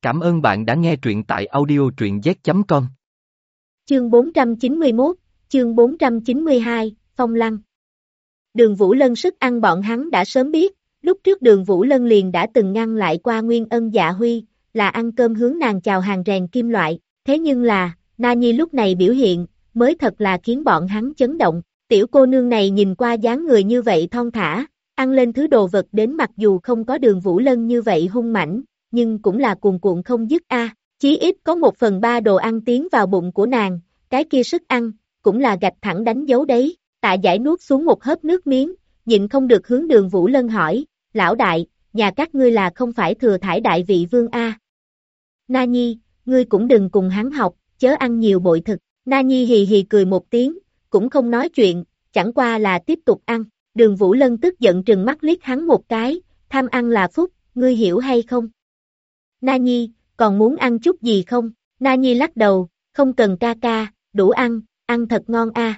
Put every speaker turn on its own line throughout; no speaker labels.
Cảm ơn bạn đã nghe truyện tại audio truyện z.com.
Chương 491, chương 492, Phong Lăng. Đường Vũ Lân sức ăn bọn hắn đã sớm biết, lúc trước Đường Vũ Lân liền đã từng ngăn lại qua Nguyên Ân Dạ Huy, là ăn cơm hướng nàng chào hàng rèn kim loại, thế nhưng là, Na Nhi lúc này biểu hiện, mới thật là khiến bọn hắn chấn động, tiểu cô nương này nhìn qua dáng người như vậy thon thả, ăn lên thứ đồ vật đến mặc dù không có Đường Vũ Lân như vậy hung mãnh, nhưng cũng là cuồn cuộn không dứt a. Chí ít có 1/3 đồ ăn tiến vào bụng của nàng, cái kia sức ăn, cũng là gạch thẳng đánh dấu đấy. Tạ Giải nuốt xuống một hớp nước miếng, nhịn không được hướng Đường Vũ Lân hỏi, lão đại, nhà các ngươi là không phải thừa thải đại vị vương a? Na Nhi, ngươi cũng đừng cùng hắn học, chớ ăn nhiều bội thực. Na Nhi hì hì cười một tiếng, cũng không nói chuyện, chẳng qua là tiếp tục ăn. Đường Vũ Lân tức giận trừng mắt liếc hắn một cái, tham ăn là phúc, ngươi hiểu hay không? Na Nhi, còn muốn ăn chút gì không? Na Nhi lắc đầu, không cần ca ca, đủ ăn, ăn thật ngon a.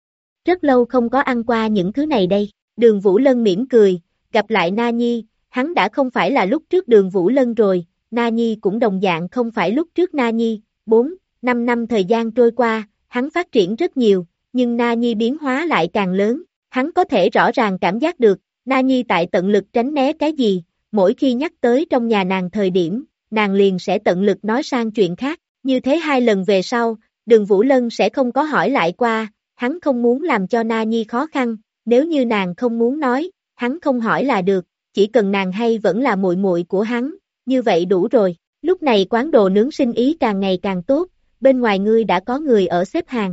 Rất lâu không có ăn qua những thứ này đây. Đường Vũ Lân mỉm cười, gặp lại Na Nhi, hắn đã không phải là lúc trước Đường Vũ Lân rồi, Na Nhi cũng đồng dạng không phải lúc trước Na Nhi. 4-5 năm thời gian trôi qua, hắn phát triển rất nhiều, nhưng Na Nhi biến hóa lại càng lớn, hắn có thể rõ ràng cảm giác được, Na Nhi tại tận lực tránh né cái gì, mỗi khi nhắc tới trong nhà nàng thời điểm, nàng liền sẽ tận lực nói sang chuyện khác, như thế 2 lần về sau, Đường Vũ Lân sẽ không có hỏi lại qua, hắn không muốn làm cho Na Nhi khó khăn, nếu như nàng không muốn nói, hắn không hỏi là được, chỉ cần nàng hay vẫn là muội muội của hắn, như vậy đủ rồi. Lúc này quán đồ nướng sinh ý càng ngày càng tốt, bên ngoài ngươi đã có người ở xếp hàng.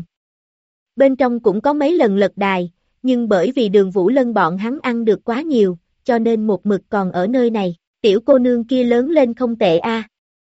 Bên trong cũng có mấy lần lật đài, nhưng bởi vì Đường Vũ Lân bọn hắn ăn được quá nhiều, cho nên một mực còn ở nơi này, tiểu cô nương kia lớn lên không tệ a.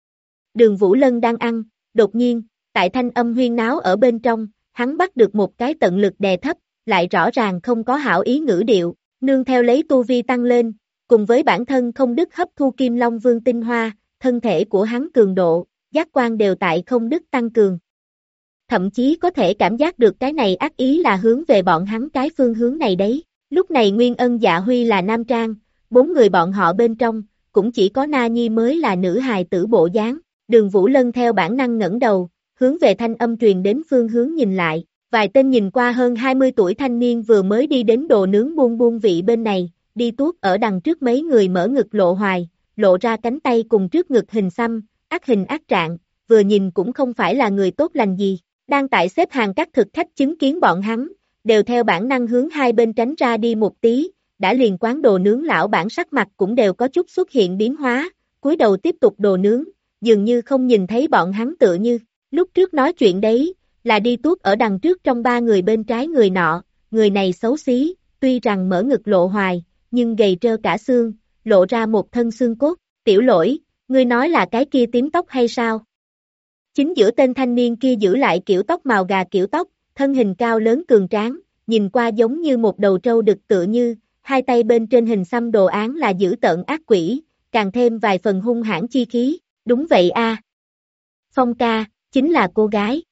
Đường Vũ Lân đang ăn, đột nhiên, tại thanh âm huyên náo ở bên trong, hắn bắt được một cái tận lực đè thấp, lại rõ ràng không có hảo ý ngữ điệu, nương theo lấy tu vi tăng lên, cùng với bản thân không đứt hấp thu Kim Long Vương tinh hoa, thân thể của hắn cường độ, giác quan đều tại không đứt tăng cường. Thậm chí có thể cảm giác được cái này ác ý là hướng về bọn hắn cái phương hướng này đấy. Lúc này Nguyên Ân Dạ Huy là nam trang, 4 người bọn họ bên trong, cũng chỉ có Na Nhi mới là nữ hài tử bộ dáng. Đường Vũ Lân theo bản năng ngẩng đầu, hướng về thanh âm truyền đến phương hướng nhìn lại. Vài tên nhìn qua hơn 20 tuổi thanh niên vừa mới đi đến đồ nướng buôn vị bên này, đi tuốt ở đằng trước mấy người mở ngực lộ hoài, lộ ra cánh tay cùng trước ngực hình xăm, ác hình ác trạng, vừa nhìn cũng không phải là người tốt lành gì. Đang tại xếp hàng các thực khách chứng kiến bọn hắn, đều theo bản năng hướng hai bên tránh ra đi một tí, đã liền quán đồ nướng lão bản sắc mặt cũng đều có chút xuất hiện biến hóa, cúi đầu tiếp tục đồ nướng, dường như không nhìn thấy bọn hắn tựa như, lúc trước nói chuyện đấy, là đi tuốt ở đằng trước trong 3 người bên trái người nọ, người này xấu xí, tuy rằng mở ngực lộ hoài, nhưng gầy trơ cả xương, lộ ra một thân xương cốt, tiểu lỗi, ngươi nói là cái kia tím tóc hay sao? Chính giữa tên thanh niên kia giữ lại kiểu tóc màu gà kiểu tóc, thân hình cao lớn cường tráng, nhìn qua giống như một đầu trâu đực tựa như, hai tay bên trên hình xăm đồ án là dữ tợn ác quỷ, càng thêm vài phần hung hãn chi khí, đúng vậy a. Phong ca, chính là cô gái.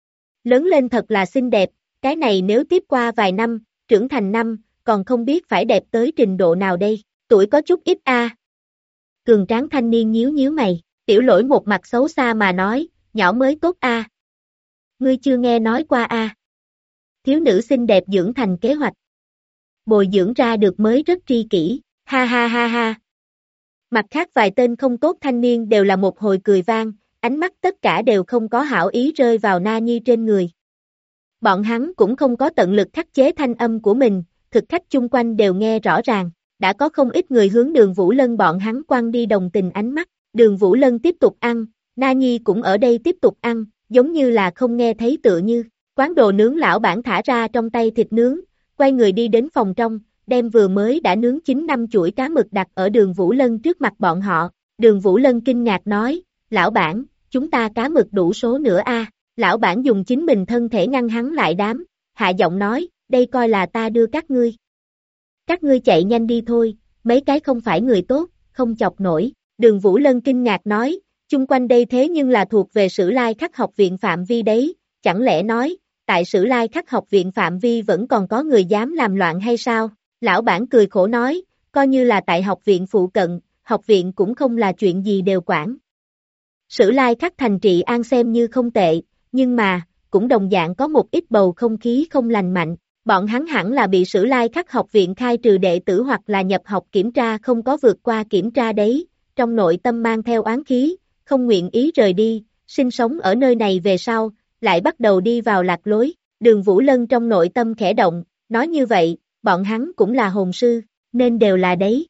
Lớn lên thật là xinh đẹp, cái này nếu tiếp qua vài năm, trưởng thành năm, còn không biết phải đẹp tới trình độ nào đây, tuổi có chút ít a. Cường tráng thanh niên nhíu nhíu mày, tiểu lỗi một mặt xấu xa mà nói, nhỏ mới tốt a. Ngươi chưa nghe nói qua a. Thiếu nữ xinh đẹp dưỡng thành kế hoạch. Bồi dưỡng ra được mới rất tri kỷ, ha ha ha ha. Mặt khác vài tên không tốt thanh niên đều là một hồi cười vang, ánh mắt tất cả đều không có hảo ý rơi vào Na Nhi trên người. Bọn hắn cũng không có tận lực khắc chế thanh âm của mình, thực khách chung quanh đều nghe rõ ràng, đã có không ít người hướng Đường Vũ Lân bọn hắn quăng đi đồng tình ánh mắt, Đường Vũ Lân tiếp tục ăn, Na Nhi cũng ở đây tiếp tục ăn, giống như là không nghe thấy tựa như, quán đồ nướng lão bản thả ra trong tay thịt nướng, quay người đi đến phòng trong, đem vừa mới đã nướng 9 năm chuỗi cá mực đặt ở Đường Vũ Lân trước mặt bọn họ, Đường Vũ Lân kinh ngạc nói, lão bản, chúng ta cá mực đủ số nữa a. Lão bản dùng chính mình thân thể ngăn hắn lại đám, hạ giọng nói, đây coi là ta đưa các ngươi. Các ngươi chạy nhanh đi thôi, mấy cái không phải người tốt, không chọc nổi, Đường Vũ Lân kinh ngạc nói, chung quanh đây thế nhưng là thuộc về Sử Lai Khắc học viện phạm vi đấy, chẳng lẽ nói, tại Sử Lai Khắc học viện phạm vi vẫn còn có người dám làm loạn hay sao? Lão bản cười khổ nói, coi như là tại học viện phụ cận, học viện cũng không là chuyện gì đều quản. Sử Lai Khắc thành trị an xem như không tệ, nhưng mà, cũng đồng dạng có một ít bầu không khí không lành mạnh. Bọn hắn hẳn là bị Sử Lai Khắc học viện khai trừ đệ tử hoặc là nhập học kiểm tra không có vượt qua kiểm tra đấy, trong nội tâm mang theo oán khí, không nguyện ý rời đi, sinh sống ở nơi này về sau, lại bắt đầu đi vào lạc lối. Đường Vũ Lân trong nội tâm khẽ động, nói như vậy, bọn hắn cũng là hồn sư, nên đều là đấy.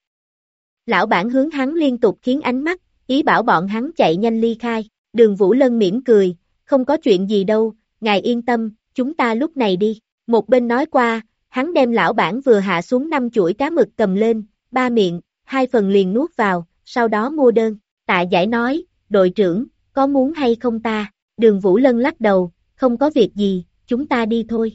Lão bản hướng hắn liên tục khiến ánh mắt, ý bảo bọn hắn chạy nhanh ly khai. Đường Vũ Lân mỉm cười, không có chuyện gì đâu, ngài yên tâm, chúng ta lúc này đi. Một bên nói qua, hắn đem lão bản vừa hạ xuống 5 chuỗi cá mực cầm lên, 3 miệng, 2 phần liền nuốt vào, sau đó mua đơn. Tạ Giải nói, đội trưởng, có muốn hay không ta? Đường Vũ Lân lắc đầu, không có việc gì, chúng ta đi thôi.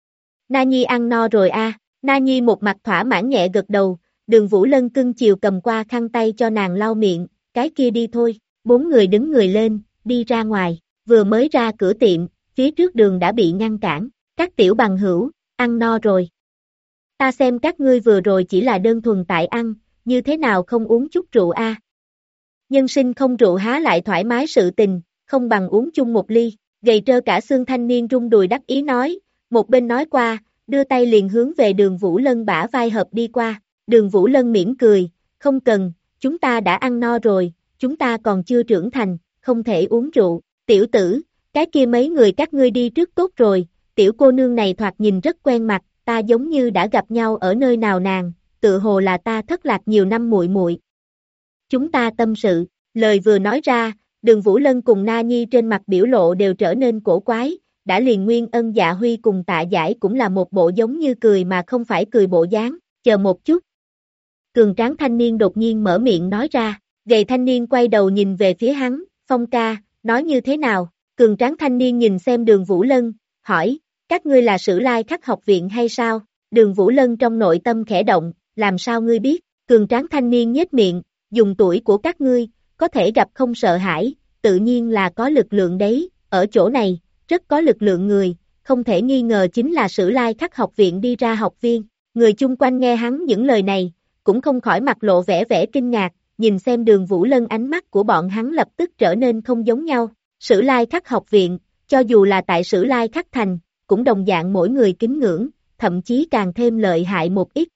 Na Nhi ăn no rồi à? Na Nhi một mặt thỏa mãn nhẹ gật đầu, Đường Vũ Lân cưng chiều cầm qua khăn tay cho nàng lau miệng, cái kia đi thôi. 4 người đứng người lên, đi ra ngoài, vừa mới ra cửa tiệm, phía trước đường đã bị ngăn cản. Các tiểu bằng hữu, ăn no rồi. Ta xem các ngươi vừa rồi chỉ là đơn thuần tại ăn, như thế nào không uống chút rượu a? Nhân sinh không rượu há lại thoải mái sự tình, không bằng uống chung một ly. Gầy trơ cả xương thanh niên rung đùi đắc ý nói, một bên nói qua, đưa tay liền hướng về Đường Vũ Lân bả vai hợp đi qua. Đường Vũ Lân mỉm cười, không cần, chúng ta đã ăn no rồi, chúng ta còn chưa trưởng thành, không thể uống rượu. Tiểu tử, cái kia mấy người các ngươi đi trước tốt rồi, tiểu cô nương này thoạt nhìn rất quen mặt, ta giống như đã gặp nhau ở nơi nào nàng, tự hồ là ta thất lạc nhiều năm muội muội. Chúng ta tâm sự, lời vừa nói ra, Đường Vũ Lân cùng Na Nhi trên mặt biểu lộ đều trở nên cổ quái, đã liền Nguyên Ân Dạ Huy cùng Tạ Giải cũng là một bộ giống như cười mà không phải cười bộ dáng, chờ một chút. Cường tráng thanh niên đột nhiên mở miệng nói ra, gầy thanh niên quay đầu nhìn về phía hắn, Phong ca, nói như thế nào? Cường tráng thanh niên nhìn xem Đường Vũ Lân, hỏi, các ngươi là Sử Lai Khắc học viện hay sao? Đường Vũ Lân trong nội tâm khẽ động, làm sao ngươi biết? Cường tráng thanh niên nhếch miệng, dùng tuổi của các ngươi, có thể gặp không sợ hãi, tự nhiên là có lực lượng đấy, ở chỗ này, rất có lực lượng người, không thể nghi ngờ chính là Sử Lai Khắc học viện đi ra học viên. Người chung quanh nghe hắn những lời này, cũng không khỏi mặt lộ vẻ vẻ kinh ngạc, nhìn xem Đường Vũ Lân ánh mắt của bọn hắn lập tức trở nên không giống nhau. Sử Lai Khắc học viện, cho dù là tại Sử Lai Khắc thành, cũng đồng dạng mỗi người kính ngưỡng, thậm chí càng thêm lợi hại một ít.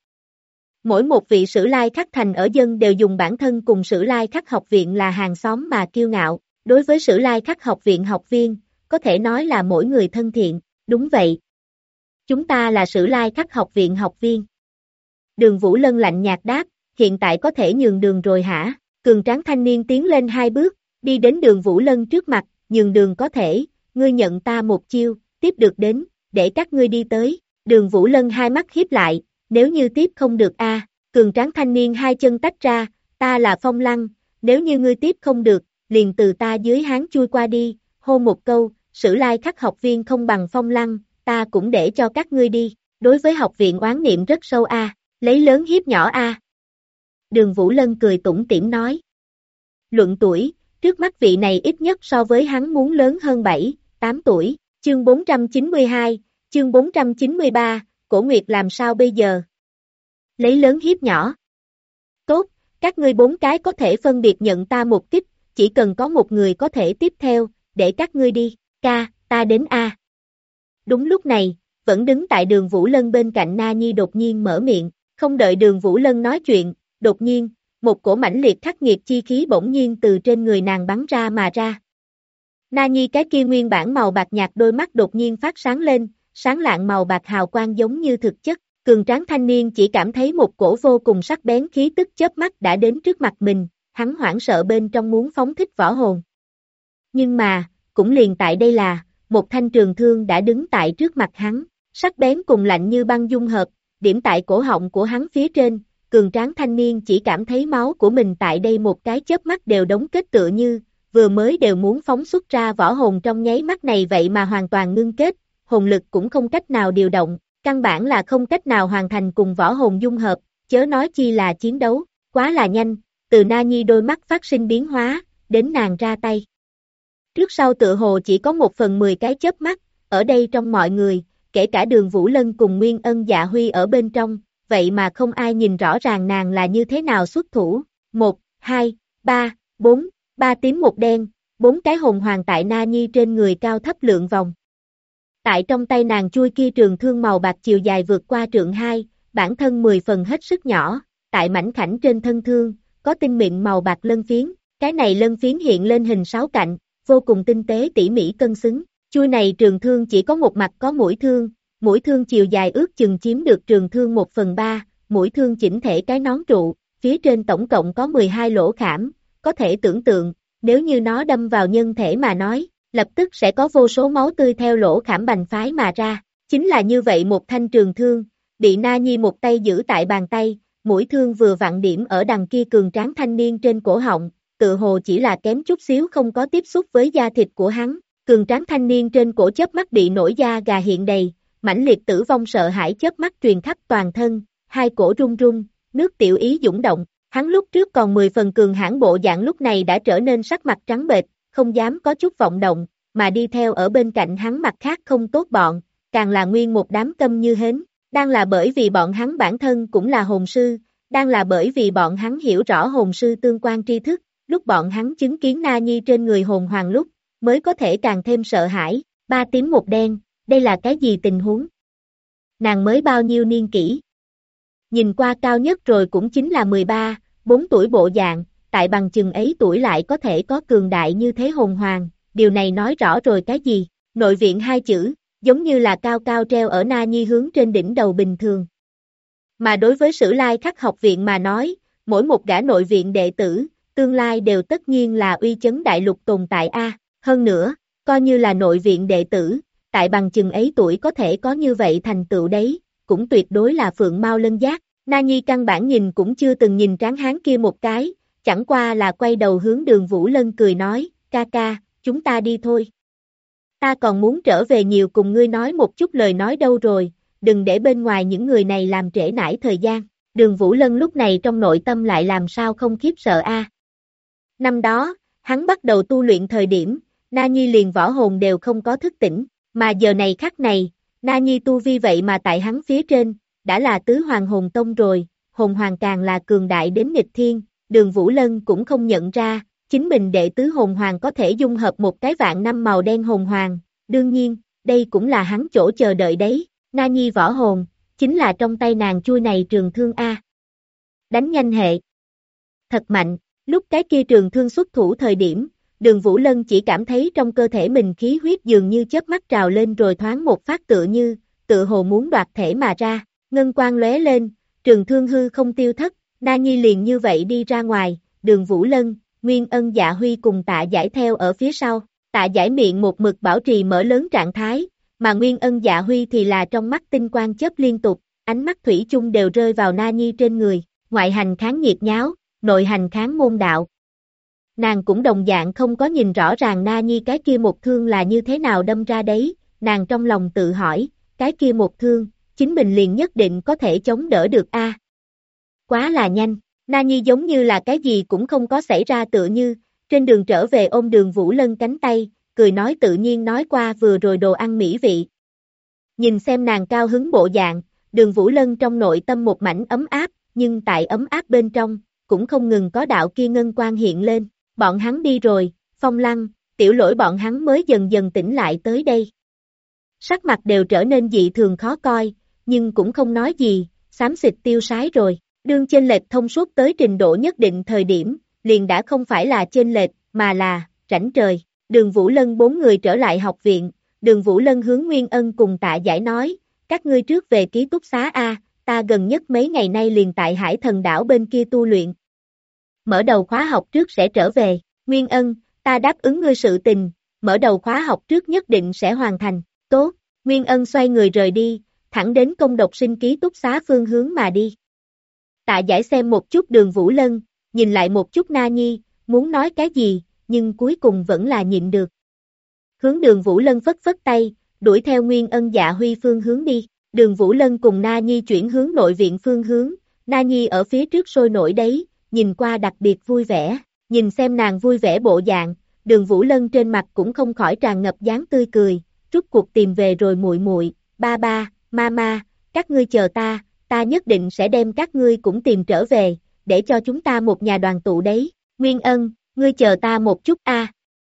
Mỗi một vị Sử Lai Khắc thành ở dân đều dùng bản thân cùng Sử Lai Khắc học viện là hàng xóm mà kiêu ngạo, đối với Sử Lai Khắc học viện học viên, có thể nói là mỗi người thân thiện, đúng vậy. Chúng ta là Sử Lai Khắc học viện học viên. Đường Vũ Lân lạnh nhạt đáp, hiện tại có thể nhường đường rồi hả? Cường tráng thanh niên tiến lên 2 bước, đi đến Đường Vũ Lân trước mặt, nhường đường có thể, ngươi nhận ta một chiêu, tiếp được đến, để các ngươi đi tới. Đường Vũ Lân hai mắt hiếp lại, nếu như tiếp không được a, cường tráng thanh niên hai chân tách ra, ta là Phong Lăng, nếu như ngươi tiếp không được, liền từ ta dưới háng chui qua đi, hô một câu, Sử Lai Khắc học viên không bằng Phong Lăng, ta cũng để cho các ngươi đi, đối với học viện oán niệm rất sâu a, lấy lớn hiếp nhỏ a. Đường Vũ Lân cười tủm tỉm nói. Luận tuổi, trước mắt vị này ít nhất so với hắn muốn lớn hơn 7, 8 tuổi, chương 492, chương 493, Cổ Nguyệt làm sao bây giờ? Lấy lớn hiếp nhỏ. Tốt, các ngươi 4 cái có thể phân biệt nhận ta một kích, chỉ cần có một người có thể tiếp theo, để các ngươi đi, ca, ta đến a. Đúng lúc này, vẫn đứng tại Đường Vũ Lân bên cạnh Na Nhi đột nhiên mở miệng, không đợi Đường Vũ Lân nói chuyện, đột nhiên, một cổ mãnh liệt khắc nghiệt chi khí bỗng nhiên từ trên người nàng bắn ra mà ra. Na Nhi cái kia nguyên bản màu bạc nhạt đôi mắt đột nhiên phát sáng lên, sáng lạng màu bạc hào quang giống như thực chất, cường tráng thanh niên chỉ cảm thấy một cổ vô cùng sắc bén khí tức chớp mắt đã đến trước mặt mình, hắn hoảng sợ bên trong muốn phóng thích võ hồn. Nhưng mà, cũng liền tại đây là, một thanh trường thương đã đứng tại trước mặt hắn, sắc bén cùng lạnh như băng dung hợp, điểm tại cổ họng của hắn phía trên, cường tráng thanh niên chỉ cảm thấy máu của mình tại đây một cái chớp mắt đều đóng kết tựa như, vừa mới đều muốn phóng xuất ra võ hồn trong nháy mắt này vậy mà hoàn toàn ngưng kết, hồn lực cũng không cách nào điều động, căn bản là không cách nào hoàn thành cùng võ hồn dung hợp, chớ nói chi là chiến đấu, quá là nhanh, từ Na Nhi đôi mắt phát sinh biến hóa, đến nàng ra tay. Trước sau tựa hồ chỉ có 1/10 cái chớp mắt, ở đây trong mọi người, kể cả Đường Vũ Lân cùng Nguyên Ân Dạ Huy ở bên trong, vậy mà không ai nhìn rõ ràng nàng là như thế nào xuất thủ. 1, 2, 3, 4, 3 tím 1 đen, 4 cái hồn hoàng tại Na Nhi trên người cao thấp lượn vòng. Tại trong tay nàng chui kia trường thương màu bạc chiều dài vượt qua trượng 2, bản thân 10 phần hết sức nhỏ, tại mảnh khảnh trên thân thương, có tinh mịn màu bạc lân phiến, cái này lân phiến hiện lên hình 6 cạnh, vô cùng tinh tế tỉ mỉ cân xứng. Chui này trường thương chỉ có một mặt có mũi thương chiều dài ước chừng chiếm được trường thương 1/3, mũi thương chỉnh thể cái nón trụ, phía trên tổng cộng có 12 lỗ khảm, có thể tưởng tượng, nếu như nó đâm vào nhân thể mà nói, lập tức sẽ có vô số máu tươi theo lỗ khảm bành phái mà ra. Chính là như vậy một thanh trường thương, bị Na Nhi một tay giữ tại bàn tay, mũi thương vừa vặn điểm ở đằng kia cường tráng thanh niên trên cổ họng, tự hồ chỉ là kém chút xíu không có tiếp xúc với da thịt của hắn. Cường tráng thanh niên trên cổ chớp mắt bị nổi da gà hiện đầy, mãnh liệt tử vong sợ hãi chớp mắt truyền khắp toàn thân, hai cổ run run, nước tiểu ý dũng động. Hắn lúc trước còn 10 phần cường hãn bộ dạng lúc này đã trở nên sắc mặt trắng bệch, không dám có chút vọng động, mà đi theo ở bên cạnh hắn mặt khác không tốt bọn, càng là nguyên một đám câm như hến. Đang là bởi vì bọn hắn bản thân cũng là hồn sư, đang là bởi vì bọn hắn hiểu rõ hồn sư tương quan tri thức, lúc bọn hắn chứng kiến Na Nhi trên người hồn hoàng lúc, mới có thể càng thêm sợ hãi. 3 tím 1 đen, đây là cái gì tình huống? Nàng mới bao nhiêu niên kỷ? Nhìn qua cao nhất rồi cũng chính là 13, 4 tuổi bộ dạng, tại bằng chừng ấy tuổi lại có thể có cường đại như thế hồn hoàng, điều này nói rõ rồi cái gì? Nội viện 2 chữ, giống như là cao cao treo ở Na Nhi hướng trên đỉnh đầu bình thường. Mà đối với Sử Lai Khắc học viện mà nói, mỗi một gã nội viện đệ tử, tương lai đều tất nhiên là uy chấn đại lục tồn tại a. Hơn nữa, coi như là nội viện đệ tử, tại bằng chừng ấy tuổi có thể có như vậy thành tựu đấy, cũng tuyệt đối là phượng mao lân giác. Na Nhi căn bản nhìn cũng chưa từng nhìn tráng hán kia một cái, chẳng qua là quay đầu hướng Đường Vũ Lân cười nói, ca ca, chúng ta đi thôi. Ta còn muốn trở về nhiều cùng ngươi nói một chút lời nói đâu rồi, đừng để bên ngoài những người này làm trễ nải thời gian. Đường Vũ Lân lúc này trong nội tâm lại làm sao không khiếp sợ a. Năm đó, hắn bắt đầu tu luyện thời điểm, Na Nhi liền võ hồn đều không có thức tỉnh, mà giờ này khắc này, Na Nhi tu vi vậy mà tại hắn phía trên, đã là tứ hoàng hồn tông rồi, hồn hoàng càng là cường đại đến nghịch thiên, Đường Vũ Lân cũng không nhận ra, chính mình đệ tứ hồn hoàng có thể dung hợp một cái vạn năm màu đen hồn hoàng, đương nhiên, đây cũng là hắn chỗ chờ đợi đấy. Na Nhi võ hồn, chính là trong tay nàng chui này trường thương A. Đánh nhanh hệ. Thật mạnh, lúc cái kia trường thương xuất thủ thời điểm, Đường Vũ Lân chỉ cảm thấy trong cơ thể mình khí huyết dường như chớp mắt trào lên rồi thoáng một phát tự hồ muốn đoạt thể mà ra, ngân quang lóe lên, trường thương hư không tiêu thất, Na Nhi liền như vậy đi ra ngoài, Đường Vũ Lân, Nguyên Ân Dạ Huy cùng Tạ Giải theo ở phía sau, Tạ Giải miệng một mực bảo trì mở lớn trạng thái, mà Nguyên Ân Dạ Huy thì là trong mắt tinh quang chớp liên tục, ánh mắt thủy chung đều rơi vào Na Nhi trên người, ngoại hành kháng nhiệt nháo, nội hành kháng môn đạo. Nàng cũng đồng dạng không có nhìn rõ ràng Na Nhi cái kia một thương là như thế nào đâm ra đấy, nàng trong lòng tự hỏi, cái kia một thương, chính mình liền nhất định có thể chống đỡ được a. Quá là nhanh, Na Nhi giống như là cái gì cũng không có xảy ra tựa như, trên đường trở về ôm Đường Vũ Lân cánh tay, cười nói tự nhiên nói qua vừa rồi đồ ăn mỹ vị. Nhìn xem nàng cao hứng bộ dạng, Đường Vũ Lân trong nội tâm một mảnh ấm áp, nhưng tại ấm áp bên trong, cũng không ngừng có đạo kia ngân quang hiện lên, bọn hắn đi rồi, Phong Lăng, Tiểu Lỗi bọn hắn mới dần dần tỉnh lại tới đây. Sắc mặt đều trở nên dị thường khó coi, nhưng cũng không nói gì, xám xịt tiêu sái rồi, đương chênh lệch thông suốt tới trình độ nhất định thời điểm, liền đã không phải là chênh lệch, mà là, rảnh trời. Đường Vũ Lân 4 người trở lại học viện, Đường Vũ Lân hướng Nguyên Ân cùng Tạ Giải nói, các ngươi trước về ký túc xá A, ta gần nhất mấy ngày nay liền tại Hải Thần đảo bên kia tu luyện. Mở đầu khóa học trước sẽ trở về, Nguyên Ân, ta đáp ứng ngươi sự tình, mở đầu khóa học trước nhất định sẽ hoàn thành, tốt, Nguyên Ân xoay người rời đi, thẳng đến công độc sinh ký túc xá phương hướng mà đi. Tạ Giải xem một chút Đường Vũ Lân, nhìn lại một chút Na Nhi, muốn nói cái gì, nhưng cuối cùng vẫn là nhịn được. Hướng Đường Vũ Lân phất phất tay, đuổi theo Nguyên Ân Dạ Huy phương hướng đi, Đường Vũ Lân cùng Na Nhi chuyển hướng nội viện phương hướng, Na Nhi ở phía trước sôi nổi đấy, nhìn qua đặc biệt vui vẻ, nhìn xem nàng vui vẻ bộ dạng, Đường Vũ Lân trên mặt cũng không khỏi tràn ngập dáng tươi cười, rút cuộc tìm về rồi muội muội, ba ba, mama, các ngươi chờ ta nhất định sẽ đem các ngươi cũng tìm trở về, để cho chúng ta một nhà đoàn tụ đấy, Nguyên Ân, ngươi chờ ta một chút a.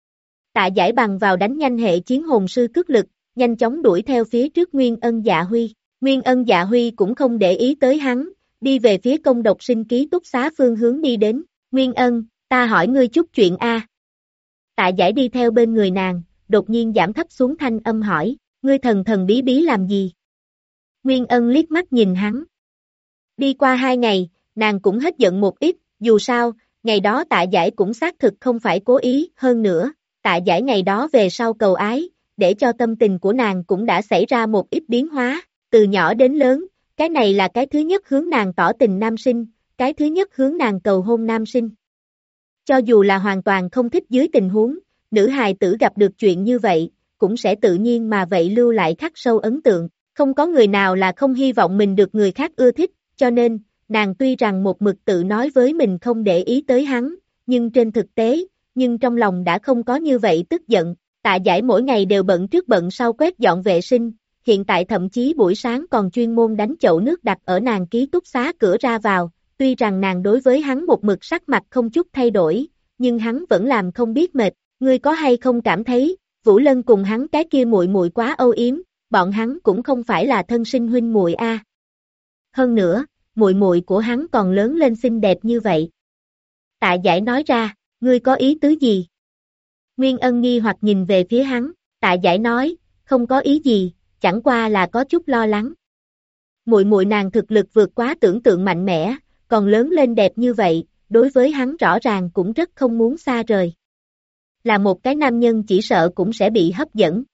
Tạ Giải bằng vào đánh nhanh hệ chiến hồn sư cước lực, nhanh chóng đuổi theo phía trước Nguyên Ân Dạ Huy. Nguyên Ân Dạ Huy cũng không để ý tới hắn, đi về phía công độc sinh ký túc xá phương hướng đi đến. Nguyên Ân, ta hỏi ngươi chút chuyện a. Tạ Giải đi theo bên người nàng, đột nhiên giảm thấp xuống thanh âm hỏi, ngươi thần thần bí bí làm gì? Nguyên Ân liếc mắt nhìn hắn. Đi qua 2 ngày, nàng cũng hết giận một ít, dù sao, ngày đó Tạ Giải cũng xác thực không phải cố ý, hơn nữa, Tạ Giải ngày đó về sau cầu ái, để cho tâm tình của nàng cũng đã xảy ra một ít biến hóa, từ nhỏ đến lớn, cái này là cái thứ nhất hướng nàng tỏ tình nam sinh, cái thứ nhất hướng nàng cầu hôn nam sinh. Cho dù là hoàn toàn không thích dưới tình huống, nữ hài tử gặp được chuyện như vậy, cũng sẽ tự nhiên mà vậy lưu lại khắc sâu ấn tượng, không có người nào là không hy vọng mình được người khác ưa thích, cho nên, nàng tuy rằng một mực tự nói với mình không để ý tới hắn, nhưng trên thực tế, nhưng trong lòng đã không có như vậy tức giận. Tạ Giải mỗi ngày đều bận trước bận sau quét dọn vệ sinh, hiện tại thậm chí buổi sáng còn chuyên môn đánh chậu nước đặt ở nàng ký túc xá cửa ra vào, tuy rằng nàng đối với hắn một mực sắc mặt không chút thay đổi, nhưng hắn vẫn làm không biết mệt, ngươi có hay không cảm thấy, Vũ Lân cùng hắn cái kia muội muội quá âu yếm, bọn hắn cũng không phải là thân sinh huynh muội a. Hơn nữa, muội muội của hắn còn lớn lên xinh đẹp như vậy. Tạ Giải nói ra, ngươi có ý tứ gì? Nguyên Ân nghi hoặc nhìn về phía hắn, Tạ Giải nói, không có ý gì, chẳng qua là có chút lo lắng. Muội muội nàng thực lực vượt quá tưởng tượng mạnh mẽ, còn lớn lên đẹp như vậy, đối với hắn rõ ràng cũng rất không muốn xa rời. Là một cái nam nhân chỉ sợ cũng sẽ bị hấp dẫn.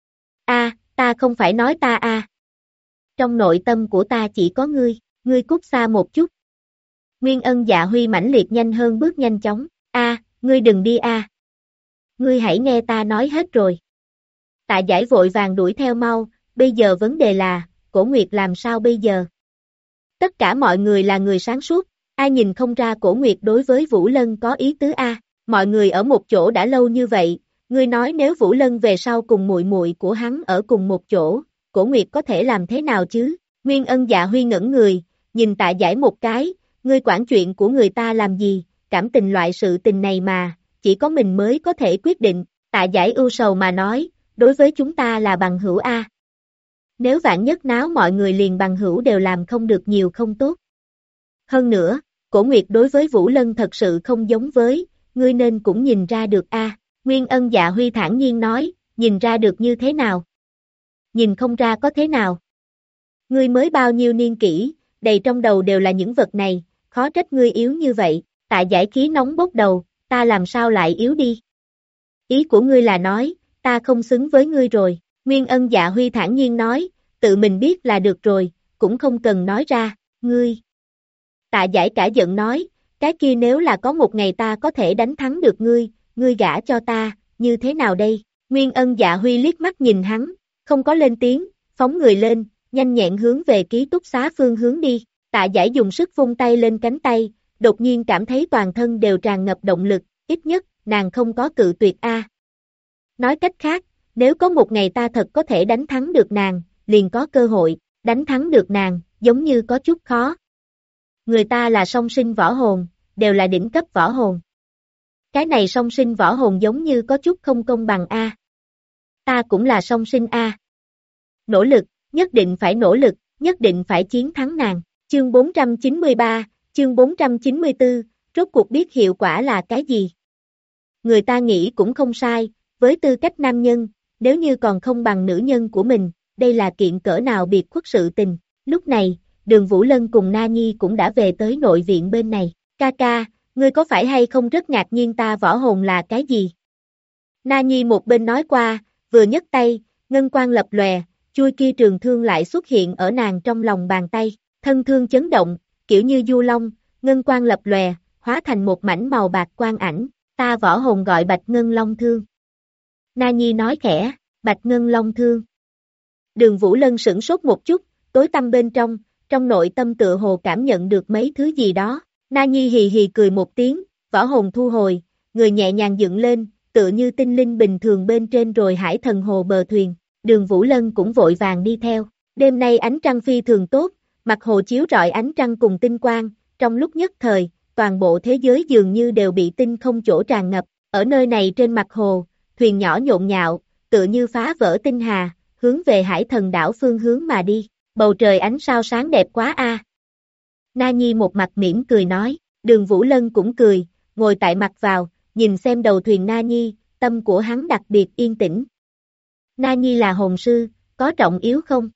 Ta không phải nói ta a. Trong nội tâm của ta chỉ có ngươi cút xa một chút. Nguyên Ân Dạ Huy mãnh liệt nhanh hơn bước nhanh chóng, ngươi đừng đi a. Ngươi hãy nghe ta nói hết rồi. Tạ Giải vội vàng đuổi theo mau, bây giờ vấn đề là, Cổ Nguyệt làm sao bây giờ? Tất cả mọi người là người sáng suốt, ai nhìn không ra Cổ Nguyệt đối với Vũ Lân có ý tứ a? Mọi người ở một chỗ đã lâu như vậy, ngươi nói nếu Vũ Lân về sau cùng muội muội của hắn ở cùng một chỗ, Cổ Nguyệt có thể làm thế nào chứ? Nguyên Ân Dạ Huy ngẩn người, nhìn Tạ Giải một cái, ngươi quản chuyện của người ta làm gì, cảm tình loại sự tình này mà, chỉ có mình mới có thể quyết định. Tạ Giải ưu sầu mà nói, đối với chúng ta là bằng hữu a. Nếu vạn nhất náo mọi người liền bằng hữu đều làm không được nhiều không tốt. Hơn nữa, Cổ Nguyệt đối với Vũ Lân thật sự không giống với, ngươi nên cũng nhìn ra được a. Nguyên Ân Dạ Huy thản nhiên nói, nhìn ra được như thế nào? Nhìn không ra có thế nào? Ngươi mới bao nhiêu niên kỷ, đầy trong đầu đều là những vật này, khó trách ngươi yếu như vậy. Tạ Giải khí nóng bốc đầu, ta làm sao lại yếu đi? Ý của ngươi là nói, ta không xứng với ngươi rồi. Nguyên Ân Dạ Huy thản nhiên nói, tự mình biết là được rồi, cũng không cần nói ra, ngươi. Tạ Giải cả giận nói, cái kia nếu là có một ngày ta có thể đánh thắng được ngươi gả cho ta, như thế nào đây? Nguyên Ân Dạ Huy liếc mắt nhìn hắn, không có lên tiếng, phóng người lên, nhanh nhẹn hướng về ký túc xá phương hướng đi. Tạ Giải dùng sức vung tay lên cánh tay, đột nhiên cảm thấy toàn thân đều tràn ngập động lực, ít nhất, nàng không có cự tuyệt a. Nói cách khác, nếu có một ngày ta thật có thể đánh thắng được nàng, liền có cơ hội, đánh thắng được nàng, giống như có chút khó. Người ta là song sinh võ hồn, đều là đỉnh cấp võ hồn. Cái này song sinh võ hồn giống như có chút không công bằng a. Ta cũng là song sinh a. Nỗ lực, nhất định phải nỗ lực, nhất định phải chiến thắng nàng. Chương 493, chương 494, rốt cuộc biết hiệu quả là cái gì? Người ta nghĩ cũng không sai, với tư cách nam nhân, nếu như còn không bằng nữ nhân của mình, đây là kiện cỡ nào biệt khuất sự tình. Lúc này, Đường Vũ Lân cùng Na Nhi cũng đã về tới nội viện bên này. Ca ca, ngươi có phải hay không rất ngạc nhiên ta võ hồn là cái gì? Na Nhi một bên nói qua, vừa nhấc tay, ngân quang lập lòe, chui kia trường thương lại xuất hiện ở nàng trong lòng bàn tay, thân thương chấn động, kiểu như du long, ngân quang lập lòe, hóa thành một mảnh màu bạc quang ảnh, ta võ hồn gọi Bạch Ngân Long Thương. Na Nhi nói khẽ, Bạch Ngân Long Thương. Đường Vũ Lân sửng sốt một chút, tối tăm bên trong nội tâm tựa hồ cảm nhận được mấy thứ gì đó. Na Nhi hì hì cười một tiếng, võ hồn thu hồi, người nhẹ nhàng dựng lên, tựa như tinh linh bình thường bên trên rồi hải thần hồ bờ thuyền. Đường Vũ Lân cũng vội vàng đi theo. Đêm nay ánh trăng phi thường tốt, mặt hồ chiếu rọi ánh trăng cùng tinh quang, trong lúc nhất thời, toàn bộ thế giới dường như đều bị tinh không chỗ tràn ngập. Ở nơi này trên mặt hồ, thuyền nhỏ nhộn nhạo, tựa như phá vỡ tinh hà, hướng về Hải Thần đảo phương hướng mà đi. Bầu trời ánh sao sáng đẹp quá a. Na Nhi một mặt mỉm cười nói, Đường Vũ Lân cũng cười, ngồi tại mặt vào, nhìn xem đầu thuyền Na Nhi, tâm của hắn đặc biệt yên tĩnh. Na Nhi là hồn sư, có trọng yếu không?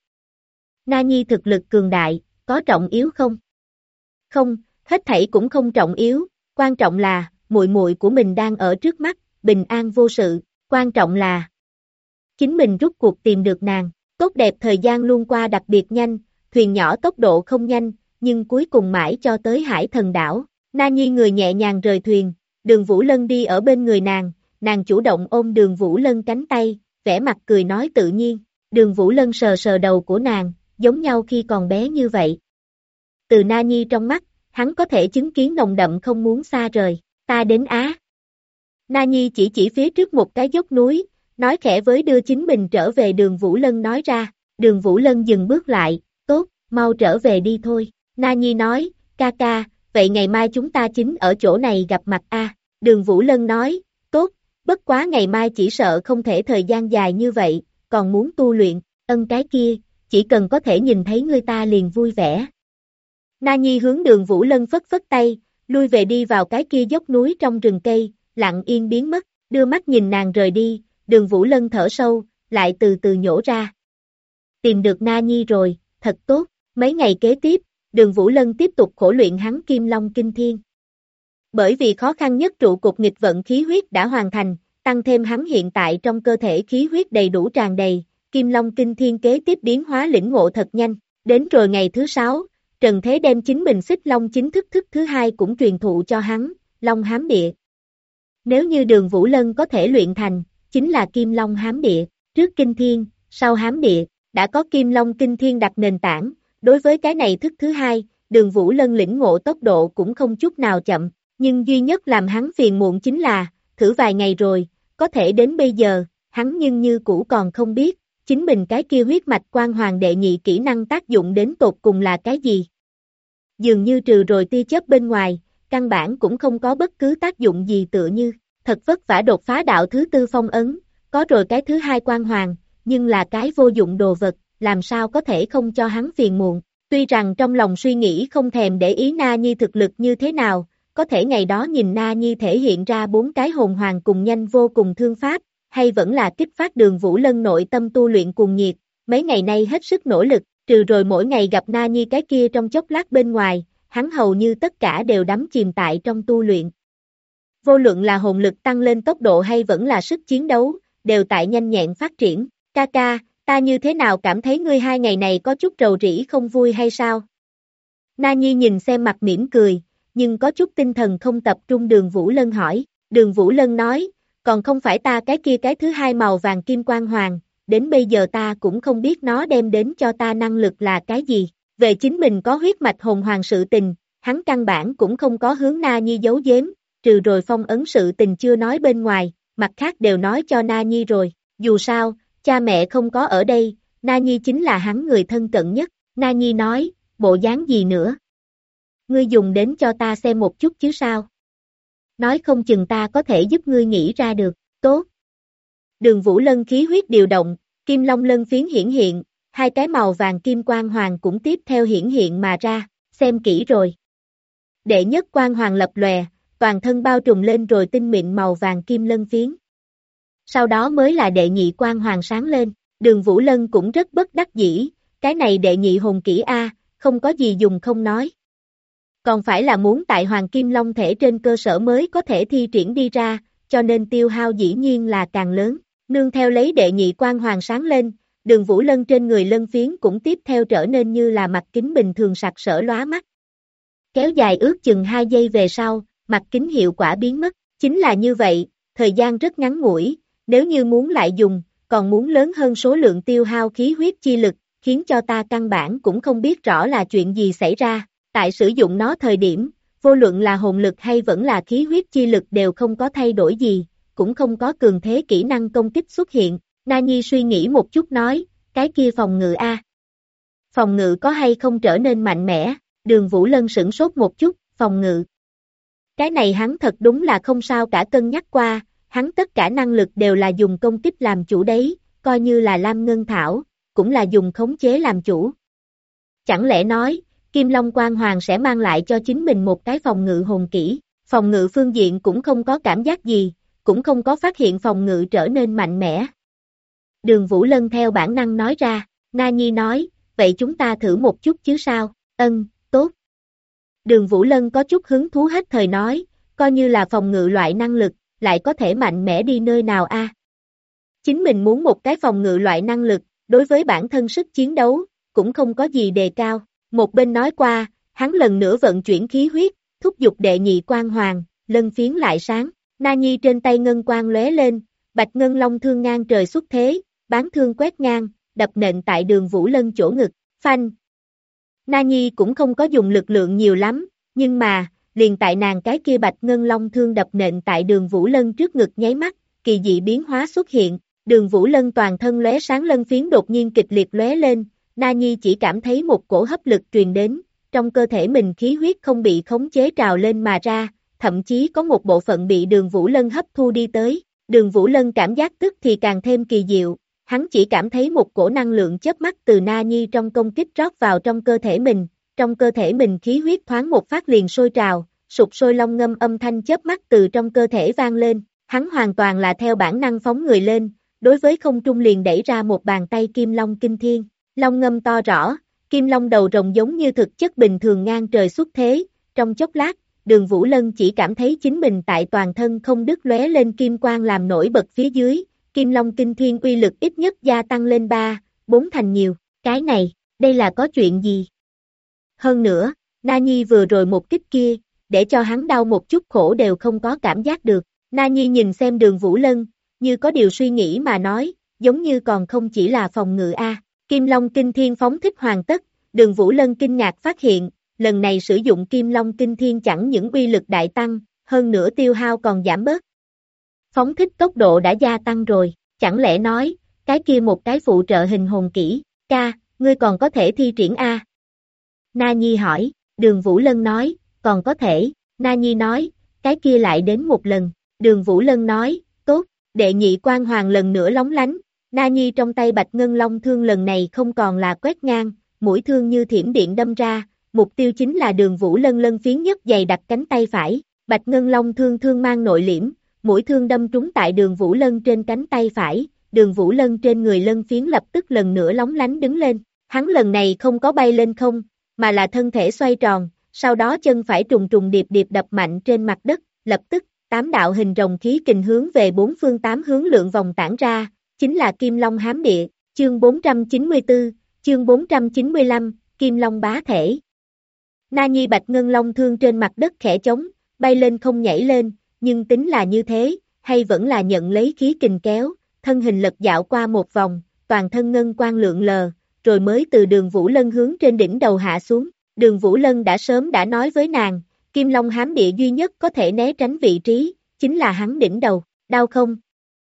Na Nhi thực lực cường đại, có trọng yếu không? Không, hết thảy cũng không trọng yếu, quan trọng là, muội muội của mình đang ở trước mắt, bình an vô sự, quan trọng là chính mình rút cuộc tìm được nàng. Tốt đẹp thời gian luôn qua đặc biệt nhanh, thuyền nhỏ tốc độ không nhanh, nhưng cuối cùng mãi cho tới Hải Thần đảo. Na Nhi người nhẹ nhàng rời thuyền, Đường Vũ Lân đi ở bên người nàng chủ động ôm Đường Vũ Lân cánh tay, vẻ mặt cười nói tự nhiên. Đường Vũ Lân sờ sờ đầu của nàng, giống nhau khi còn bé như vậy. Từ Na Nhi trong mắt, hắn có thể chứng kiến nồng đậm không muốn xa rời, ta đến Á. Na Nhi chỉ phía trước một cái dốc núi, nói khẽ với đưa chính mình trở về Đường Vũ Lân nói ra. Đường Vũ Lân dừng bước lại, tốt, mau trở về đi thôi. Na Nhi nói, ca ca, vậy ngày mai chúng ta chính ở chỗ này gặp mặt a. Đường Vũ Lân nói, tốt, bất quá ngày mai chỉ sợ không thể thời gian dài như vậy, còn muốn tu luyện, cái kia, chỉ cần có thể nhìn thấy người ta liền vui vẻ. Na Nhi hướng Đường Vũ Lân phất phất tay, lui về đi vào cái kia dốc núi trong rừng cây, lặng yên biến mất, đưa mắt nhìn nàng rời đi, Đường Vũ Lân thở sâu, lại từ từ nhổ ra. Tìm được Na Nhi rồi, thật tốt, mấy ngày kế tiếp, Đường Vũ Lân tiếp tục khổ luyện hắn Kim Long Kinh Thiên. Bởi vì khó khăn nhất trụ cột nghịch vận khí huyết đã hoàn thành, tăng thêm hắn hiện tại trong cơ thể khí huyết đầy đủ tràn đầy, Kim Long Kinh Thiên kế tiếp biến hóa lĩnh ngộ thật nhanh, đến rồi ngày thứ 6, Trần Thế đem chính mình Xích Long chính thức thứ 2 cũng truyền thụ cho hắn, Long Hám Địa. Nếu như Đường Vũ Lân có thể luyện thành, chính là Kim Long Hám Địa, trước Kinh Thiên, sau Hám Địa, đã có Kim Long Kinh Thiên đặt nền tảng, đối với cái này thức thứ 2, Đường Vũ Lân lĩnh ngộ tốc độ cũng không chút nào chậm, nhưng duy nhất làm hắn phiền muộn chính là, thử vài ngày rồi, có thể đến bây giờ, hắn nhưng như cũ còn không biết, chính mình cái kia huyết mạch quan hoàng đệ nhị kỹ năng tác dụng đến tột cùng là cái gì. Dường như trừ rồi tia chớp bên ngoài, căn bản cũng không có bất cứ tác dụng gì tựa như, thật vất vả đột phá đạo thứ 4 phong ấn, có rồi cái thứ 2 quan hoàng, nhưng là cái vô dụng đồ vật, làm sao có thể không cho hắn phiền muộn. Tuy rằng trong lòng suy nghĩ không thèm để ý Na Nhi thực lực như thế nào, có thể ngày đó nhìn Na Nhi thể hiện ra 4 cái hồn hoàng cùng nhanh vô cùng thương pháp, hay vẫn là kích phát Đường Vũ Lân nội tâm tu luyện cuồng nhiệt, mấy ngày nay hết sức nỗ lực, trừ rồi mỗi ngày gặp Na Nhi cái kia trong chốc lát bên ngoài, hắn hầu như tất cả đều đắm chìm tại trong tu luyện. Vô luận là hồn lực tăng lên tốc độ hay vẫn là sức chiến đấu, đều tại nhanh nhẹn phát triển. Ca ca, ta như thế nào cảm thấy ngươi 2 ngày này có chút rầu rĩ không vui hay sao? Na Nhi nhìn xem mặt mỉm cười, nhưng có chút tinh thần không tập trung. Đường Vũ Lân hỏi. Đường Vũ Lân nói, còn không phải ta cái kia cái thứ 2 màu vàng kim quang hoàng, đến bây giờ ta cũng không biết nó đem đến cho ta năng lực là cái gì. Về chính mình có huyết mạch hồn hoàng sự tình, hắn căn bản cũng không có hướng Na Nhi giấu giếm, trừ rồi phong ấn sự tình chưa nói bên ngoài, mặt khác đều nói cho Na Nhi rồi. Dù sao, cha mẹ không có ở đây, Na Nhi chính là hắn người thân cận nhất. Na Nhi nói, bộ dáng gì nữa? Ngươi dùng đến cho ta xem một chút chứ sao? Nói không chừng ta có thể giúp ngươi nghĩ ra được, tốt. Đường Vũ Lân khí huyết điều động, Kim Long Lân phiến hiển hiện, 2 cái màu vàng kim quang hoàng cũng tiếp theo hiển hiện mà ra, xem kỹ rồi. Đệ nhất quang hoàng lập lòe, toàn thân bao trùm lên rồi tinh mịn màu vàng kim lân phiến. Sau đó mới là đệ nhị quang hoàng sáng lên, Đường Vũ Lân cũng rất bất đắc dĩ, cái này đệ nhị hồn kỹ A, không có gì dùng không nói. Còn phải là muốn tại Hoàng Kim Long thể trên cơ sở mới có thể thi triển đi ra, cho nên tiêu hao dĩ nhiên là càng lớn. Nương theo lấy đệ nhị quang hoàng sáng lên, Đường Vũ Lân trên người lân phiến cũng tiếp theo trở nên như là mặt kính bình thường sặc sỡ lóa mắt. Kéo dài ước chừng 2 giây về sau, mặt kính hiệu quả biến mất, chính là như vậy, thời gian rất ngắn ngủi, nếu như muốn lại dùng, còn muốn lớn hơn số lượng tiêu hao khí huyết chi lực, khiến cho ta căn bản cũng không biết rõ là chuyện gì xảy ra. Tại sử dụng nó thời điểm, vô luận là hồn lực hay vẫn là khí huyết chi lực đều không có thay đổi gì, cũng không có cường thế kỹ năng công kích xuất hiện. Na Nhi suy nghĩ một chút nói, cái kia phòng ngự A. Phòng ngự có hay không trở nên mạnh mẽ? Đường Vũ Lân sửng sốt một chút, phòng ngự. Cái này hắn thật đúng là không sao cả cân nhắc qua, hắn tất cả năng lực đều là dùng công kích làm chủ đấy, coi như là Lam Ngân Thảo, cũng là dùng khống chế làm chủ. Chẳng lẽ nói, Kim Long Quang Hoàng sẽ mang lại cho chính mình một cái phòng ngự hồn kỹ, phòng ngự phương diện cũng không có cảm giác gì, cũng không có phát hiện phòng ngự trở nên mạnh mẽ. Đường Vũ Lân theo bản năng nói ra, Na Nhi nói, vậy chúng ta thử một chút chứ sao, tốt. Đường Vũ Lân có chút hứng thú hết thời nói, coi như là phòng ngự loại năng lực, lại có thể mạnh mẽ đi nơi nào a? Chính mình muốn một cái phòng ngự loại năng lực, đối với bản thân sức chiến đấu, cũng không có gì đề cao. Một bên nói qua, hắn lần nữa vận chuyển khí huyết, thúc giục đệ nhị quang hoàng, lân phiến lại sáng. Na Nhi trên tay ngân quang lóe lên, bạch ngân long thương ngang trời xuất thế, bán thương quét ngang, đập nện tại đường Vũ Lân chỗ ngực, phanh. Na Nhi cũng không có dùng lực lượng nhiều lắm, nhưng mà, liền tại nàng cái kia bạch ngân long thương đập nện tại đường Vũ Lân trước ngực nháy mắt, kỳ dị biến hóa xuất hiện, đường Vũ Lân toàn thân lóe sáng lân phiến đột nhiên kịch liệt lóe lên, Na Nhi chỉ cảm thấy một cổ hấp lực truyền đến, trong cơ thể mình khí huyết không bị khống chế trào lên mà ra, thậm chí có một bộ phận bị đường Vũ Lân hấp thu đi tới, đường Vũ Lân cảm giác tức thì càng thêm kỳ diệu, hắn chỉ cảm thấy một cổ năng lượng chớp mắt từ Na Nhi trong công kích rót vào trong cơ thể mình khí huyết thoáng một phát liền sôi trào, sụp sôi long ngâm âm thanh chớp mắt từ trong cơ thể vang lên, hắn hoàn toàn là theo bản năng phóng người lên, đối với không trung liền đẩy ra một bàn tay kim long kinh thiên, long ngâm to rõ, kim long đầu rồng giống như thực chất bình thường ngang trời xuất thế, trong chốc lát, đường Vũ Lân chỉ cảm thấy chính mình tại toàn thân không đứt lóe lên kim quang làm nổi bật phía dưới, kim long kinh thiên uy lực ít nhất gia tăng lên 3-4 thành nhiều, cái này, đây là có chuyện gì? Hơn nữa, Na Nhi vừa rồi một kích kia, để cho hắn đau một chút khổ đều không có cảm giác được, Na Nhi nhìn xem đường Vũ Lân, như có điều suy nghĩ mà nói, giống như còn không chỉ là phòng ngự a. Kim Long Kinh Thiên phóng thích hoàn tất, đường Vũ Lân kinh ngạc phát hiện, lần này sử dụng Kim Long Kinh Thiên chẳng những uy lực đại tăng, hơn nữa tiêu hao còn giảm bớt. Phóng thích tốc độ đã gia tăng rồi, chẳng lẽ nói, cái kia một cái phụ trợ hình hồn kỹ, ca, ngươi còn có thể thi triển a? Na Nhi hỏi, đường Vũ Lân nói, còn có thể, Na Nhi nói, cái kia lại đến một lần, đường Vũ Lân nói, tốt, đệ nhị quang hoàng lần nữa lóng lánh, Na Nhi trong tay bạch ngân long thương lần này không còn là quét ngang, mũi thương như thiểm điện đâm ra, mục tiêu chính là đường Vũ Lân lân phiến nhất dày đặt cánh tay phải, bạch ngân long thương thương mang nội liễm, mũi thương đâm trúng tại đường Vũ Lân trên cánh tay phải, đường Vũ Lân trên người lân phiến lập tức lần nữa lóng lánh đứng lên, hắn lần này không có bay lên không, mà là thân thể xoay tròn, sau đó chân phải trùng trùng điệp điệp đập mạnh trên mặt đất, lập tức, 8 đạo hình rồng khí kình hướng về 4 phương 8 hướng lượng vòng tản ra, chính là Kim Long Hám Địa, chương 494, chương 495, Kim Long bá thể. Na Nhi bạch ngân long thương trên mặt đất khẽ trống, bay lên không nhảy lên, nhưng tính là như thế, hay vẫn là nhận lấy khí kình kéo, thân hình lật dạo qua một vòng, toàn thân ngân quang lượng lờ, rồi mới từ đường Vũ Lân hướng trên đỉnh đầu hạ xuống. Đường Vũ Lân đã sớm đã nói với nàng, Kim Long Hám Địa duy nhất có thể né tránh vị trí, chính là hắn đỉnh đầu, đau không?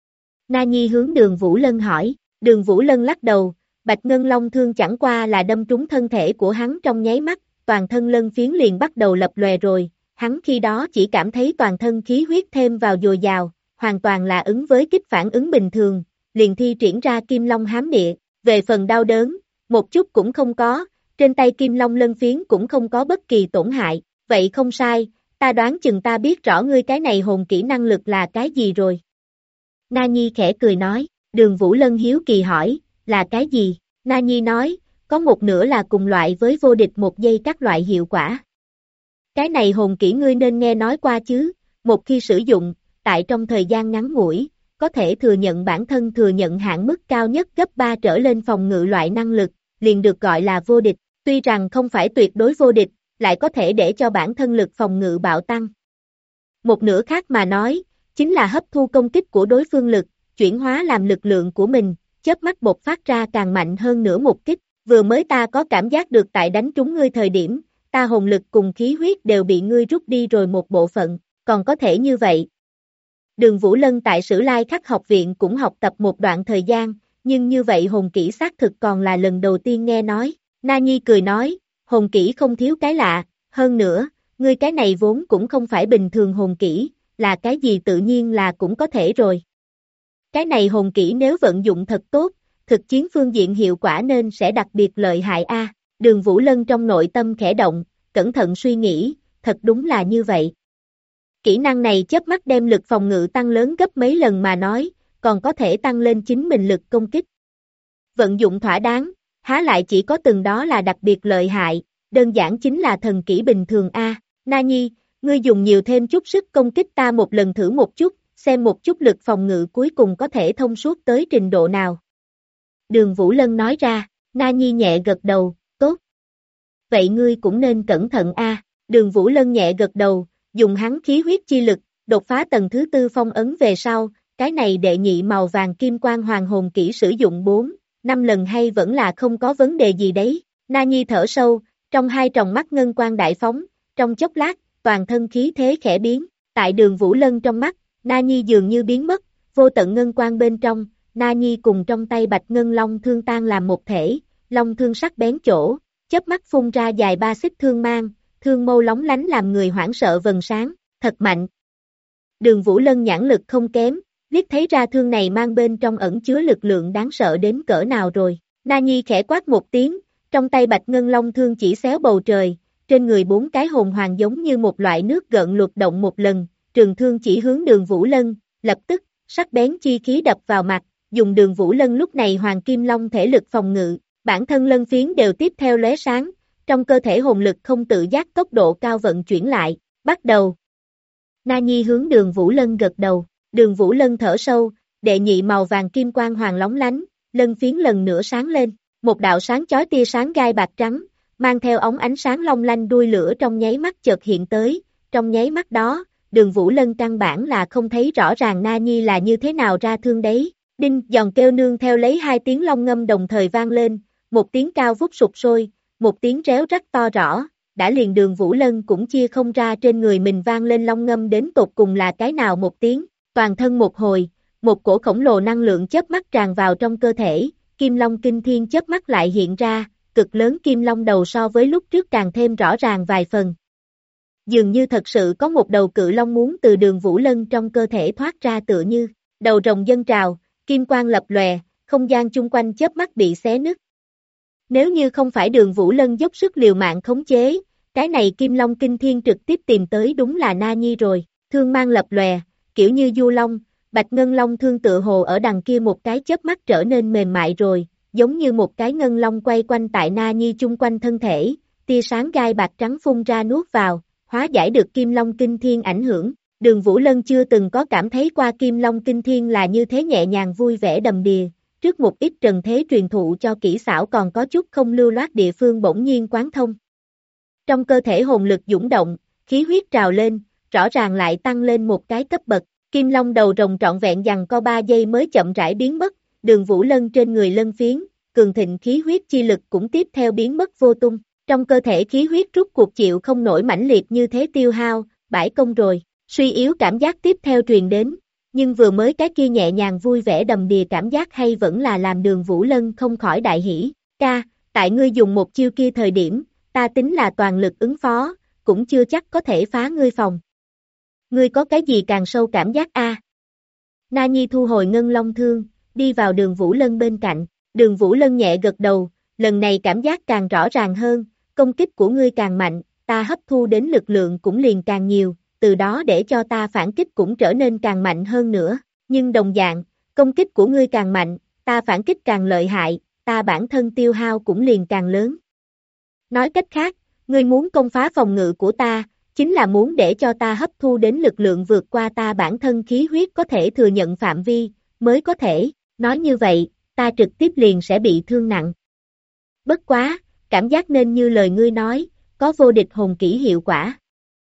Na Nhi hướng đường Vũ Lân hỏi, đường Vũ Lân lắc đầu, bạch ngân long thương chẳng qua là đâm trúng thân thể của hắn trong nháy mắt, toàn thân lân phiến liền bắt đầu lập lòe rồi, hắn khi đó chỉ cảm thấy toàn thân khí huyết thêm vào dồi dào, hoàn toàn là ứng với kích phản ứng bình thường, liền thi triển ra Kim Long Hám Địa, về phần đau đớn, một chút cũng không có, trên tay Kim Long lân phiến cũng không có bất kỳ tổn hại, vậy không sai, ta đoán chừng ta biết rõ ngươi cái này hồn kỹ năng lực là cái gì rồi. Na Nhi khẽ cười nói, đường Vũ Lân hiếu kỳ hỏi, là cái gì? Na Nhi nói, có một nửa là cùng loại với vô địch một giây các loại hiệu quả. Cái này hồn kỹ ngươi nên nghe nói qua chứ, một khi sử dụng, tại trong thời gian ngắn ngủi, có thể thừa nhận bản thân thừa nhận hạn mức cao nhất gấp 3 trở lên phòng ngự loại năng lực, liền được gọi là vô địch, tuy rằng không phải tuyệt đối vô địch, lại có thể để cho bản thân lực phòng ngự bạo tăng. Một nửa khác mà nói, chính là hấp thu công kích của đối phương lực, chuyển hóa làm lực lượng của mình, chớp mắt bộc phát ra càng mạnh hơn nữa một kích, vừa mới ta có cảm giác được tại đánh trúng ngươi thời điểm, ta hồn lực cùng khí huyết đều bị ngươi rút đi rồi một bộ phận, còn có thể như vậy. Đường Vũ Lân tại Sử Lai Khắc học viện cũng học tập một đoạn thời gian, nhưng như vậy hồn kỹ xác thực còn là lần đầu tiên nghe nói. Na Nhi cười nói, hồn kỹ không thiếu cái lạ, hơn nữa, ngươi cái này vốn cũng không phải bình thường hồn kỹ, là cái gì tự nhiên là cũng có thể rồi. Cái này hồn kỹ nếu vận dụng thật tốt, thực chiến phương diện hiệu quả nên sẽ đặc biệt lợi hại a. Đường Vũ Lân trong nội tâm khẽ động, cẩn thận suy nghĩ, thật đúng là như vậy. Kỹ năng này chớp mắt đem lực phòng ngự tăng lớn gấp mấy lần mà nói, còn có thể tăng lên chính mình lực công kích. Vận dụng thỏa đáng, há lại chỉ có từng đó là đặc biệt lợi hại, đơn giản chính là thần kỹ bình thường a. Na Nhi, ngươi dùng nhiều thêm chút sức công kích ta một lần thử một chút, xem một chút lực phòng ngự cuối cùng có thể thông suốt tới trình độ nào. Đường Vũ Lân nói ra, Na Nhi nhẹ gật đầu, tốt. Vậy ngươi cũng nên cẩn thận a. Đường Vũ Lân nhẹ gật đầu, dùng hắn khí huyết chi lực, đột phá tầng thứ 4 phong ấn về sau, cái này đệ nhị màu vàng kim quang hoàng hồn kỹ sử dụng 4-5 lần hay vẫn là không có vấn đề gì đấy. Na Nhi thở sâu, trong hai tròng mắt ngân quang đại phóng, trong chốc lát, toàn thân khí thế khẽ biến, tại Đường Vũ Lân trong mắt, Na Nhi dường như biến mất, vô tận ngân quang bên trong, Na Nhi cùng trong tay bạch ngân long thương tan làm một thể, long thương sắc bén chỗ, chớp mắt phun ra dài 3 xích thương mang, thương mâu lóng lánh làm người hoảng sợ vầng sáng, thật mạnh. Đường Vũ Lân nhãn lực không kém, liếc thấy ra thương này mang bên trong ẩn chứa lực lượng đáng sợ đến cỡ nào rồi. Na Nhi khẽ quát một tiếng, trong tay bạch ngân long thương chỉ xéo bầu trời, trên người 4 cái hồn hoàng giống như một loại nước gợn luật động một lần, trường thương chỉ hướng Đường Vũ Lân, lập tức, sắc bén chi khí đập vào mặt, dùng Đường Vũ Lân lúc này hoàng kim long thể lực phòng ngự, bản thân lân phiến đều tiếp theo lóe sáng, trong cơ thể hồn lực không tự giác tốc độ cao vận chuyển lại, bắt đầu. Na Nhi hướng Đường Vũ Lân gật đầu, Đường Vũ Lân thở sâu, đệ nhị màu vàng kim quang hoàng lóng lánh, lân phiến lần nữa sáng lên, một đạo sáng chói tia sáng gai bạc trắng, mang theo ống ánh sáng long lanh đuôi lửa trong nháy mắt chợt hiện tới, trong nháy mắt đó, Đường Vũ Lân căn bản là không thấy rõ ràng Na Nhi là như thế nào ra thương đấy, đinh giòn kêu nương theo lấy 2 tiếng long ngâm đồng thời vang lên, một tiếng cao vút sụp sôi, một tiếng réo rắt to rõ, đã liền Đường Vũ Lân cũng chia không ra trên người mình vang lên long ngâm đến tột cùng là cái nào một tiếng, toàn thân một hồi, một cổ khổng lồ năng lượng chớp mắt tràn vào trong cơ thể, Kim Long Kinh Thiên chớp mắt lại hiện ra, cực lớn Kim Long đầu so với lúc trước càng thêm rõ ràng vài phần. Dường như thật sự có một đầu cự long muốn từ Đường Vũ Lân trong cơ thể thoát ra tựa như, đầu rồng dâng trào, kim quang lập lòe, không gian chung quanh chớp mắt bị xé nứt. Nếu như không phải Đường Vũ Lân dốc sức liều mạng khống chế, cái này Kim Long Kinh Thiên trực tiếp tìm tới đúng là Na Nhi rồi, thương mang lập lòe, kiểu như du long, bạch ngân long thương tựa hồ ở đằng kia một cái chớp mắt trở nên mềm mại rồi, giống như một cái ngân long quay quanh tại Na Nhi chung quanh thân thể, tia sáng gai bạc trắng phun ra nuốt vào, hóa giải được Kim Long Kinh Thiên ảnh hưởng. Đường Vũ Lân chưa từng có cảm thấy qua Kim Long Kinh Thiên là như thế nhẹ nhàng vui vẻ đầm đìa, trước một ít trần thế truyền thụ cho kỹ xảo còn có chút không lưu loát địa phương bỗng nhiên quán thông. Trong cơ thể hồn lực dũng động, khí huyết trào lên, rõ ràng lại tăng lên một cái cấp bậc, Kim Long đầu rồng trọn vẹn giằng co 3 giây mới chậm rãi biến mất, Đường Vũ Lân trên người lân phiến, cường thịnh khí huyết chi lực cũng tiếp theo biến mất vô tung, trong cơ thể khí huyết rút cuộc chịu không nổi mãnh liệt như thế tiêu hao, bãi công rồi, suy yếu cảm giác tiếp theo truyền đến, nhưng vừa mới cái kia nhẹ nhàng vui vẻ đầm đìa cảm giác hay vẫn là làm Đường Vũ Lân không khỏi đại hỉ, ca, tại ngươi dùng một chiêu kia thời điểm, ta tính là toàn lực ứng phó, cũng chưa chắc có thể phá ngươi phòng. Ngươi có cái gì càng sâu cảm giác a? Na Nhi thu hồi ngân long thương, đi vào Đường Vũ Lân bên cạnh, Đường Vũ Lân nhẹ gật đầu, lần này cảm giác càng rõ ràng hơn, công kích của ngươi càng mạnh, ta hấp thu đến lực lượng cũng liền càng nhiều, từ đó để cho ta phản kích cũng trở nên càng mạnh hơn nữa, nhưng đồng dạng, công kích của ngươi càng mạnh, ta phản kích càng lợi hại, ta bản thân tiêu hao cũng liền càng lớn. Nói cách khác, ngươi muốn công phá phòng ngự của ta, chính là muốn để cho ta hấp thu đến lực lượng vượt qua ta bản thân khí huyết có thể thừa nhận phạm vi, mới có thể, nói như vậy, ta trực tiếp liền sẽ bị thương nặng. Bất quá, cảm giác nên như lời ngươi nói, có vô địch hồn kỹ hiệu quả.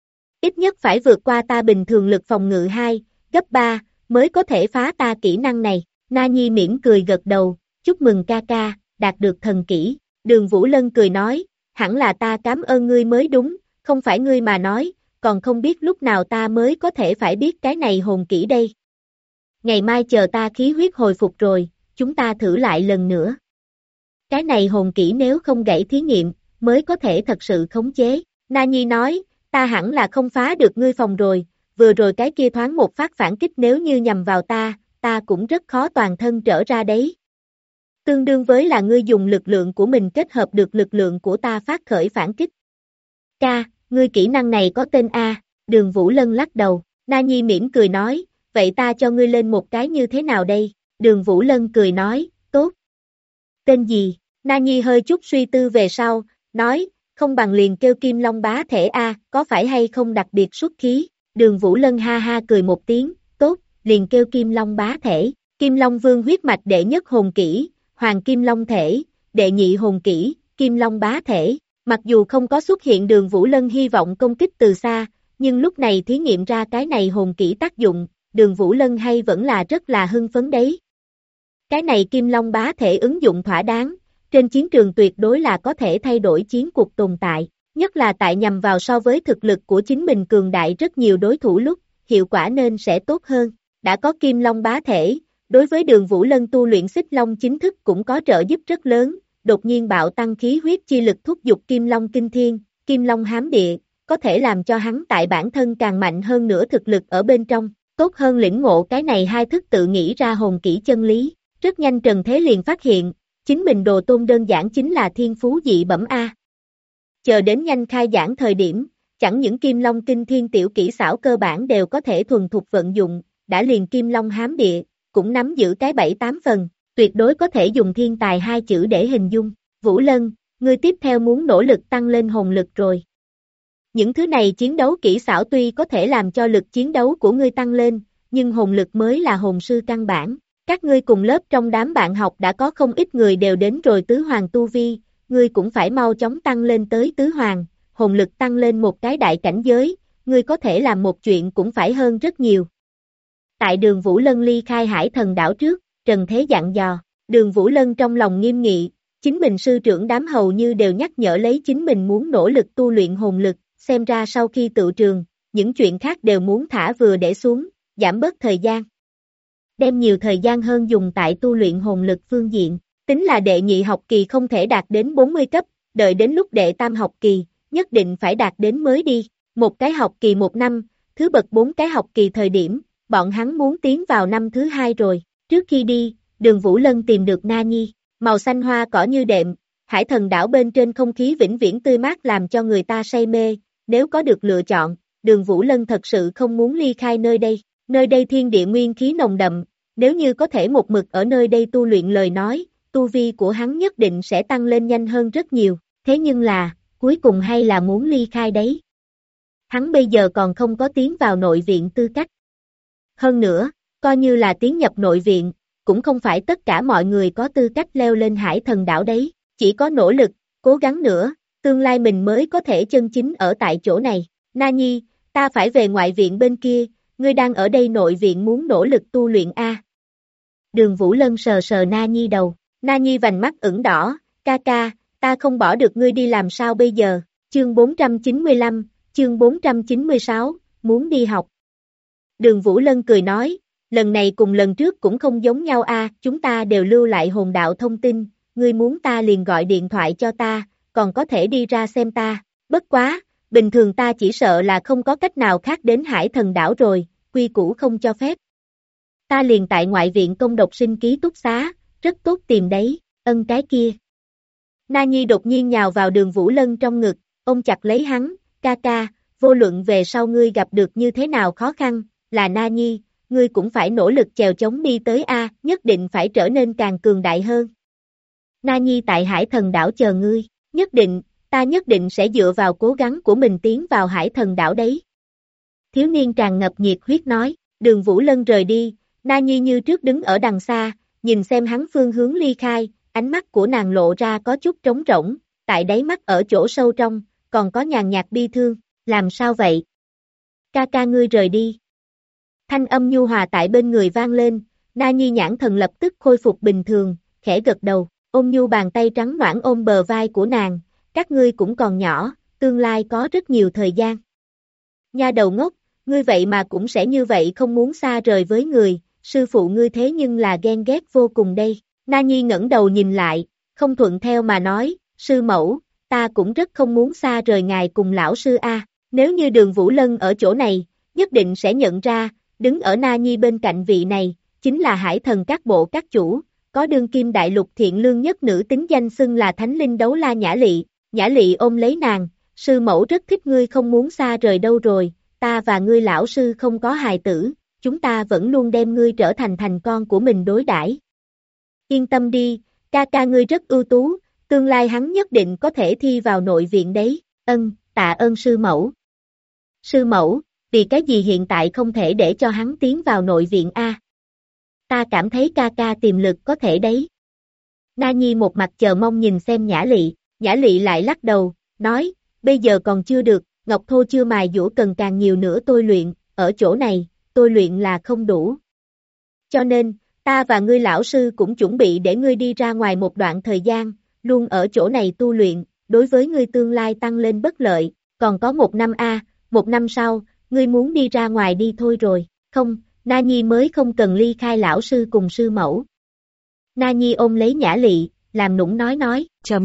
Ít nhất phải vượt qua ta bình thường lực phòng ngự 2, gấp 3, mới có thể phá ta kỹ năng này. Na Nhi mỉm cười gật đầu, chúc mừng ca ca, đạt được thần kỹ. Đường Vũ Lân cười nói, hẳn là ta cảm ơn ngươi mới đúng, không phải ngươi mà nói, còn không biết lúc nào ta mới có thể phải biết cái này hồn kỹ đây. Ngày mai chờ ta khí huyết hồi phục rồi, chúng ta thử lại lần nữa. Cái này hồn kỹ nếu không gãy thí nghiệm, mới có thể thật sự khống chế. Na Nhi nói, ta hẳn là không phá được ngươi phòng rồi, vừa rồi cái kia thoáng một phát phản kích nếu như nhằm vào ta cũng rất khó toàn thân trở ra đấy. Tương đương với là ngươi dùng lực lượng của mình kết hợp được lực lượng của ta phát khởi phản kích. Ca, ngươi kỹ năng này có tên A, Đường Vũ Lân lắc đầu, Na Nhi mỉm cười nói, vậy ta cho ngươi lên một cái như thế nào đây? Đường Vũ Lân cười nói, tốt. Tên gì? Na Nhi hơi chút suy tư về sau, nói, không bằng liền kêu Kim Long bá thể A, có phải hay không đặc biệt xuất khí? Đường Vũ Lân ha ha cười một tiếng, tốt, liền kêu Kim Long bá thể, Kim Long Vương huyết mạch đệ nhất hồn kỹ, Hoàng Kim Long thể, đệ nhị hồn kỹ, Kim Long bá thể. Mặc dù không có xuất hiện Đường Vũ Lân hy vọng công kích từ xa, nhưng lúc này thí nghiệm ra cái này hồn kỹ tác dụng, Đường Vũ Lân hay vẫn là rất là hưng phấn đấy. Cái này Kim Long bá thể ứng dụng thỏa đáng, trên chiến trường tuyệt đối là có thể thay đổi chiến cuộc tồn tại, nhất là tại nhằm vào so với thực lực của chính mình cường đại rất nhiều đối thủ lúc, hiệu quả nên sẽ tốt hơn. Đã có Kim Long bá thể, đối với Đường Vũ Lân tu luyện xích long chính thức cũng có trợ giúp rất lớn, đột nhiên bạo tăng khí huyết chi lực thúc giục Kim Long kinh thiên, Kim Long hám địa, có thể làm cho hắn tại bản thân càng mạnh hơn nữa thực lực ở bên trong, tốt hơn lĩnh ngộ cái này hai thức tự nghĩ ra hồn kỹ chân lý. Rất nhanh Trần Thế liền phát hiện, chính mình đồ tôn đơn giản chính là thiên phú dị bẩm A. Chờ đến nhanh khai giảng thời điểm, chẳng những Kim Long kinh thiên tiểu kỹ xảo cơ bản đều có thể thuần thục vận dụng, đã liền Kim Long hám địa, cũng nắm giữ cái 7-8 phần, tuyệt đối có thể dùng thiên tài hai chữ để hình dung. Vũ Lân, ngươi tiếp theo muốn nỗ lực tăng lên hồn lực rồi. Những thứ này chiến đấu kỹ xảo tuy có thể làm cho lực chiến đấu của ngươi tăng lên, nhưng hồn lực mới là hồn sư căn bản. Các ngươi cùng lớp trong đám bạn học đã có không ít người đều đến rồi tứ hoàng tu vi, ngươi cũng phải mau chóng tăng lên tới tứ hoàng, hồn lực tăng lên một cái đại cảnh giới, ngươi có thể làm một chuyện cũng phải hơn rất nhiều. Tại Đường Vũ Lân ly khai Hải Thần đảo trước, Trần Thế dặn dò, Đường Vũ Lân trong lòng nghiêm nghị, chính mình sư trưởng đám hầu như đều nhắc nhở lấy chính mình muốn nỗ lực tu luyện hồn lực, xem ra sau khi tự trường, những chuyện khác đều muốn thả vừa để xuống, giảm bớt thời gian. Đem nhiều thời gian hơn dùng tại tu luyện hồn lực phương diện, tính là đệ nhị học kỳ không thể đạt đến 40 cấp, đợi đến lúc đệ tam học kỳ, nhất định phải đạt đến mới đi, một cái học kỳ 1 năm, thứ bậc 4 cái học kỳ thời điểm, bọn hắn muốn tiến vào năm thứ 2 rồi, trước khi đi, Đường Vũ Lân tìm được Na Nhi, màu xanh hoa cỏ như đệm, Hải Thần đảo bên trên không khí vĩnh viễn tươi mát làm cho người ta say mê, nếu có được lựa chọn, Đường Vũ Lân thật sự không muốn ly khai nơi đây thiên địa nguyên khí nồng đậm, nếu như có thể một mực ở nơi đây tu luyện lời nói, tu vi của hắn nhất định sẽ tăng lên nhanh hơn rất nhiều, thế nhưng là, cuối cùng hay là muốn ly khai đấy. Hắn bây giờ còn không có tiến vào nội viện tư cách. Hơn nữa, coi như là tiến nhập nội viện, cũng không phải tất cả mọi người có tư cách leo lên Hải Thần đảo đấy, chỉ có nỗ lực, cố gắng nữa, tương lai mình mới có thể chân chính ở tại chỗ này. Na Nhi, ta phải về ngoại viện bên kia, ngươi đang ở đây nội viện muốn nỗ lực tu luyện A. Đường Vũ Lân sờ sờ Na Nhi đầu, Na Nhi vành mắt ửng đỏ, ca ca, ta không bỏ được ngươi đi làm sao bây giờ, chương 495, chương 496, muốn đi học. Đường Vũ Lân cười nói, lần này cùng lần trước cũng không giống nhau a, chúng ta đều lưu lại hồn đạo thông tin, ngươi muốn ta liền gọi điện thoại cho ta, còn có thể đi ra xem ta, bất quá, bình thường ta chỉ sợ là không có cách nào khác đến Hải Thần đảo rồi, quy củ không cho phép. Ta liền tại ngoại viện công độc sinh ký túc xá, rất tốt tìm đấy, ân cái kia. Na Nhi đột nhiên nhào vào Đường Vũ Lân trong ngực, ôm chặt lấy hắn, ca ca, vô luận về sau ngươi gặp được như thế nào khó khăn, là Na Nhi, ngươi cũng phải nỗ lực chèo chống đi tới A, nhất định phải trở nên càng cường đại hơn. Na Nhi tại Hải Thần đảo chờ ngươi, ta nhất định sẽ dựa vào cố gắng của mình tiến vào Hải Thần đảo đấy. Thiếu niên tràn ngập nhiệt huyết nói, Đường Vũ Lân rời đi, Na Nhi như trước đứng ở đằng xa, nhìn xem hắn phương hướng ly khai, ánh mắt của nàng lộ ra có chút trống rỗng, tại đáy mắt ở chỗ sâu trong, còn có nhàn nhạt bi thương, làm sao vậy? Ca ca ngươi rời đi. Thanh âm nhu hòa tại bên người vang lên, Na Nhi nhãn thần lập tức khôi phục bình thường, khẽ gật đầu, ôm nhu bàn tay trắng nõn ôm bờ vai của nàng, các ngươi cũng còn nhỏ, tương lai có rất nhiều thời gian. Nha đầu ngốc, ngươi vậy mà cũng sẽ như vậy không muốn xa rời với người, sư phụ ngươi thế nhưng là ghen ghét vô cùng đây. Na Nhi ngẩng đầu nhìn lại, không thuận theo mà nói, sư mẫu, ta cũng rất không muốn xa rời ngài cùng lão sư A, nếu như Đường Vũ Lân ở chỗ này, nhất định sẽ nhận ra, đứng ở Na Nhi bên cạnh vị này, chính là hải thần các bộ các chủ, có đương kim đại lục thiện lương nhất nữ tính danh xưng là thánh linh đấu la Nhã Lị. Nhã Lị ôm lấy nàng, sư mẫu rất thích ngươi không muốn xa rời đâu rồi, ta và ngươi lão sư không có hài tử, chúng ta vẫn luôn đem ngươi trở thành con của mình đối đãi. Yên tâm đi, ca ca ngươi rất ưu tú, tương lai hắn nhất định có thể thi vào nội viện đấy, tạ ơn sư mẫu. Sư mẫu, vì cái gì hiện tại không thể để cho hắn tiến vào nội viện a? Ta cảm thấy ca ca tiềm lực có thể đấy. Na Nhi một mặt chờ mong nhìn xem Nhã Lị lại lắc đầu, nói, bây giờ còn chưa được, ngọc thô chưa mài dũa cần càng nhiều nữa tôi luyện, ở chỗ này, tôi luyện là không đủ. Cho nên, ta và ngươi lão sư cũng chuẩn bị để ngươi đi ra ngoài một đoạn thời gian, luôn ở chỗ này tu luyện, đối với ngươi tương lai tăng lên bất lợi, còn có 1 năm một năm sau, ngươi muốn đi ra ngoài đi thôi rồi, không, Na Nhi mới không cần ly khai lão sư cùng sư mẫu. Na Nhi ôm lấy Nhã Lị, làm nũng nói.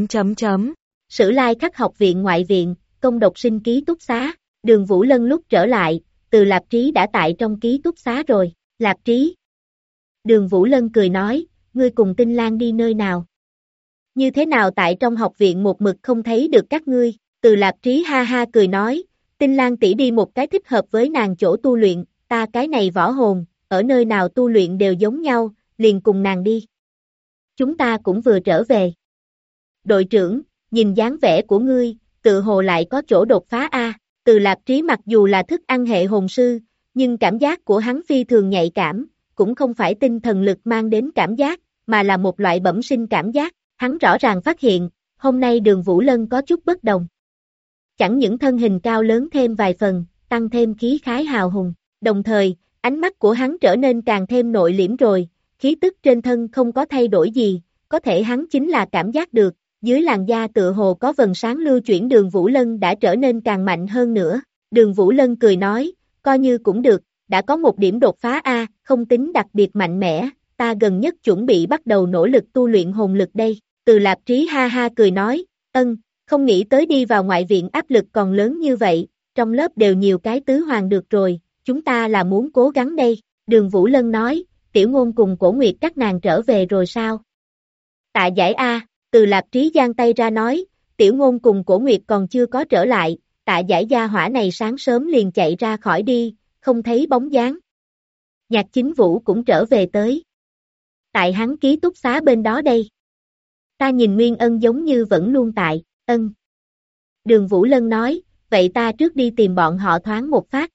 Sử Lai Khắc học viện ngoại viện, công độc sinh ký túc xá, Đường Vũ Lân lúc trở lại, Từ Lạp Trí đã tại trong ký túc xá rồi, Lạp Trí. Đường Vũ Lân cười nói, ngươi cùng Tinh Lan đi nơi nào? Như thế nào tại trong học viện một mực không thấy được các ngươi? Từ Lạp Trí ha ha cười nói, Tinh Lan tỷ đi một cái thích hợp với nàng chỗ tu luyện, ta cái này võ hồn, ở nơi nào tu luyện đều giống nhau, liền cùng nàng đi. Chúng ta cũng vừa trở về. Đội trưởng, nhìn dáng vẻ của ngươi, tự hồ lại có chỗ đột phá a. Từ Lạp Trí mặc dù là thức ăn hệ hồn sư, nhưng cảm giác của hắn phi thường nhạy cảm, cũng không phải tinh thần lực mang đến cảm giác, mà là một loại bẩm sinh cảm giác. Hắn rõ ràng phát hiện, hôm nay Đường Vũ Lân có chút bất đồng. Chẳng những thân hình cao lớn thêm vài phần, tăng thêm khí khái hào hùng, đồng thời, ánh mắt của hắn trở nên càng thêm nội liễm rồi, khí tức trên thân không có thay đổi gì, có thể hắn chính là cảm giác được, dưới làn da tựa hồ có vầng sáng lưu chuyển. Đường Vũ Lân đã trở nên càng mạnh hơn nữa. Đường Vũ Lân cười nói, coi như cũng được, đã có một điểm đột phá a, không tính đặc biệt mạnh mẽ, ta gần nhất chuẩn bị bắt đầu nỗ lực tu luyện hồn lực đây. Từ Lạp Trí ha ha cười nói, không nghĩ tới đi vào ngoại viện áp lực còn lớn như vậy, trong lớp đều nhiều cái tứ hoàng được rồi, chúng ta là muốn cố gắng đây. Đường Vũ Lân nói, Tiểu Ngôn cùng Cổ Nguyệt các nàng trở về rồi sao? Tạ giải a. Từ Lạp Trí giang tay ra nói, Tiểu Ngôn cùng Cổ Nguyệt còn chưa có trở lại, Tạ giải gia hỏa này sáng sớm liền chạy ra khỏi đi, không thấy bóng dáng. Nhạc Chính Vũ cũng trở về tới. Tại hắn ký túc xá bên đó đây. Ta nhìn Nguyên Ân giống như vẫn luôn tại, Đường Vũ Lân nói, vậy ta trước đi tìm bọn họ thoáng một phát.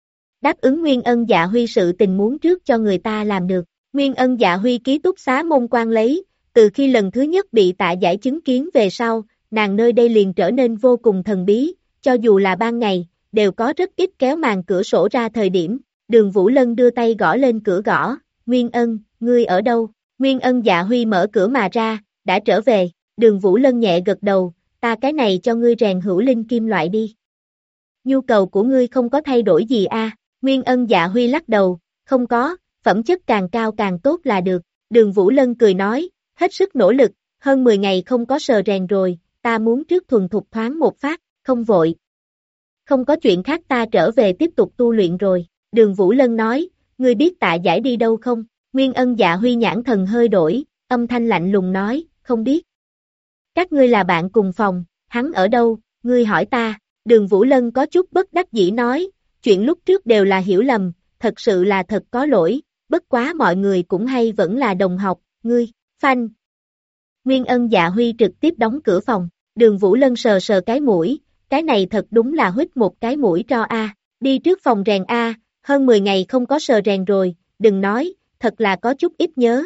Đáp ứng Nguyên Ân Dạ Huy sự tình muốn trước cho người ta làm được. Nguyên Ân Dạ Huy ký túc xá môn quan lấy, từ khi lần thứ nhất bị Tạ giải chứng kiến về sau, nàng nơi đây liền trở nên vô cùng thần bí, cho dù là ban ngày, đều có rất ít kéo màn cửa sổ ra thời điểm. Đường Vũ Lân đưa tay gõ lên cửa gõ, Nguyên Ân, ngươi ở đâu? Nguyên Ân Dạ Huy mở cửa mà ra, đã trở về. Đường Vũ Lân nhẹ gật đầu, ta cái này cho ngươi rèn hữu linh kim loại đi. Nhu cầu của ngươi không có thay đổi gì a? Nguyên Ân Dạ Huy lắc đầu, không có, phẩm chất càng cao càng tốt là được. Đường Vũ Lân cười nói, hết sức nỗ lực, hơn 10 ngày không có sờ rèn rồi, ta muốn trước thuần thục thoáng một phát, không vội. Không có chuyện khác, ta trở về tiếp tục tu luyện rồi. Đường Vũ Lân nói, ngươi biết Tạ giải đi đâu không? Nguyên Ân Dạ Huy nhãn thần hơi đổi, âm thanh lạnh lùng nói, không biết. Các ngươi là bạn cùng phòng, hắn ở đâu, ngươi hỏi ta. Đường Vũ Lân có chút bất đắc dĩ nói, chuyện lúc trước đều là hiểu lầm, thật sự là thật có lỗi, bất quá mọi người cũng hay vẫn là đồng học, ngươi, phanh. Nguyên Ân Dạ Huy trực tiếp đóng cửa phòng, Đường Vũ Lân sờ sờ cái mũi, cái này thật đúng là huýt một cái mũi tro a, đi trước phòng rèn a, hơn 10 ngày không có sờ rèn rồi, đừng nói, thật là có chút ít nhớ.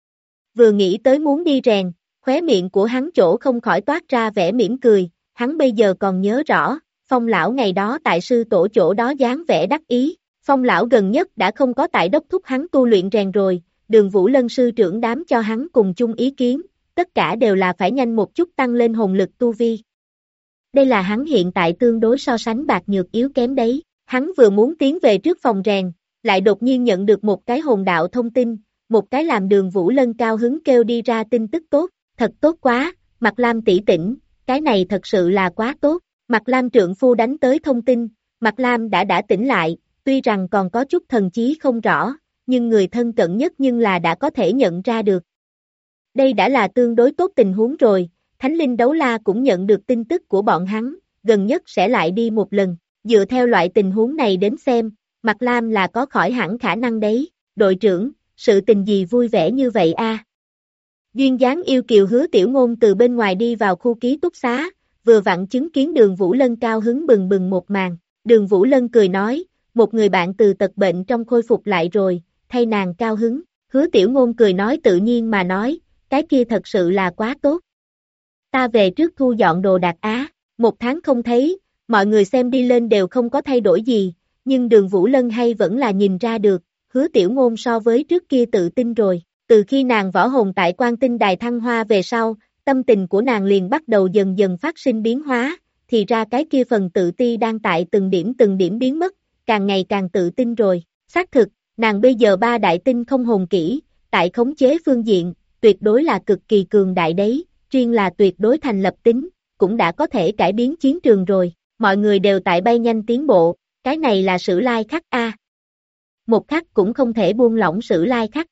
Vừa nghĩ tới muốn đi rèn, khóe miệng của hắn chỗ không khỏi toát ra vẻ mỉm cười, hắn bây giờ còn nhớ rõ, Phong lão ngày đó tại sư tổ chỗ đó dáng vẻ đắc ý, Phong lão gần nhất đã không có tại đốc thúc hắn tu luyện rèn rồi, Đường Vũ Lân sư trưởng đám cho hắn cùng chung ý kiến, tất cả đều là phải nhanh một chút tăng lên hồn lực tu vi. Đây là hắn hiện tại tương đối so sánh bạc nhược yếu kém đấy, hắn vừa muốn tiến về trước phòng rèn, lại đột nhiên nhận được một cái hồn đạo thông tin, một cái làm Đường Vũ Lân cao hứng kêu đi ra tin tức tốt, thật tốt quá, Mạc Lam tỷ tỉnh, cái này thật sự là quá tốt. Mạc Lam trượng phu đánh tới thông tin, Mạc Lam đã tỉnh lại, tuy rằng còn có chút thần chí không rõ, nhưng người thân cận nhất nhưng là đã có thể nhận ra được. Đây đã là tương đối tốt tình huống rồi, Thánh Linh Đấu La cũng nhận được tin tức của bọn hắn, gần nhất sẽ lại đi một lần, dựa theo loại tình huống này đến xem, Mạc Lam là có khỏi hẳn khả năng đấy, đội trưởng, sự tình gì vui vẻ như vậy a? Duyên dáng yêu kiều Hứa Tiểu Ngôn từ bên ngoài đi vào khu ký túc xá, vừa vặn chứng kiến Đường Vũ Lân cao hứng bừng bừng một màn, Đường Vũ Lân cười nói, một người bạn từ tật bệnh trong khôi phục lại rồi, thay nàng cao hứng, Hứa Tiểu Ngôn cười nói tự nhiên mà nói, cái kia thật sự là quá tốt. Ta về trước thu dọn đồ đạc á, một tháng không thấy, mọi người xem đi lên đều không có thay đổi gì, nhưng Đường Vũ Lân hay vẫn là nhìn ra được, Hứa Tiểu Ngôn so với trước kia tự tin rồi, từ khi nàng võ hồn tại Quan Tinh Đài thăng hoa về sau, tâm tình của nàng liền bắt đầu dần dần phát sinh biến hóa, thì ra cái kia phần tự ti đang tại từng điểm biến mất, càng ngày càng tự tin rồi, xác thực, nàng bây giờ 3 đại tinh không hồn kỹ, tại khống chế phương diện, tuyệt đối là cực kỳ cường đại đấy, riêng là tuyệt đối thành lập tính, cũng đã có thể cải biến chiến trường rồi, mọi người đều tại bay nhanh tiến bộ, cái này là sử lai khắc a. Một khắc cũng không thể buông lỏng sử lai khắc.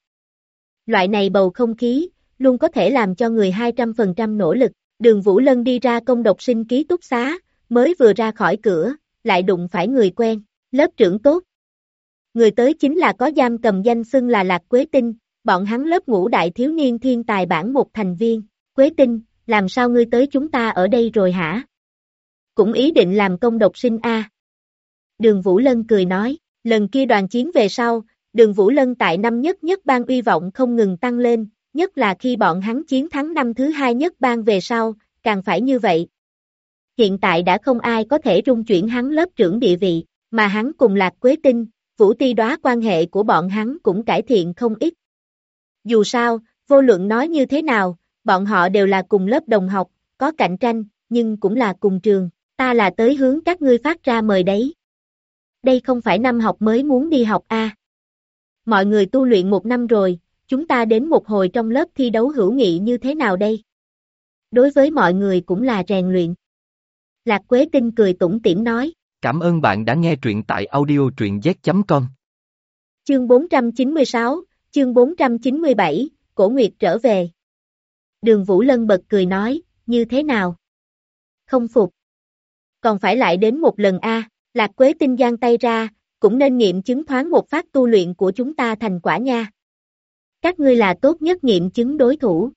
Loại này bầu không khí, luôn có thể làm cho người 200% nỗ lực, Đường Vũ Lân đi ra công độc sinh ký túc xá, mới vừa ra khỏi cửa, lại đụng phải người quen, lớp trưởng tốt. Người tới chính là có giam cầm danh xưng là Lạc Quế Tinh, bọn hắn lớp ngũ đại thiếu niên thiên tài bảng một thành viên, Quế Tinh, làm sao ngươi tới chúng ta ở đây rồi hả? Cũng ý định làm công độc sinh a. Đường Vũ Lân cười nói, lần kia đoàn chiến về sau, Đường Vũ Lân tại năm nhất ban uy vọng không ngừng tăng lên, nhất là khi bọn hắn chiến thắng năm thứ 2 nhất ban về sau, càng phải như vậy. Hiện tại đã không ai có thể rung chuyển hắn lớp trưởng địa vị, mà hắn cùng Lạc Quế Tinh, Vũ Ti Đóa quan hệ của bọn hắn cũng cải thiện không ít. Dù sao, vô luận nói như thế nào, bọn họ đều là cùng lớp đồng học, có cạnh tranh, nhưng cũng là cùng trường, ta là tới hướng các ngươi phát ra mời đấy. Đây không phải năm học mới muốn đi học a. Mọi người tu luyện 1 năm rồi, chúng ta đến một hồi trong lớp thi đấu hữu nghị như thế nào đây? Đối với mọi người cũng là rèn luyện. Lạc Quế Tinh cười tủm tỉm nói.
Cảm ơn bạn đã nghe truyện tại audio truyện z.com.
Chương 496, chương 497, Cổ Nguyệt trở về. Đường Vũ Lân bật cười nói, như thế nào? Không phục. Còn phải lại đến một lần a. Lạc Quế Tinh giang tay ra, cũng nên nghiệm chứng thoáng một phát tu luyện của chúng ta thành quả nha. Các ngươi là tốt nhất nghiệm chứng đối thủ.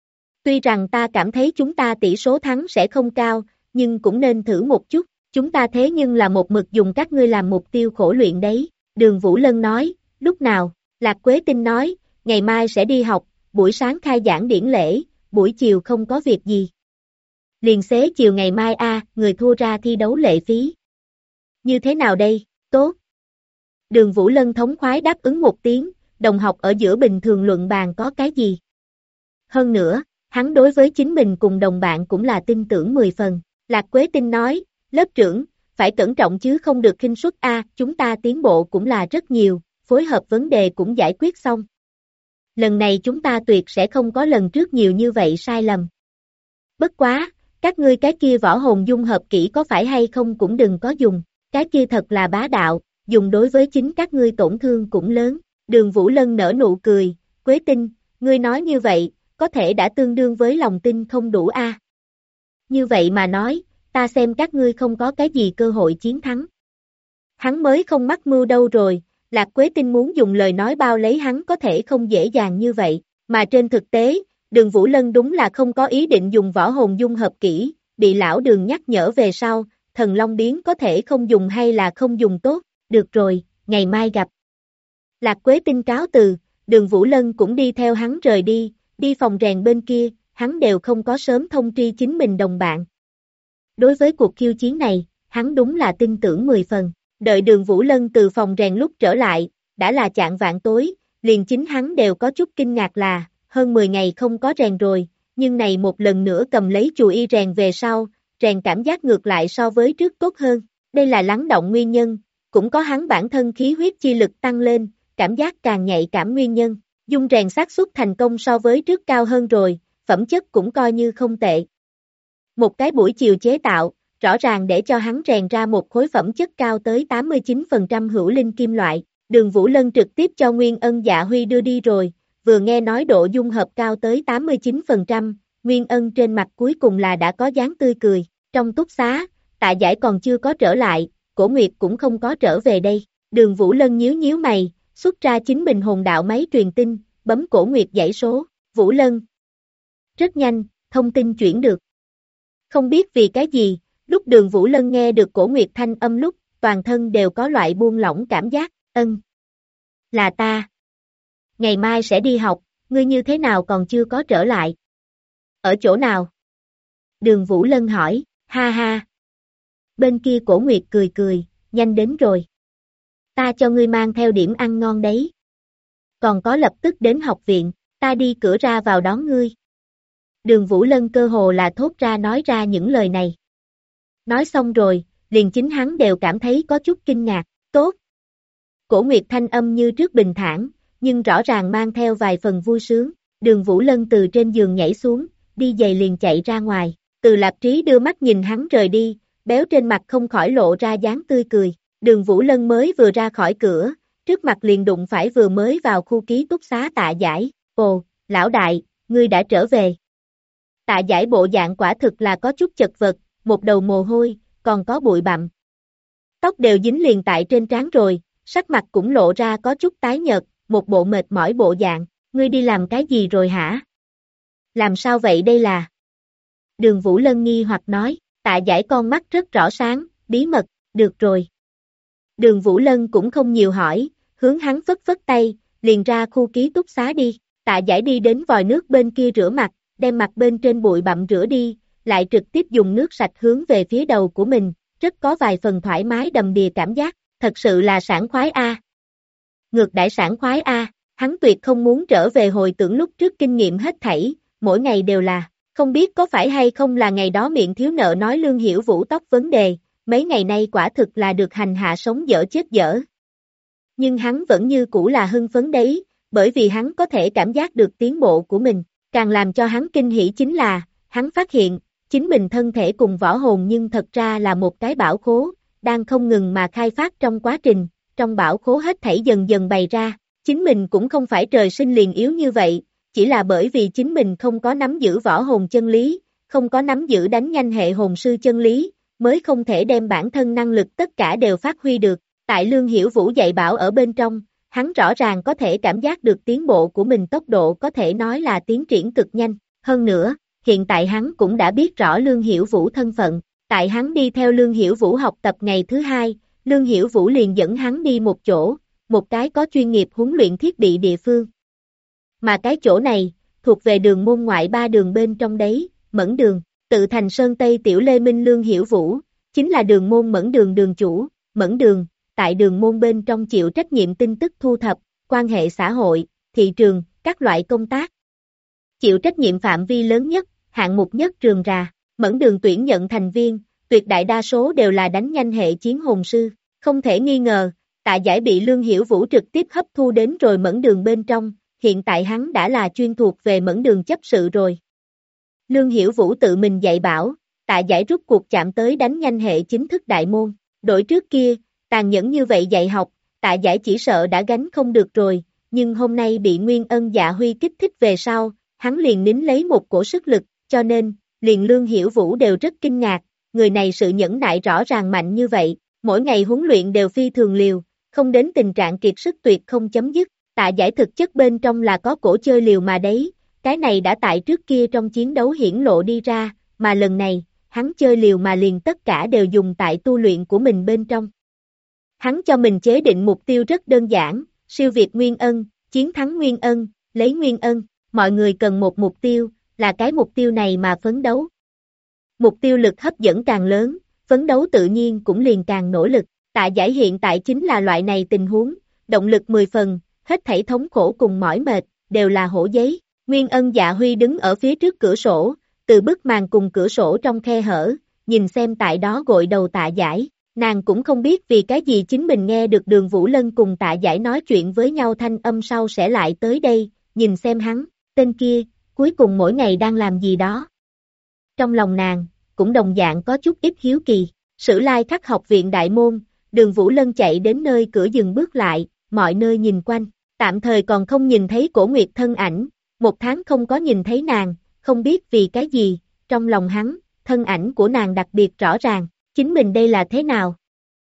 Tuy rằng ta cảm thấy chúng ta tỷ số thắng sẽ không cao, nhưng cũng nên thử một chút, chúng ta thế nhưng là một mực dùng các ngươi làm mục tiêu khổ luyện đấy. Đường Vũ Lân nói, lúc nào? Lạc Quế Tinh nói, ngày mai sẽ đi học, buổi sáng khai giảng điển lễ, buổi chiều không có việc gì. Liền xế chiều ngày mai a, người thua ra thi đấu lệ phí. Như thế nào đây? Tốt. Đường Vũ Lân thống khoái đáp ứng một tiếng, đồng học ở giữa bình thường luận bàn có cái gì? Hơn nữa, hắn đối với chính mình cùng đồng bạn cũng là tin tưởng 10 phần. Lạc Quế Tinh nói, lớp trưởng, phải cẩn trọng chứ không được khinh suất a, chúng ta tiến bộ cũng là rất nhiều, phối hợp vấn đề cũng giải quyết xong. Lần này chúng ta tuyệt sẽ không có lần trước nhiều như vậy sai lầm. Bất quá, các ngươi cái kia võ hồn dung hợp kỹ có phải hay không cũng đừng có dùng, cái kia thật là bá đạo, dùng đối với chính các ngươi tổn thương cũng lớn. Đường Vũ Lân nở nụ cười, Quế Tinh, ngươi nói như vậy, có thể đã tương đương với lòng tin không đủ a. Như vậy mà nói, ta xem các ngươi không có cái gì cơ hội chiến thắng. Hắn mới không mắc mưu đâu rồi, Lạc Quế Tinh muốn dùng lời nói bao lấy hắn có thể không dễ dàng như vậy, mà trên thực tế, Đường Vũ Lân đúng là không có ý định dùng võ hồn dung hợp kỹ, bị lão Đường nhắc nhở về sau, thần long biến có thể không dùng hay là không dùng tốt, được rồi, ngày mai gặp. Lạc Quế Tinh cáo từ, Đường Vũ Lân cũng đi theo hắn rời đi phòng rèn bên kia, hắn đều không có sớm thông tri chính mình đồng bạn. Đối với cuộc khiêu chiến này, hắn đúng là tin tưởng 10 phần, đợi Đường Vũ Lân từ phòng rèn lúc trở lại, đã là chạng vạng tối, liền chính hắn đều có chút kinh ngạc là, hơn 10 ngày không có rèn rồi, nhưng này một lần nữa cầm lấy chùi y rèn về sau, rèn cảm giác ngược lại so với trước tốt hơn, đây là lắng động nguyên nhân, cũng có hắn bản thân khí huyết chi lực tăng lên, cảm giác càng nhạy cảm nguyên nhân, dung rèn xác suất thành công so với trước cao hơn rồi, phẩm chất cũng coi như không tệ. Một cái buổi chiều chế tạo, rõ ràng để cho hắn rèn ra một khối phẩm chất cao tới 89% hữu linh kim loại. Đường Vũ Lân trực tiếp cho Nguyên Ân Dạ Huy đưa đi rồi, vừa nghe nói độ dung hợp cao tới 89%, Nguyên Ân trên mặt cuối cùng là đã có dáng tươi cười. Trong túc xá, Tạ Giải còn chưa có trở lại, Cổ Nguyệt cũng không có trở về đây. Đường Vũ Lân nhíu nhíu mày, xuất ra chính mình hồn đạo máy truyền tin, bấm Cổ Nguyệt dãy số. Vũ Lân. Rất nhanh, thông tin chuyển được. Không biết vì cái gì, lúc Đường Vũ Lân nghe được Cổ Nguyệt thanh âm lúc, toàn thân đều có loại buông lỏng cảm giác. Là ta. Ngày mai sẽ đi học, ngươi như thế nào còn chưa có trở lại? Ở chỗ nào? Đường Vũ Lân hỏi. Ha ha. Bên kia Cổ Nguyệt cười cười, nhanh đến rồi. Ta cho ngươi mang theo điểm ăn ngon đấy. Còn có lập tức đến học viện, ta đi cửa ra vào đón ngươi. Đường Vũ Lân cơ hồ là thốt ra nói ra những lời này. Nói xong rồi, liền chính hắn đều cảm thấy có chút kinh ngạc. Tốt. Cổ Nguyệt thanh âm như trước bình thản, nhưng rõ ràng mang theo vài phần vui sướng. Đường Vũ Lân từ trên giường nhảy xuống, đi giày liền chạy ra ngoài. Từ Lạp Trí đưa mắt nhìn hắn rời đi, béo trên mặt không khỏi lộ ra dáng tươi cười. Đường Vũ Lân mới vừa ra khỏi cửa, trước mặt liền đụng phải vừa mới vào khu ký túc xá Tạ Giải. Ồ, lão đại, ngươi đã trở về. Tạ Giải bộ dạng quả thực là có chút chật vật, một đầu mồ hôi, còn có bụi bặm. Tóc đều dính liền tại trên trán rồi, sắc mặt cũng lộ ra có chút tái nhợt, một bộ mệt mỏi bộ dạng. Ngươi đi làm cái gì rồi hả? Làm sao vậy đây là? Đường Vũ Lân nghi hoặc nói. Tạ Giải con mắt rất rõ sáng, bí mật, được rồi. Đường Vũ Lân cũng không nhiều hỏi, hướng hắn phất phất tay, liền ra khu ký túc xá đi. Tạ Giải đi đến vòi nước bên kia rửa mặt, đem mặt bên trên bụi bặm rửa đi, lại trực tiếp dùng nước sạch hướng về phía đầu của mình, rất có vài phần thoải mái đầm đìa cảm giác, thật sự là sảng khoái a. Ngược đãi sảng khoái a, hắn tuyệt không muốn trở về hồi tưởng lúc trước kinh nghiệm hết thảy, mỗi ngày đều là, không biết có phải hay không là ngày đó miệng thiếu nợ nói Lương Hiểu Vũ tóc vấn đề, mấy ngày nay quả thực là được hành hạ sống dở chết dở. Nhưng hắn vẫn như cũ là hưng phấn đấy, bởi vì hắn có thể cảm giác được tiến bộ của mình, càng làm cho hắn kinh hỉ chính là, hắn phát hiện, chính mình thân thể cùng võ hồn nhưng thật ra là một cái bảo khố, đang không ngừng mà khai phát trong quá trình, trong bảo khố hết thảy dần dần bày ra, chính mình cũng không phải trời sinh liền yếu như vậy, chỉ là bởi vì chính mình không có nắm giữ võ hồn chân lý, không có nắm giữ đánh nhanh hệ hồn sư chân lý, mới không thể đem bản thân năng lực tất cả đều phát huy được. Tại Lương Hiểu Vũ dạy bảo ở bên trong, hắn rõ ràng có thể cảm giác được tiến bộ của mình, tốc độ có thể nói là tiến triển cực nhanh. Hơn nữa, hiện tại hắn cũng đã biết rõ Lương Hiểu Vũ thân phận. Tại hắn đi theo Lương Hiểu Vũ học tập ngày thứ hai, Lương Hiểu Vũ liền dẫn hắn đi một chỗ, một cái có chuyên nghiệp huấn luyện thiết bị địa phương. Mà cái chỗ này, thuộc về đường môn ngoại 3 đường bên trong đấy, Mẫn Đường, tự thành Sơn Tây Tiểu Lê Minh Lương Hiểu Vũ, chính là đường môn Mẫn Đường đường chủ. Mẫn Đường, tại đường môn bên trong chịu trách nhiệm tin tức thu thập, quan hệ xã hội, thị trường, các loại công tác. Chịu trách nhiệm phạm vi lớn nhất, hạng mục nhất rườm rà. Mẫn Đường tuyển nhận thành viên, tuyệt đại đa số đều là đánh nhanh hệ chiến hồn sư, không thể nghi ngờ, Tạ Giải bị Lương Hiểu Vũ trực tiếp hấp thu đến rồi Mẫn Đường bên trong, hiện tại hắn đã là chuyên thuộc về Mẫn Đường chấp sự rồi. Lương Hiểu Vũ tự mình dạy bảo, Tạ Giải rút cuộc chạm tới đánh nhanh hệ chính thức đại môn, đổi trước kia, tàn nhẫn như vậy dạy học, Tạ Giải chỉ sợ đã gánh không được rồi, nhưng hôm nay bị Nguyên Ân Dạ Huy kích thích về sau, hắn liền nín lấy một cổ sức lực, cho nên, liền Lương Hiểu Vũ đều rất kinh ngạc, người này sự nhẫn nại rõ ràng mạnh như vậy, mỗi ngày huấn luyện đều phi thường liều, không đến tình trạng kiệt sức tuyệt không chấm dứt. Tạ Giải thực chất bên trong là có cổ chơi liều mà đấy, cái này đã tại trước kia trong chiến đấu hiển lộ đi ra, mà lần này, hắn chơi liều mà liền tất cả đều dùng tại tu luyện của mình bên trong. Hắn cho mình chế định mục tiêu rất đơn giản, siêu việt Nguyên Ân, chiến thắng Nguyên Ân, lấy Nguyên Ân, mọi người cần một mục tiêu, là cái mục tiêu này mà phấn đấu. Mục tiêu lực hấp dẫn càng lớn, phấn đấu tự nhiên cũng liền càng nỗ lực. Tạ Giải hiện tại chính là loại này tình huống, động lực 10 phần, hết thảy thống khổ cùng mỏi mệt, đều là hổ giấy. Nguyên Ân Dạ Huy đứng ở phía trước cửa sổ, từ bức màn cùng cửa sổ trong khe hở, nhìn xem tại đó gội đầu Tạ Giải. Nàng cũng không biết vì cái gì chính mình nghe được Đường Vũ Lân cùng Tạ Giải nói chuyện với nhau thanh âm sau sẽ lại tới đây, nhìn xem hắn, tên kia, cuối cùng mỗi ngày đang làm gì đó. Trong lòng nàng, cũng đồng dạng có chút ít hiếu kỳ. Sử Lai Khắc học viện đại môn, Đường Vũ Lân chạy đến nơi cửa dừng bước lại, mọi nơi nhìn quanh, tạm thời còn không nhìn thấy Cổ Nguyệt thân ảnh, 1 tháng không có nhìn thấy nàng, không biết vì cái gì, trong lòng hắn, thân ảnh của nàng đặc biệt rõ ràng, chính mình đây là thế nào?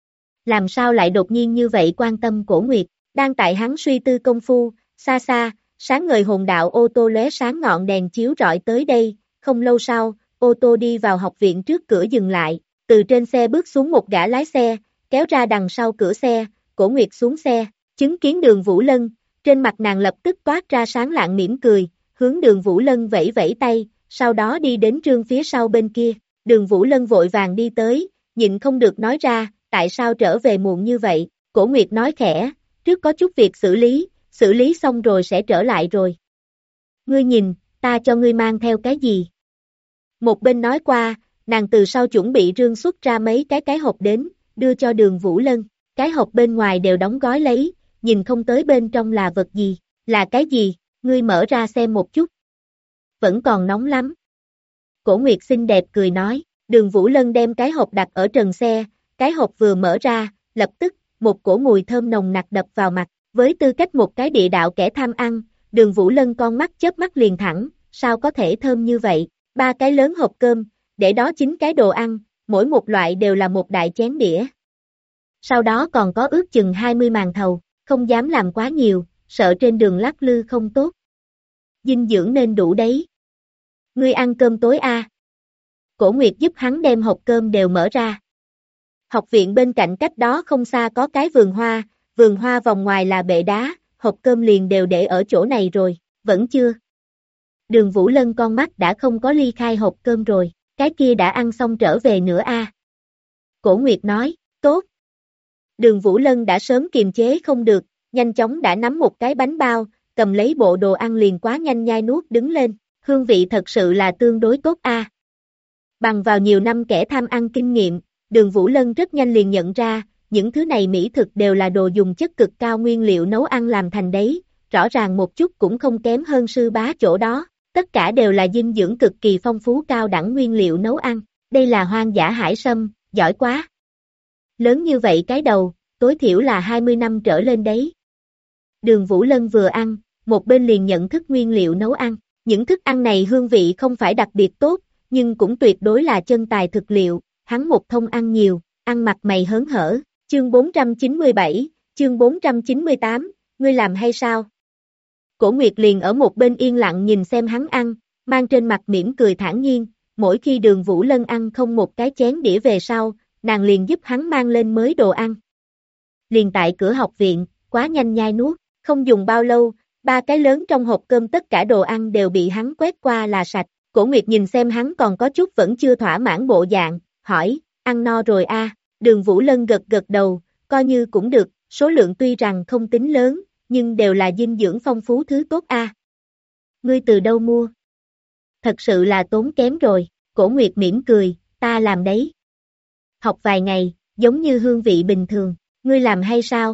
Làm sao lại đột nhiên như vậy quan tâm Cổ Nguyệt, đang tại hắn suy tư công phu, xa xa, sáng ngời hồn đạo ô tô lóe sáng ngọn đèn chiếu rọi tới đây, không lâu sau, ô tô đi vào học viện trước cửa dừng lại, từ trên xe bước xuống một gã lái xe, kéo ra đằng sau cửa xe, Cổ Nguyệt xuống xe, chứng kiến Đường Vũ Lân, trên mặt nàng lập tức toát ra sáng lạng mỉm cười, hướng Đường Vũ Lân vẫy vẫy tay, sau đó đi đến Trương phía sau bên kia, Đường Vũ Lân vội vàng đi tới, nhịn không được nói ra, tại sao trở về muộn như vậy, Cổ Nguyệt nói khẽ, trước có chút việc xử lý xong rồi sẽ trở lại rồi. Ngươi nhìn, ta cho ngươi mang theo cái gì? Một bên nói qua, nàng từ sau chuẩn bị rương xuất ra mấy cái hộp đến, đưa cho Đường Vũ Lân, cái hộp bên ngoài đều đóng gói lấy, nhìn không tới bên trong là vật gì, là cái gì, ngươi mở ra xem một chút. Vẫn còn nóng lắm. Cổ Nguyệt xinh đẹp cười nói, Đường Vũ Lân đem cái hộp đặt ở trần xe, cái hộp vừa mở ra, lập tức, một cổ mùi thơm nồng nặc đập vào mặt, với tư cách một cái địa đạo kẻ tham ăn, Đường Vũ Lân con mắt chớp mắt liền thẳng, sao có thể thơm như vậy, 3 cái lớn hộp cơm, để đó 9 cái đồ ăn, mỗi một loại đều là một đại chén đĩa. Sau đó còn có ước chừng 20 màn thầu, không dám làm quá nhiều, sợ trên đường lắc lư không tốt. Dinh dưỡng nên đủ đấy. Ngươi ăn cơm tối a? Cổ Nguyệt giúp hắn đem hộp cơm đều mở ra. Học viện bên cạnh cách đó không xa có cái vườn hoa vòng ngoài là bệ đá, hộp cơm liền đều để ở chỗ này rồi, vẫn chưa. Đường Vũ Lân con mắt đã không có ly khai hộp cơm rồi, cái kia đã ăn xong trở về nữa a. Cổ Nguyệt nói, tốt. Đường Vũ Lân đã sớm kiềm chế không được, nhanh chóng đã nắm một cái bánh bao, cầm lấy bộ đồ ăn liền quá nhanh nhai nuốt đứng lên, hương vị thật sự là tương đối tốt a. Bằng vào nhiều năm kẻ tham ăn kinh nghiệm, Đường Vũ Lân rất nhanh liền nhận ra, những thứ này mỹ thực đều là đồ dùng chất cực cao nguyên liệu nấu ăn làm thành đấy, rõ ràng một chút cũng không kém hơn sư bá chỗ đó, tất cả đều là dinh dưỡng cực kỳ phong phú cao đẳng nguyên liệu nấu ăn, đây là hoang dã hải sâm, giỏi quá. Lớn như vậy cái đầu, tối thiểu là 20 năm trở lên đấy. Đường Vũ Lân vừa ăn, một bên liền nhận thức nguyên liệu nấu ăn, những thức ăn này hương vị không phải đặc biệt tốt, nhưng cũng tuyệt đối là chân tài thực liệu, hắn một thông ăn nhiều, ăn mặt mày hớn hở, chương 497, chương 498, ngươi làm hay sao? Cổ Nguyệt liền ở một bên yên lặng nhìn xem hắn ăn, mang trên mặt mỉm cười thản nhiên, mỗi khi Đường Vũ Lân ăn không một cái chén đĩa về sau, nàng liền giúp hắn mang lên mới đồ ăn. Liền tại cửa học viện, quá nhanh nhai nuốt, không dùng bao lâu, 3 cái lớn trong hộp cơm tất cả đồ ăn đều bị hắn quét qua là sạch. Cổ Nguyệt nhìn xem hắn còn có chút vẫn chưa thỏa mãn bộ dạng, hỏi, ăn no rồi a? Đường Vũ Lân gật gật đầu, coi như cũng được, số lượng tuy rằng không tính lớn, nhưng đều là dinh dưỡng phong phú thứ tốt a. Ngươi từ đâu mua? Thật sự là tốn kém rồi, Cổ Nguyệt mỉm cười, ta làm đấy. Học vài ngày, giống như hương vị bình thường, ngươi làm hay sao?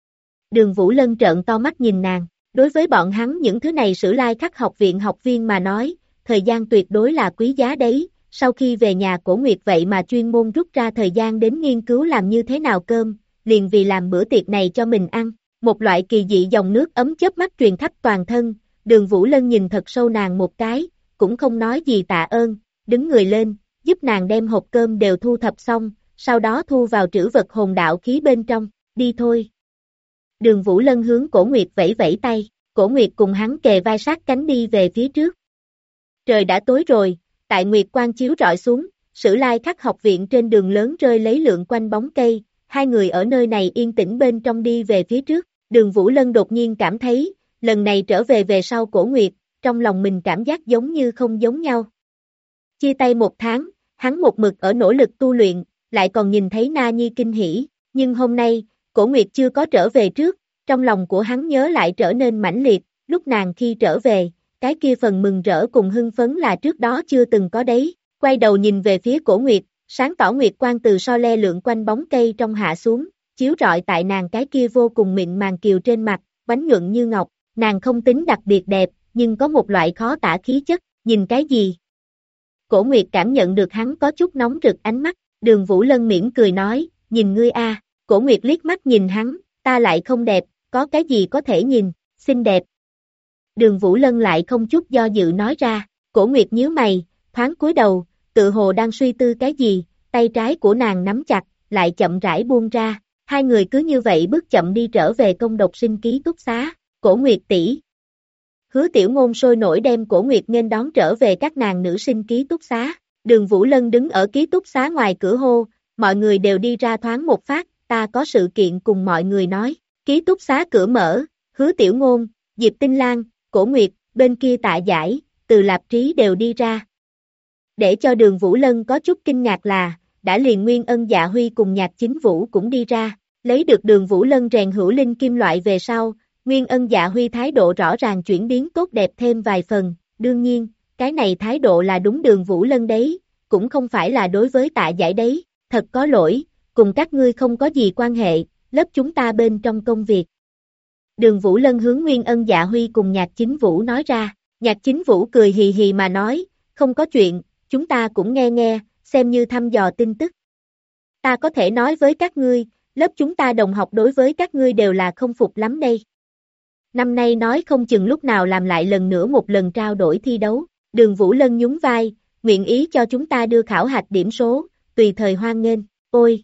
Đường Vũ Lân trợn to mắt nhìn nàng, đối với bọn hắn những thứ này Sử Lai Khắc học viện học viên mà nói, thời gian tuyệt đối là quý giá đấy, sau khi về nhà Cổ Nguyệt vậy mà chuyên môn rút ra thời gian đến nghiên cứu làm như thế nào cơm, liền vì làm bữa tiệc này cho mình ăn, một loại kỳ dị dòng nước ấm chớp mắt truyền khắp toàn thân, Đường Vũ Lân nhìn thật sâu nàng một cái, cũng không nói gì tạ ơn, đứng người lên, giúp nàng đem hộp cơm đều thu thập xong, sau đó thu vào trữ vật hồn đạo khí bên trong, đi thôi. Đường Vũ Lân hướng Cổ Nguyệt vẫy vẫy tay, Cổ Nguyệt cùng hắn kề vai sát cánh đi về phía trước. Trời đã tối rồi, tại nguyệt quang chiếu rọi xuống, Sử Lai Khắc học viện trên đường lớn rơi lấy lượn quanh bóng cây, hai người ở nơi này yên tĩnh bên trong đi về phía trước, Đường Vũ Lân đột nhiên cảm thấy, lần này trở về sau Cổ Nguyệt, trong lòng mình cảm giác giống như không giống nhau. Chia tay 1 tháng, hắn một mực ở nỗ lực tu luyện, lại còn nhìn thấy Na Nhi kinh hỉ, nhưng hôm nay, Cổ Nguyệt chưa có trở về trước, trong lòng của hắn nhớ lại trở nên mãnh liệt, lúc nàng khi trở về, cái kia phần mừng rỡ cùng hưng phấn là trước đó chưa từng có đấy, quay đầu nhìn về phía Cổ Nguyệt, sáng tỏ nguyệt quang từ so le lượn quanh bóng cây trong hạ xuống, chiếu rọi tại nàng cái kia vô cùng mịn màng kiều trên mặt, bánh nhuận như ngọc, nàng không tính đặc biệt đẹp, nhưng có một loại khó tả khí chất, nhìn cái gì? Cổ Nguyệt cảm nhận được hắn có chút nóng rực ánh mắt, Đường Vũ Lân mỉm cười nói, nhìn ngươi a. Cổ Nguyệt liếc mắt nhìn hắn, ta lại không đẹp, có cái gì có thể nhìn, xinh đẹp. Đường Vũ Lân lại không chút do dự nói ra, Cổ Nguyệt nhíu mày, thoáng cúi đầu, tự hồ đang suy tư cái gì, tay trái của nàng nắm chặt, lại chậm rãi buông ra, hai người cứ như vậy bước chậm đi trở về công độc sinh ký túc xá, Cổ Nguyệt tỷ. Hứa Tiểu Ngôn sôi nổi đem Cổ Nguyệt nghênh đón trở về các nàng nữ sinh ký túc xá, Đường Vũ Lân đứng ở ký túc xá ngoài cửa hô, mọi người đều đi ra thoáng một phát, ta có sự kiện cùng mọi người nói, ký túc xá cửa mở, Hứa Tiểu Ngôn, Diệp Tinh Lan, Cổ Nguyệt, bên kia Tạ Giải, Từ Lạp Trí đều đi ra. Để cho Đường Vũ Lân có chút kinh ngạc là, đã liền Nguyên Ân Dạ Huy cùng Nhạc Chính Vũ cũng đi ra, lấy được Đường Vũ Lân rèn hữu linh kim loại về sau, Nguyên Ân Dạ Huy thái độ rõ ràng chuyển biến tốt đẹp thêm vài phần, đương nhiên, cái này thái độ là đúng Đường Vũ Lân đấy, cũng không phải là đối với Tạ Giải đấy, thật có lỗi, cùng các ngươi không có gì quan hệ, lớp chúng ta bên trong công việc. Đường Vũ Lân hướng Nguyên Ân Dạ Huy cùng Nhạc Chính Vũ nói ra, Nhạc Chính Vũ cười hì hì mà nói, không có chuyện, chúng ta cũng nghe nghe, xem như thăm dò tin tức. Ta có thể nói với các ngươi, lớp chúng ta đồng học đối với các ngươi đều là không phục lắm đây. Năm nay nói không chừng lúc nào làm lại lần nữa một lần trao đổi thi đấu, Đường Vũ Lân nhún vai, nguyện ý cho chúng ta đưa khảo hạch điểm số, tùy thời hoan nghênh, ôi.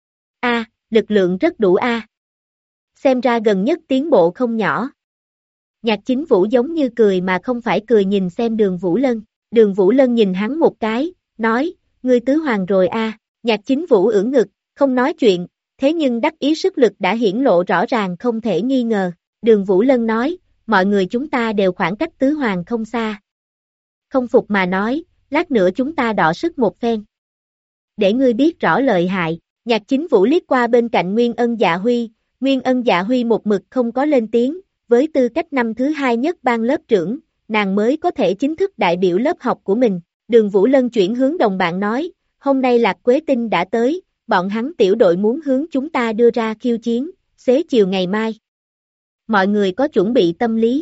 Lực lượng rất đủ Xem ra gần nhất tiến bộ không nhỏ. Nhạc Chính Vũ giống như cười mà không phải cười nhìn xem Đường Vũ Lân. Đường Vũ Lân nhìn hắn một cái, nói, ngươi tứ hoàng rồi Nhạc Chính Vũ ưỡn ngực, không nói chuyện, thế nhưng đắc ý sức lực đã hiển lộ rõ ràng không thể nghi ngờ. Đường Vũ Lân nói, mọi người chúng ta đều khoảng cách tứ hoàng không xa. Không phục mà nói, lát nữa chúng ta đọ sức một phen. Để ngươi biết rõ lợi hại. Nhạc Chính Vũ liếc qua bên cạnh Nguyên Ân Dạ Huy, Nguyên Ân Dạ Huy một mực không có lên tiếng, với tư cách năm thứ hai nhất ban lớp trưởng, nàng mới có thể chính thức đại biểu lớp học của mình. Đường Vũ Lân chuyển hướng đồng bạn nói, hôm nay Lạc Quế Tinh đã tới, bọn hắn tiểu đội muốn hướng chúng ta đưa ra khiêu chiến, xế chiều ngày mai. Mọi người có chuẩn bị tâm lý,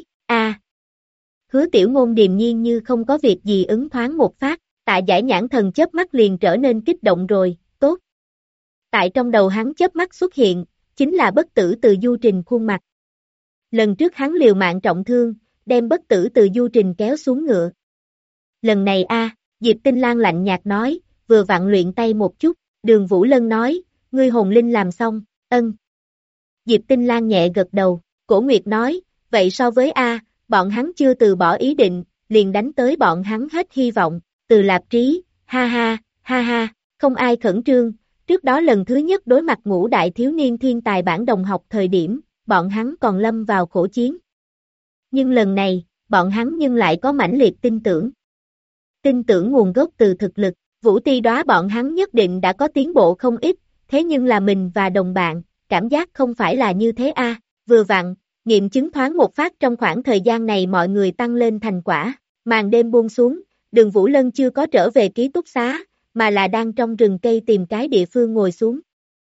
Hứa Tiểu Ngôn điềm nhiên như không có việc gì ứng thoáng một phát, Tạ Giải nhãn thần chớp mắt liền trở nên kích động rồi, tốt. Tại trong đầu hắn chớp mắt xuất hiện, chính là Bất Tử Từ Du Trình khuôn mặt. Lần trước hắn liều mạng trọng thương, đem Bất Tử Từ Du Trình kéo xuống ngựa. Lần này Diệp Tinh Lan lạnh nhạt nói, vừa vặn luyện tay một chút, Đường Vũ Lân nói, ngươi hồn linh làm xong, ân. Diệp Tinh Lan nhẹ gật đầu, Cổ Nguyệt nói, vậy so với bọn hắn chưa từ bỏ ý định, liền đánh tới bọn hắn hết hy vọng, Từ Lạp Trí, ha ha, không ai khẩn trương. Trước đó lần thứ nhất đối mặt ngũ đại thiếu niên thiên tài bản đồng học thời điểm, bọn hắn còn lâm vào khổ chiến. Nhưng lần này, bọn hắn nhưng lại có mãnh liệt tin tưởng. Tin tưởng nguồn gốc từ thực lực, Vũ Ti đoá bọn hắn nhất định đã có tiến bộ không ít, thế nhưng là mình và đồng bạn, cảm giác không phải là như thế vừa vặn, nghiệm chứng thoáng một phát trong khoảng thời gian này mọi người tăng lên thành quả, màn đêm buông xuống, Đường Vũ Lân chưa có trở về ký túc xá, mà là đang trong rừng cây tìm cái địa phương ngồi xuống.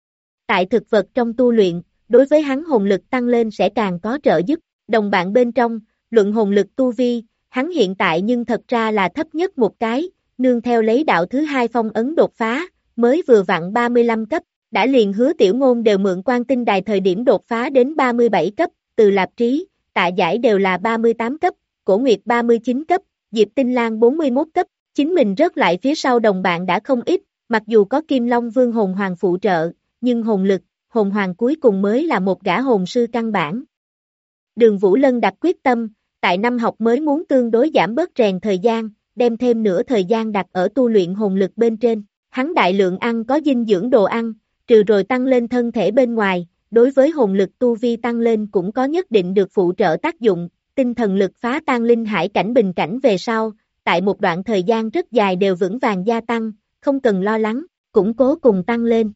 Tại thực vật trong tu luyện, đối với hắn hồn lực tăng lên sẽ càng có trợ giúp, đồng bạn bên trong, luận hồn lực tu vi, hắn hiện tại nhưng thật ra là thấp nhất một cái, nương theo lấy đạo thứ hai phong ấn đột phá, mới vừa vặn 35 cấp, đã liền Hứa Tiểu Ngôn đều mượn Quan Tinh Đài thời điểm đột phá đến 37 cấp, Từ Lạp Trí, Tạ Giải đều là 38 cấp, Cổ Nguyệt 39 cấp, Diệp Tinh Lan 41 cấp. Chính mình rớt lại phía sau đồng bạn đã không ít, mặc dù có Kim Long Vương hồn hoàng phụ trợ, nhưng hồn lực, hồn hoàng cuối cùng mới là một gã hồn sư căn bản. Đường Vũ Lân đặt quyết tâm, tại năm học mới muốn tương đối giảm bớt rèn thời gian, đem thêm nửa thời gian đặt ở tu luyện hồn lực bên trên. Hắn đại lượng ăn có dinh dưỡng đồ ăn, trừ rồi tăng lên thân thể bên ngoài, đối với hồn lực tu vi tăng lên cũng có nhất định được phụ trợ tác dụng, tinh thần lực phá tan linh hải cảnh bình cảnh về sau. Tại một đoạn thời gian rất dài đều vững vàng gia tăng, không cần lo lắng, củng cố cùng tăng lên.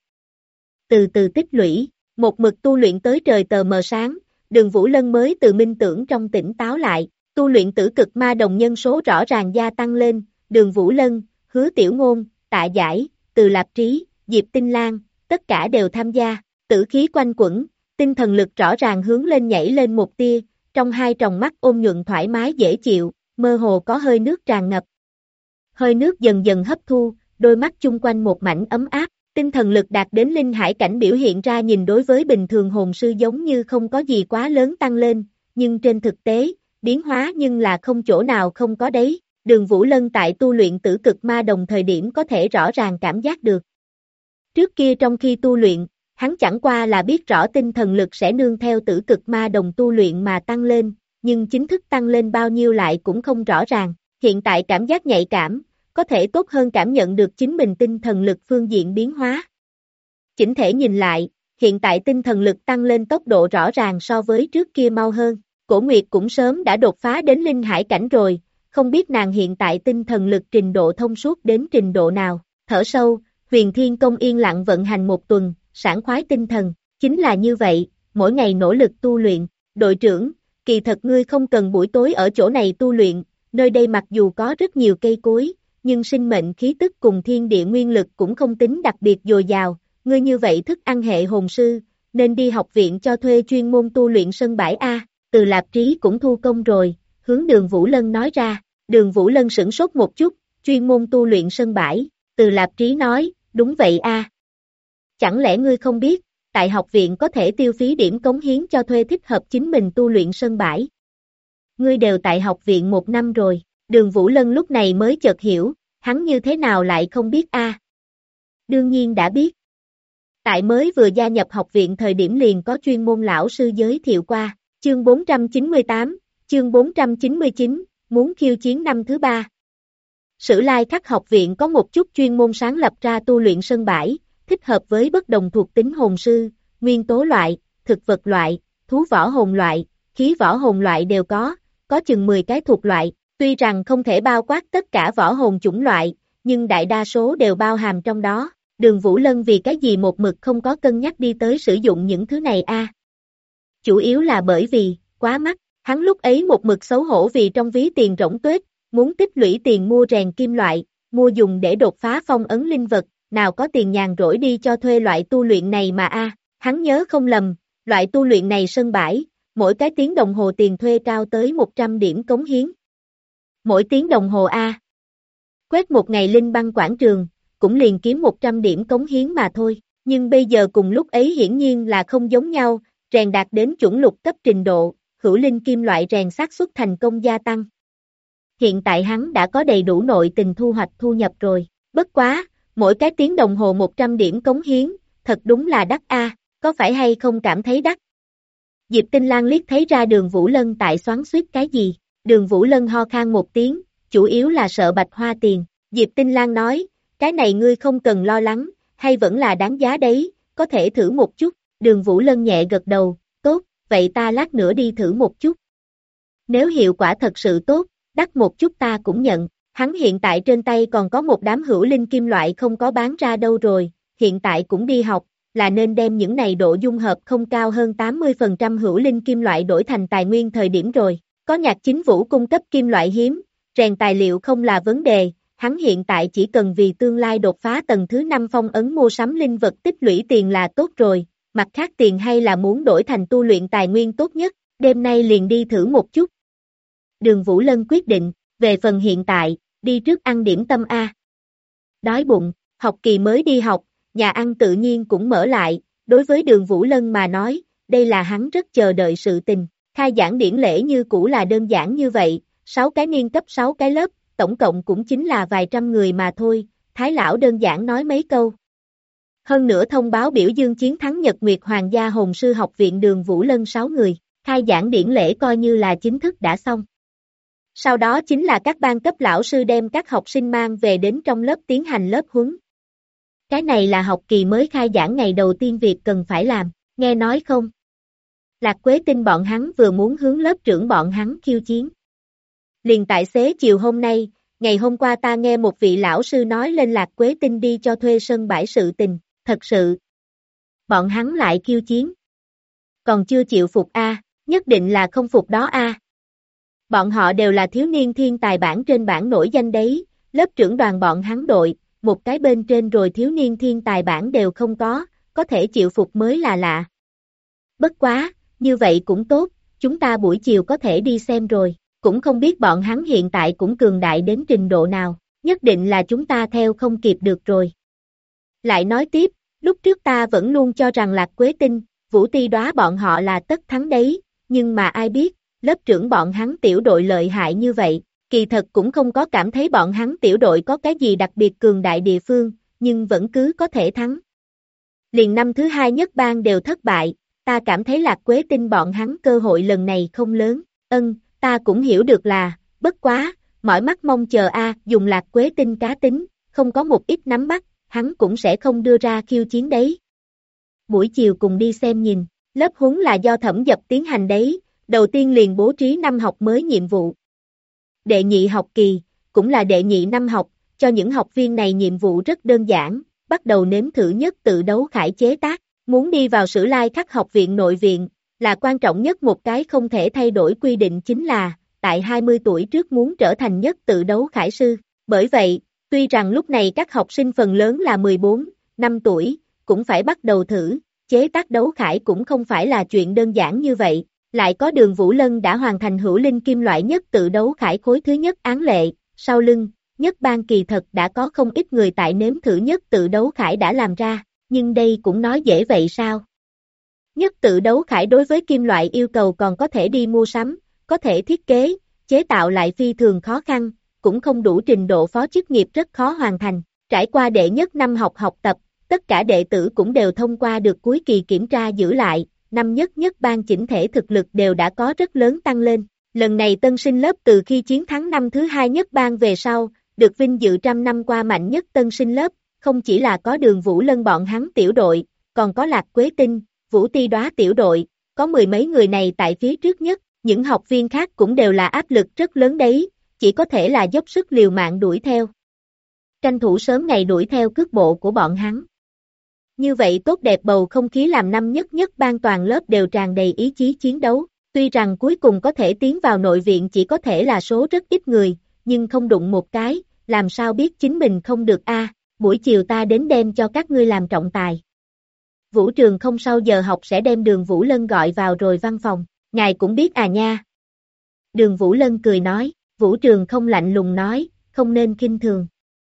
Từ từ tích lũy, một mực tu luyện tới trời tờ mờ sáng, Đường Vũ Lân mới từ minh tưởng trong tỉnh táo lại, tu luyện tử cực ma đồng nhân số rõ ràng gia tăng lên, Đường Vũ Lân, Hứa Tiểu Ngôn, Tạ Giải, Từ Lạp Trí, Diệp Tinh Lan, tất cả đều tham gia, tử khí quanh quẩn, tinh thần lực rõ ràng hướng lên nhảy lên một tia, trong hai tròng mắt ôn nhuận thoải mái dễ chịu. Mơ hồ có hơi nước tràn ngập. hơi nước dần dần hấp thu, đôi mắt chung quanh một mảnh ấm áp, tinh thần lực đạt đến linh hải cảnh biểu hiện ra nhìn đối với bình thường hồn sư giống như không có gì quá lớn tăng lên, nhưng trên thực tế, biến hóa nhưng là không chỗ nào không có đấy. Đường Vũ Lân tại tu luyện tử cực ma đồng thời điểm có thể rõ ràng cảm giác được. Trước kia trong khi tu luyện, hắn chẳng qua là biết rõ tinh thần lực sẽ nương theo tử cực ma đồng tu luyện mà tăng lên, nhưng chính thức tăng lên bao nhiêu lại cũng không rõ ràng. Hiện tại cảm giác nhạy cảm, có thể tốt hơn cảm nhận được chính mình tinh thần lực phương diện biến hóa. Chỉnh thể nhìn lại, hiện tại tinh thần lực tăng lên tốc độ rõ ràng so với trước kia mau hơn. Cổ Nguyệt cũng sớm đã đột phá đến linh hải cảnh rồi, không biết nàng hiện tại tinh thần lực trình độ thông suốt đến trình độ nào. Thở sâu, Huyền Thiên Công yên lặng vận hành một tuần, sảng khoái tinh thần, chính là như vậy, mỗi ngày nỗ lực tu luyện. Đội trưởng, kỳ thật ngươi không cần buổi tối ở chỗ này tu luyện, nơi đây mặc dù có rất nhiều cây cối, nhưng sinh mệnh khí tức cùng thiên địa nguyên lực cũng không tính đặc biệt dồi dào, ngươi như vậy thức ăn hệ hồn sư, nên đi học viện cho thuê chuyên môn tu luyện sân bãi A. Từ Lạp Trí cũng thu công rồi, hướng Đường Vũ Lân nói ra. Đường Vũ Lân sửng sốt một chút, chuyên môn tu luyện sân bãi. Từ Lạp Trí nói, đúng vậy A. Chẳng lẽ ngươi không biết, tại học viện có thể tiêu phí điểm cống hiến cho thuê thích hợp chính mình tu luyện sân bãi. Ngươi đều tại học viện 1 năm rồi. Đường Vũ Lân lúc này mới chợt hiểu, hắn như thế nào lại không biết A. Đương nhiên đã biết. Tại mới vừa gia nhập học viện thời điểm liền có chuyên môn lão sư giới thiệu qua. Chương 498, chương 499, muốn khiêu chiến năm thứ 3. Sử Lai Khắc học viện có một chút chuyên môn sáng lập ra tu luyện sân bãi, thích hợp với bất đồng thuộc tính hồn sư, nguyên tố loại, thực vật loại, thú võ hồn loại, khí võ hồn loại đều có chừng 10 cái thuộc loại, tuy rằng không thể bao quát tất cả võ hồn chủng loại, nhưng đại đa số đều bao hàm trong đó. Đường Vũ Lân vì cái gì một mực không có cân nhắc đi tới sử dụng những thứ này a? Chủ yếu là bởi vì, quá mắc, hắn lúc ấy một mực xấu hổ vì trong ví tiền rỗng tuếch, muốn tích lũy tiền mua rèn kim loại, mua dùng để đột phá phong ấn linh vật, nào có tiền nhàn rỗi đi cho thuê loại tu luyện này mà a, hắn nhớ không lầm, loại tu luyện này sân bãi, mỗi cái tiếng đồng hồ tiền thuê cao tới 100 điểm cống hiến. Mỗi tiếng đồng hồ a. Quét một ngày linh băng quảng trường, cũng liền kiếm 100 điểm cống hiến mà thôi, nhưng bây giờ cùng lúc ấy hiển nhiên là không giống nhau, rèn đạt đến chuẩn lục cấp trình độ, hữu linh kim loại rèn xác suất thành công gia tăng. Hiện tại hắn đã có đầy đủ nội tình thu hoạch thu nhập rồi, bất quá, mỗi cái tiếng đồng hồ 100 điểm cống hiến, thật đúng là đắt a, có phải hay không cảm thấy đắt? Diệp Tinh Lan liếc thấy ra Đường Vũ Lân tại xoắn xuýt cái gì, Đường Vũ Lân ho khan một tiếng, chủ yếu là sợ bạch hoa tiền, Diệp Tinh Lan nói, cái này ngươi không cần lo lắng, hay vẫn là đáng giá đấy, có thể thử một chút, Đường Vũ Lân nhẹ gật đầu, tốt, vậy ta lát nữa đi thử một chút. Nếu hiệu quả thật sự tốt, đắt một chút ta cũng nhận, hắn hiện tại trên tay còn có một đám hữu linh kim loại không có bán ra đâu rồi, hiện tại cũng đi học, là nên đem những này độ dung hợp không cao hơn 80% hữu linh kim loại đổi thành tài nguyên thời điểm rồi, có Nhạc Chính Vũ cung cấp kim loại hiếm, rèn tài liệu không là vấn đề, hắn hiện tại chỉ cần vì tương lai đột phá tầng thứ 5 phong ấn mua sắm linh vật tích lũy tiền là tốt rồi, mặt khác tiền hay là muốn đổi thành tu luyện tài nguyên tốt nhất, đêm nay liền đi thử một chút. Đường Vũ Lân quyết định, về phần hiện tại, đi trước ăn điểm tâm A. Đói bụng, học kỳ mới đi học, nhà ăn tự nhiên cũng mở lại, đối với Đường Vũ Lân mà nói, đây là hắn rất chờ đợi sự tình, khai giảng điển lễ như cũ là đơn giản như vậy, 6 cái niên cấp 6 cái lớp, tổng cộng cũng chính là vài trăm người mà thôi, Thái lão đơn giản nói mấy câu. Hơn nữa thông báo biểu dương chiến thắng Nhật Nguyệt Hoàng gia Hồn sư học viện Đường Vũ Lân 6 người, khai giảng điển lễ coi như là chính thức đã xong. Sau đó chính là các ban cấp lão sư đem các học sinh mang về đến trong lớp tiến hành lớp huấn. Cái này là học kỳ mới khai giảng ngày đầu tiên việc cần phải làm, nghe nói không? Lạc Quế Tinh bọn hắn vừa muốn hướng lớp trưởng bọn hắn khiêu chiến. Liền tại xế chiều hôm nay, ngày hôm qua ta nghe một vị lão sư nói lên Lạc Quế Tinh đi cho thuê sân bãi sự tình, thật sự. Bọn hắn lại khiêu chiến. Còn chưa chịu phục a, nhất định là không phục đó a. Bọn họ đều là thiếu niên thiên tài bảng trên bảng nổi danh đấy, lớp trưởng đoàn bọn hắn đội, một cái bên trên rồi thiếu niên thiên tài bảng đều không có thể chịu phục mới là lạ. Bất quá, như vậy cũng tốt, chúng ta buổi chiều có thể đi xem rồi, cũng không biết bọn hắn hiện tại cũng cường đại đến trình độ nào. nhất định là chúng ta theo không kịp được rồi. Lại nói tiếp, lúc trước ta vẫn luôn cho rằng Lạc Quế Tinh, Vũ Ti Đóa bọn họ là tất thắng đấy, nhưng mà ai biết, lớp trưởng bọn hắn tiểu đội lợi hại như vậy, kỳ thật cũng không có cảm thấy bọn hắn tiểu đội có cái gì đặc biệt cường đại địa phương, nhưng vẫn cứ có thể thắng. Liền năm thứ hai nhất bang đều thất bại, ta cảm thấy Lạc Quế Tinh bọn hắn cơ hội lần này không lớn, ta cũng hiểu được là, bất quá, mỏi mắt mong chờ dùng Lạc Quế Tinh cá tính, không có một ít nắm bắt, hắn cũng sẽ không đưa ra khiêu chiến đấy. Buổi chiều cùng đi xem nhìn, lớp huấn là do Thẩm Dập tiến hành đấy, đầu tiên liền bố trí năm học mới nhiệm vụ. Đệ nhị học kỳ, cũng là đệ nhị năm học, cho những học viên này nhiệm vụ rất đơn giản, bắt đầu nếm thử nhất tự đấu khải chế tác, muốn đi vào Sử Lai Khắc học viện nội viện, là quan trọng nhất một cái không thể thay đổi quy định chính là, tại 20 tuổi trước muốn trở thành nhất tự đấu khải sư, bởi vậy, tuy rằng lúc này các học sinh phần lớn là 14, 5 tuổi, cũng phải bắt đầu thử, chế tác đấu khải cũng không phải là chuyện đơn giản như vậy, lại có Đường Vũ Lân đã hoàn thành hữu linh kim loại nhất tự đấu khải khối thứ nhất án lệ, sau lưng, nhất bang kỳ thật đã có không ít người tại nếm thử nhất tự đấu khải đã làm ra, nhưng đây cũng nói dễ vậy sao? Nhất tự đấu khải đối với kim loại yêu cầu còn có thể đi mua sắm, có thể thiết kế, chế tạo lại phi thường khó khăn, cũng không đủ trình độ phó chức nghiệp rất khó hoàn thành. Trải qua đệ nhất năm học học tập, tất cả đệ tử cũng đều thông qua được cuối kỳ kiểm tra giữ lại, năm nhất ban chỉnh thể thực lực đều đã có rất lớn tăng lên. Lần này tân sinh lớp từ khi chiến thắng năm thứ hai nhất ban về sau, được vinh dự trăm năm qua mạnh nhất tân sinh lớp, không chỉ là có Đường Vũ Lân bọn hắn tiểu đội, còn có Lạc Quế Tinh, Vũ Ti Đóa tiểu đội, có mười mấy người này tại phía trước nhất, những học viên khác cũng đều là áp lực rất lớn đấy, chỉ có thể là dốc sức liều mạng đuổi theo. Tranh thủ sớm ngày đuổi theo cước bộ của bọn hắn. Như vậy tốt đẹp bầu không khí làm năm nhất ban toàn lớp đều tràn đầy ý chí chiến đấu, tuy rằng cuối cùng có thể tiến vào nội viện chỉ có thể là số rất ít người, nhưng không đụng một cái, làm sao biết chính mình không được buổi chiều ta đến đem cho các ngươi làm trọng tài. Vũ Trường không sau giờ học sẽ đem Đường Vũ Lân gọi vào rồi văn phòng, ngài cũng biết nha. Đường Vũ Lân cười nói, Vũ Trường không lạnh lùng nói, không nên khinh thường.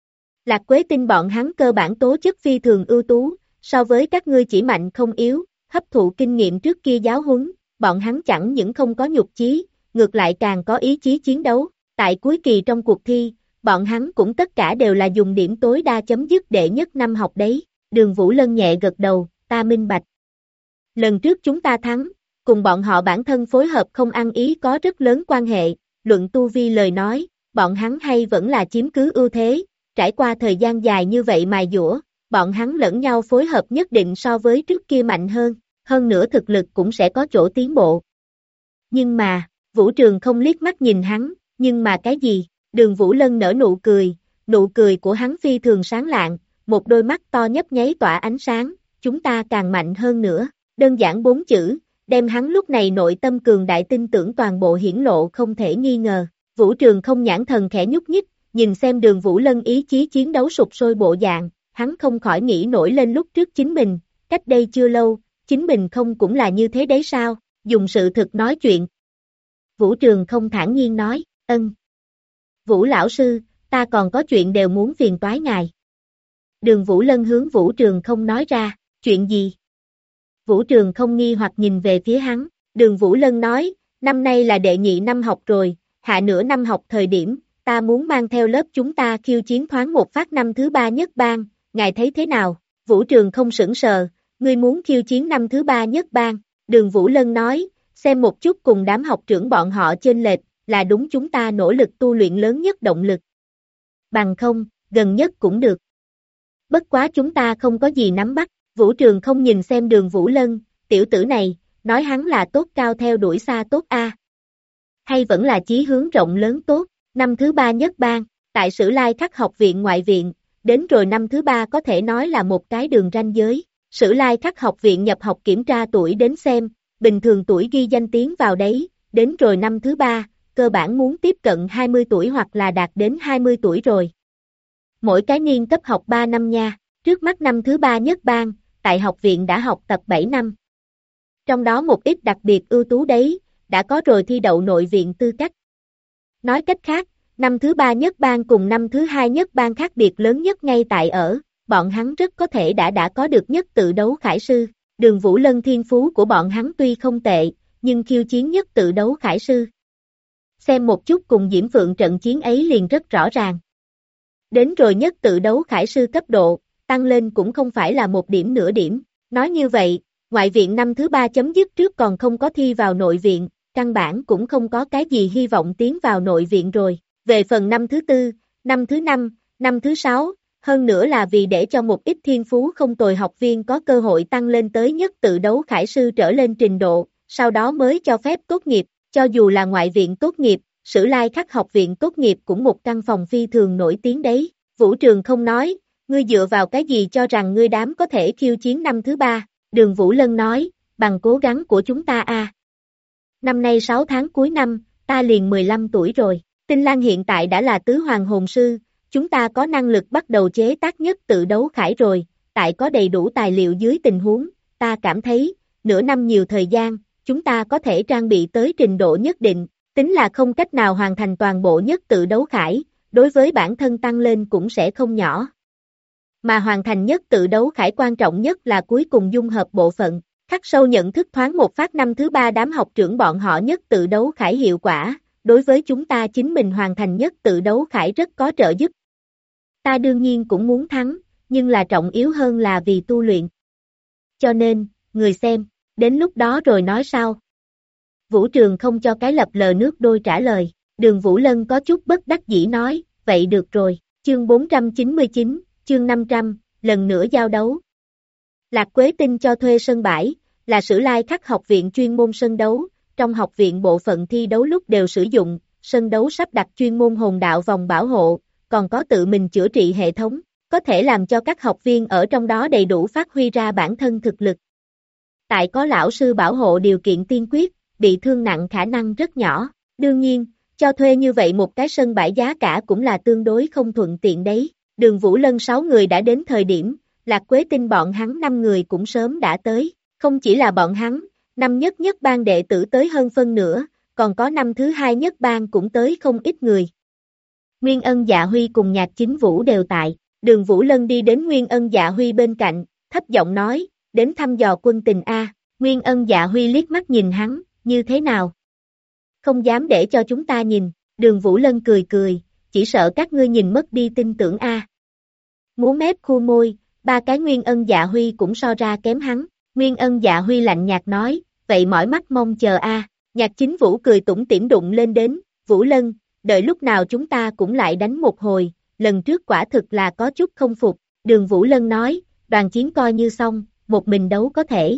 Lạc Quế Tinh bọn hắn cơ bản tố chất phi thường ưu tú, so với các ngươi chỉ mạnh không yếu, hấp thụ kinh nghiệm trước kia giáo huấn, bọn hắn chẳng những không có nhục chí, ngược lại càng có ý chí chiến đấu, tại cuối kỳ trong cuộc thi, bọn hắn cũng tất cả đều là dùng điểm tối đa chấm dứt đệ nhất năm học đấy, Đường Vũ Lân nhẹ gật đầu, ta minh bạch. Lần trước chúng ta thắng, cùng bọn họ bản thân phối hợp không ăn ý có rất lớn quan hệ, luận tu vi lời nói, bọn hắn hay vẫn là chiếm cứ ưu thế, trải qua thời gian dài như vậy mài dũa, bọn hắn lẫn nhau phối hợp nhất định so với trước kia mạnh hơn nữa thực lực cũng sẽ có chỗ tiến bộ. Nhưng mà, Vũ Trường không liếc mắt nhìn hắn, nhưng mà cái gì? Đường Vũ Lân nở nụ cười của hắn phi thường sáng lạng, một đôi mắt to nhấp nháy tỏa ánh sáng, chúng ta càng mạnh hơn nữa, đơn giản 4 chữ, đem hắn lúc này nội tâm cường đại tin tưởng toàn bộ hiển lộ không thể nghi ngờ. Vũ Trường không nhãn thần khẽ nhúc nhích, nhìn xem Đường Vũ Lân ý chí chiến đấu sục sôi bộ dạng, hắn không khỏi nghĩ nổi lên lúc trước chính mình, cách đây chưa lâu, chính mình không cũng là như thế đấy sao, dùng sự thực nói chuyện. Vũ Trường không thản nhiên nói, Vũ lão sư, ta còn có chuyện đều muốn phiền toái ngài. Đường Vũ Lân hướng Vũ Trường không nói ra, chuyện gì? Vũ Trường không nghi hoặc nhìn về phía hắn, Đường Vũ Lân nói, năm nay là đệ nhị năm học rồi, hạ nửa năm học thời điểm, ta muốn mang theo lớp chúng ta khiêu chiến thoáng một phát năm thứ ba nhất ban, ngài thấy thế nào? Vũ Trường không sững sờ, ngươi muốn khiêu chiến năm thứ ba nhất ban, Đường Vũ Lân nói, xem một chút cùng đám học trưởng bọn họ chênh lệch, là đúng chúng ta nỗ lực tu luyện lớn nhất động lực. Bằng không, gần nhất cũng được. Bất quá chúng ta không có gì nắm bắt, Vũ Trường không nhìn xem Đường Vũ Lân, tiểu tử này, nói hắn là tốt cao theo đuổi xa tốt hay vẫn là chí hướng rộng lớn tốt, năm thứ ba nhất ban, tại Sử Lai Khắc học viện ngoại viện, đến rồi năm thứ ba có thể nói là một cái đường ranh giới, Sử Lai Khắc học viện nhập học kiểm tra tuổi đến xem, bình thường tuổi ghi danh tiến vào đấy, đến rồi năm thứ ba, cơ bản muốn tiếp cận 20 tuổi hoặc là đạt đến 20 tuổi rồi. Mỗi cái niên cấp học 3 năm nha, trước mắt năm thứ ba nhất ban, tại học viện đã học tập 7 năm. Trong đó một ít đặc biệt ưu tú đấy, đã có rồi thi đậu nội viện tư cách. Nói cách khác, Năm thứ ba nhất bang cùng năm thứ hai nhất bang khác biệt lớn nhất ngay tại ở, bọn hắn rất có thể đã có được nhất tự đấu khải sư. Đường Vũ Lân thiên phú của bọn hắn tuy không tệ, nhưng khiêu chiến nhất tự đấu khải sư. Xem một chút cùng Diễm Phượng trận chiến ấy liền rất rõ ràng. Đến rồi nhất tự đấu khải sư cấp độ, tăng lên cũng không phải là một điểm nửa điểm. Nói như vậy, ngoại viện năm thứ ba chấm dứt trước còn không có thi vào nội viện, căn bản cũng không có cái gì hy vọng tiến vào nội viện rồi. Về phần năm thứ tư, năm thứ năm, năm thứ sáu, hơn nữa là vì để cho một ít thiên phú không tồi học viên có cơ hội tăng lên tới nhất tự đấu khải sư trở lên trình độ, sau đó mới cho phép tốt nghiệp, cho dù là ngoại viện tốt nghiệp, Sử Lai Khắc học viện tốt nghiệp cũng một căn phòng phi thường nổi tiếng đấy. Vũ Trường không nói, ngươi dựa vào cái gì cho rằng ngươi đám có thể khiêu chiến năm thứ ba, Đường Vũ Lân nói, bằng cố gắng của chúng ta a. Năm nay 6 tháng cuối năm, ta liền 15 tuổi rồi, Tinh Lan hiện tại đã là tứ hoàng hồn sư, chúng ta có năng lực bắt đầu chế tác nhất tự đấu khải rồi, tại có đầy đủ tài liệu dưới tình huống, ta cảm thấy, nửa năm nhiều thời gian, chúng ta có thể trang bị tới trình độ nhất định, tính là không cách nào hoàn thành toàn bộ nhất tự đấu khải, đối với bản thân tăng lên cũng sẽ không nhỏ. Mà hoàn thành nhất tự đấu khải quan trọng nhất là cuối cùng dung hợp bộ phận, khắc sâu nhận thức thoáng một phát năm thứ ba đám học trưởng bọn họ nhất tự đấu khải hiệu quả, đối với chúng ta chính mình hoàn thành nhất tự đấu khải rất có trợ giúp. Ta đương nhiên cũng muốn thắng, nhưng là trọng yếu hơn là vì tu luyện. Cho nên, người xem, đến lúc đó rồi nói sao? Vũ Trường không cho cái lập lờ nước đôi trả lời, Đường Vũ Lân có chút bất đắc dĩ nói, vậy được rồi, chương 499, chương 500, lần nữa giao đấu. Lạc Quế Tinh cho thuê sân bãi, là Sử Lai Khắc học viện chuyên môn sân đấu, trong học viện bộ phận thi đấu lúc đều sử dụng, sân đấu sắp đặt chuyên môn hồn đạo vòng bảo hộ, còn có tự mình chữa trị hệ thống, có thể làm cho các học viên ở trong đó đầy đủ phát huy ra bản thân thực lực. Tại có lão sư bảo hộ điều kiện tiên quyết, bị thương nặng khả năng rất nhỏ, đương nhiên, cho thuê như vậy một cái sân bãi giá cả cũng là tương đối không thuận tiện đấy. Đường Vũ Lân 6 người đã đến thời điểm, Lạc Quế Tinh bọn hắn 5 người cũng sớm đã tới, không chỉ là bọn hắn, năm nhất nhất ban đệ tử tới hơn phân nửa, còn có năm thứ hai nhất ban cũng tới không ít người. Nguyên Ân Dạ Huy cùng Nhạc Chính Vũ đều tại, Đường Vũ Lân đi đến Nguyên Ân Dạ Huy bên cạnh, thấp giọng nói, đến thăm dò quân tình a. Nguyên Ân Dạ Huy liếc mắt nhìn hắn, như thế nào? Không dám để cho chúng ta nhìn, Đường Vũ Lân cười cười, chỉ sợ các ngươi nhìn mất đi tin tưởng a. Múa mép khu môi, ba cái Nguyên Ân Dạ Huy cũng so ra kém hắn, Nguyên Ân Dạ Huy lạnh nhạt nói, vậy mỏi mắt mong chờ a. Nhạc Chính Vũ cười tủm tỉm đụng lên đến, Vũ Lân, đợi lúc nào chúng ta cũng lại đánh một hồi, lần trước quả thực là có chút không phục, Đường Vũ Lân nói, đoàn chiến coi như xong, một mình đấu có thể.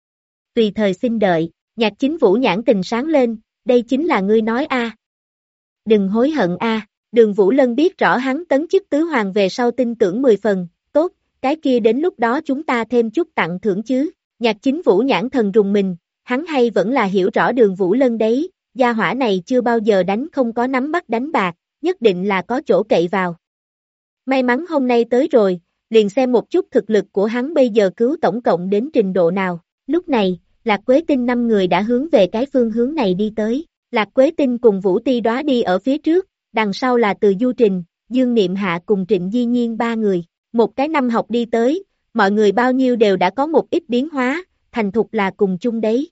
Tùy thời xin đợi, Nhạc Chính Vũ nhãn tình sáng lên, đây chính là ngươi nói a. Đừng hối hận a. Đường Vũ Lân biết rõ hắn tấn chức tứ hoàng về sau tin tưởng 10 phần, tốt, cái kia đến lúc đó chúng ta thêm chút tặng thưởng chứ. Nhạc Chính Vũ nhãn thần rùng mình, hắn hay vẫn là hiểu rõ Đường Vũ Lân đấy, gia hỏa này chưa bao giờ đánh không có nắm bắt đánh bạc, nhất định là có chỗ cậy vào. May mắn hôm nay tới rồi, liền xem một chút thực lực của hắn bây giờ cứu tổng cộng đến trình độ nào. Lúc này, Lạc Quế Tinh 5 người đã hướng về cái phương hướng này đi tới. Lạc Quế Tinh cùng Vũ Ti Đóa đi ở phía trước, đằng sau là Từ Du Trình, Dương Niệm Hạ cùng Trịnh Di Nhiên 3 người. Một cái năm học đi tới, mọi người bao nhiêu đều đã có một ít biến hóa, thành thục là cùng chung đấy.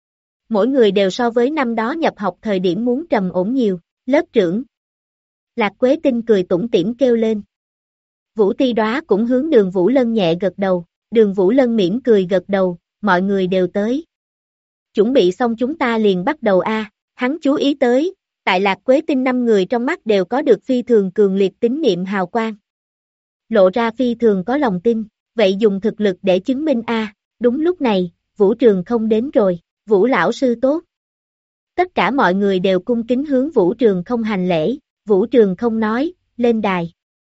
Mỗi người đều so với năm đó nhập học thời điểm muốn trầm ổn nhiều. Lớp trưởng. Lạc Quế Tinh cười tủm tỉm kêu lên. Vũ Ti Đóa cũng hướng Đường Vũ Lân nhẹ gật đầu, Đường Vũ Lân mỉm cười gật đầu, mọi người đều tới. Chuẩn bị xong chúng ta liền bắt đầu a. Hắn chú ý tới, tại Lạc Quế Tinh 5 người trong mắt đều có được phi thường cường liệt tín niệm hào quang. Lộ ra phi thường có lòng tin, vậy dùng thực lực để chứng minh a. Đúng lúc này, Vũ Trường không đến rồi, Vũ lão sư tốt. Tất cả mọi người đều cung kính hướng Vũ Trường không hành lễ, Vũ Trường không nói, lên đài.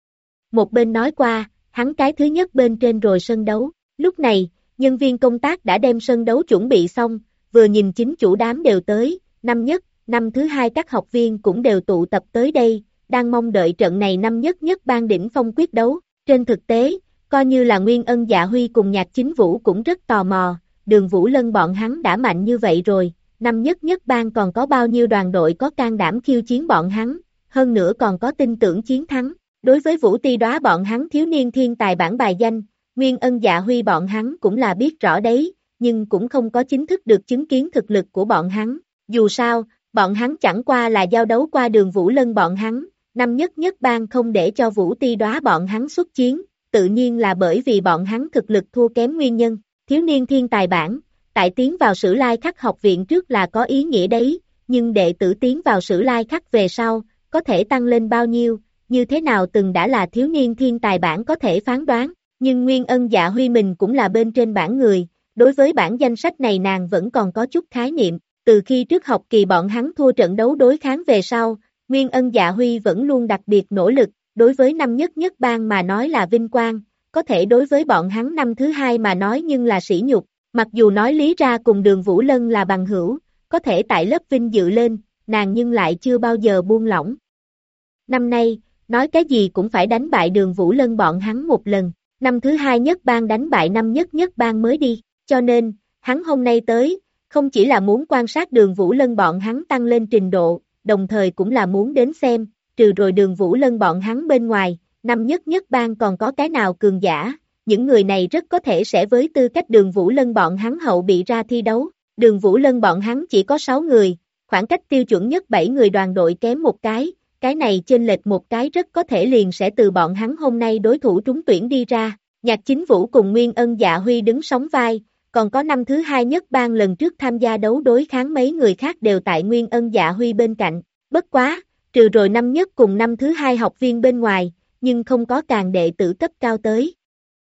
Một bên nói qua, hắn cái thứ nhất bên trên rồi sân đấu, lúc này, nhân viên công tác đã đem sân đấu chuẩn bị xong, vừa nhìn chính chủ đám đều tới, năm nhất, năm thứ hai các học viên cũng đều tụ tập tới đây, đang mong đợi trận này năm nhất nhất ban đỉnh phong quyết đấu. Trên thực tế, coi như là Nguyên Ân Dạ Huy cùng Nhạc Chính Vũ cũng rất tò mò, Đường Vũ Lân bọn hắn đã mạnh như vậy rồi, năm nhất nhất ban còn có bao nhiêu đoàn đội có can đảm khiêu chiến bọn hắn, hơn nữa còn có tin tưởng chiến thắng. Đối với Vũ Ti Đóa bọn hắn thiếu niên thiên tài bảng bài danh, Nguyên Ân Dạ Huy bọn hắn cũng là biết rõ đấy, nhưng cũng không có chính thức được chứng kiến thực lực của bọn hắn. Dù sao, bọn hắn chẳng qua là giao đấu qua Đường Vũ Lân bọn hắn, năm nhất nhất bang không để cho Vũ Ti Đóa bọn hắn xuất chiến, tự nhiên là bởi vì bọn hắn thực lực thua kém nguyên nhân. Thiếu niên thiên tài bảng, tại tiến vào Sử Lai Khắc học viện trước là có ý nghĩa đấy, nhưng đệ tử tiến vào Sử Lai Khắc về sau, có thể tăng lên bao nhiêu, như thế nào từng đã là thiếu niên thiên tài bảng có thể phán đoán, nhưng Nguyên Ân Dạ Huy mình cũng là bên trên bảng người, đối với bảng danh sách này nàng vẫn còn có chút khái niệm, từ khi trước học kỳ bọn hắn thua trận đấu đối kháng về sau, Nguyên Ân Dạ Huy vẫn luôn đặc biệt nỗ lực, đối với năm nhất nhất bang mà nói là vinh quang, có thể đối với bọn hắn năm thứ hai mà nói nhưng là sỉ nhục, mặc dù nói lý ra cùng Đường Vũ Lân là bằng hữu, có thể tại lớp vinh dự lên, nàng nhưng lại chưa bao giờ buông lỏng. Năm nay, nói cái gì cũng phải đánh bại Đường Vũ Lân bọn hắn một lần, năm thứ hai nhất bang đánh bại năm nhất nhất bang mới đi, cho nên, hắn hôm nay tới, không chỉ là muốn quan sát Đường Vũ Lân bọn hắn tăng lên trình độ, đồng thời cũng là muốn đến xem, trừ rồi Đường Vũ Lân bọn hắn bên ngoài, năm nhất nhất bang còn có cái nào cường giả, những người này rất có thể sẽ với tư cách Đường Vũ Lân bọn hắn hậu bị ra thi đấu. Đường Vũ Lân bọn hắn chỉ có 6 người, khoảng cách tiêu chuẩn nhất 7 người đoàn đội kém một cái này chênh lệch một cái rất có thể liền sẽ từ bọn hắn hôm nay đối thủ trúng tuyển đi ra. Nhạc Chính Vũ cùng Nguyên Ân Dạ Huy đứng sóng vai, còn có năm thứ hai nhất bang lần trước tham gia đấu đối kháng mấy người khác đều tại Nguyên Ân Dạ Huy bên cạnh, bất quá, trừ rồi năm nhất cùng năm thứ hai học viên bên ngoài, nhưng không có càng đệ tử cấp cao tới.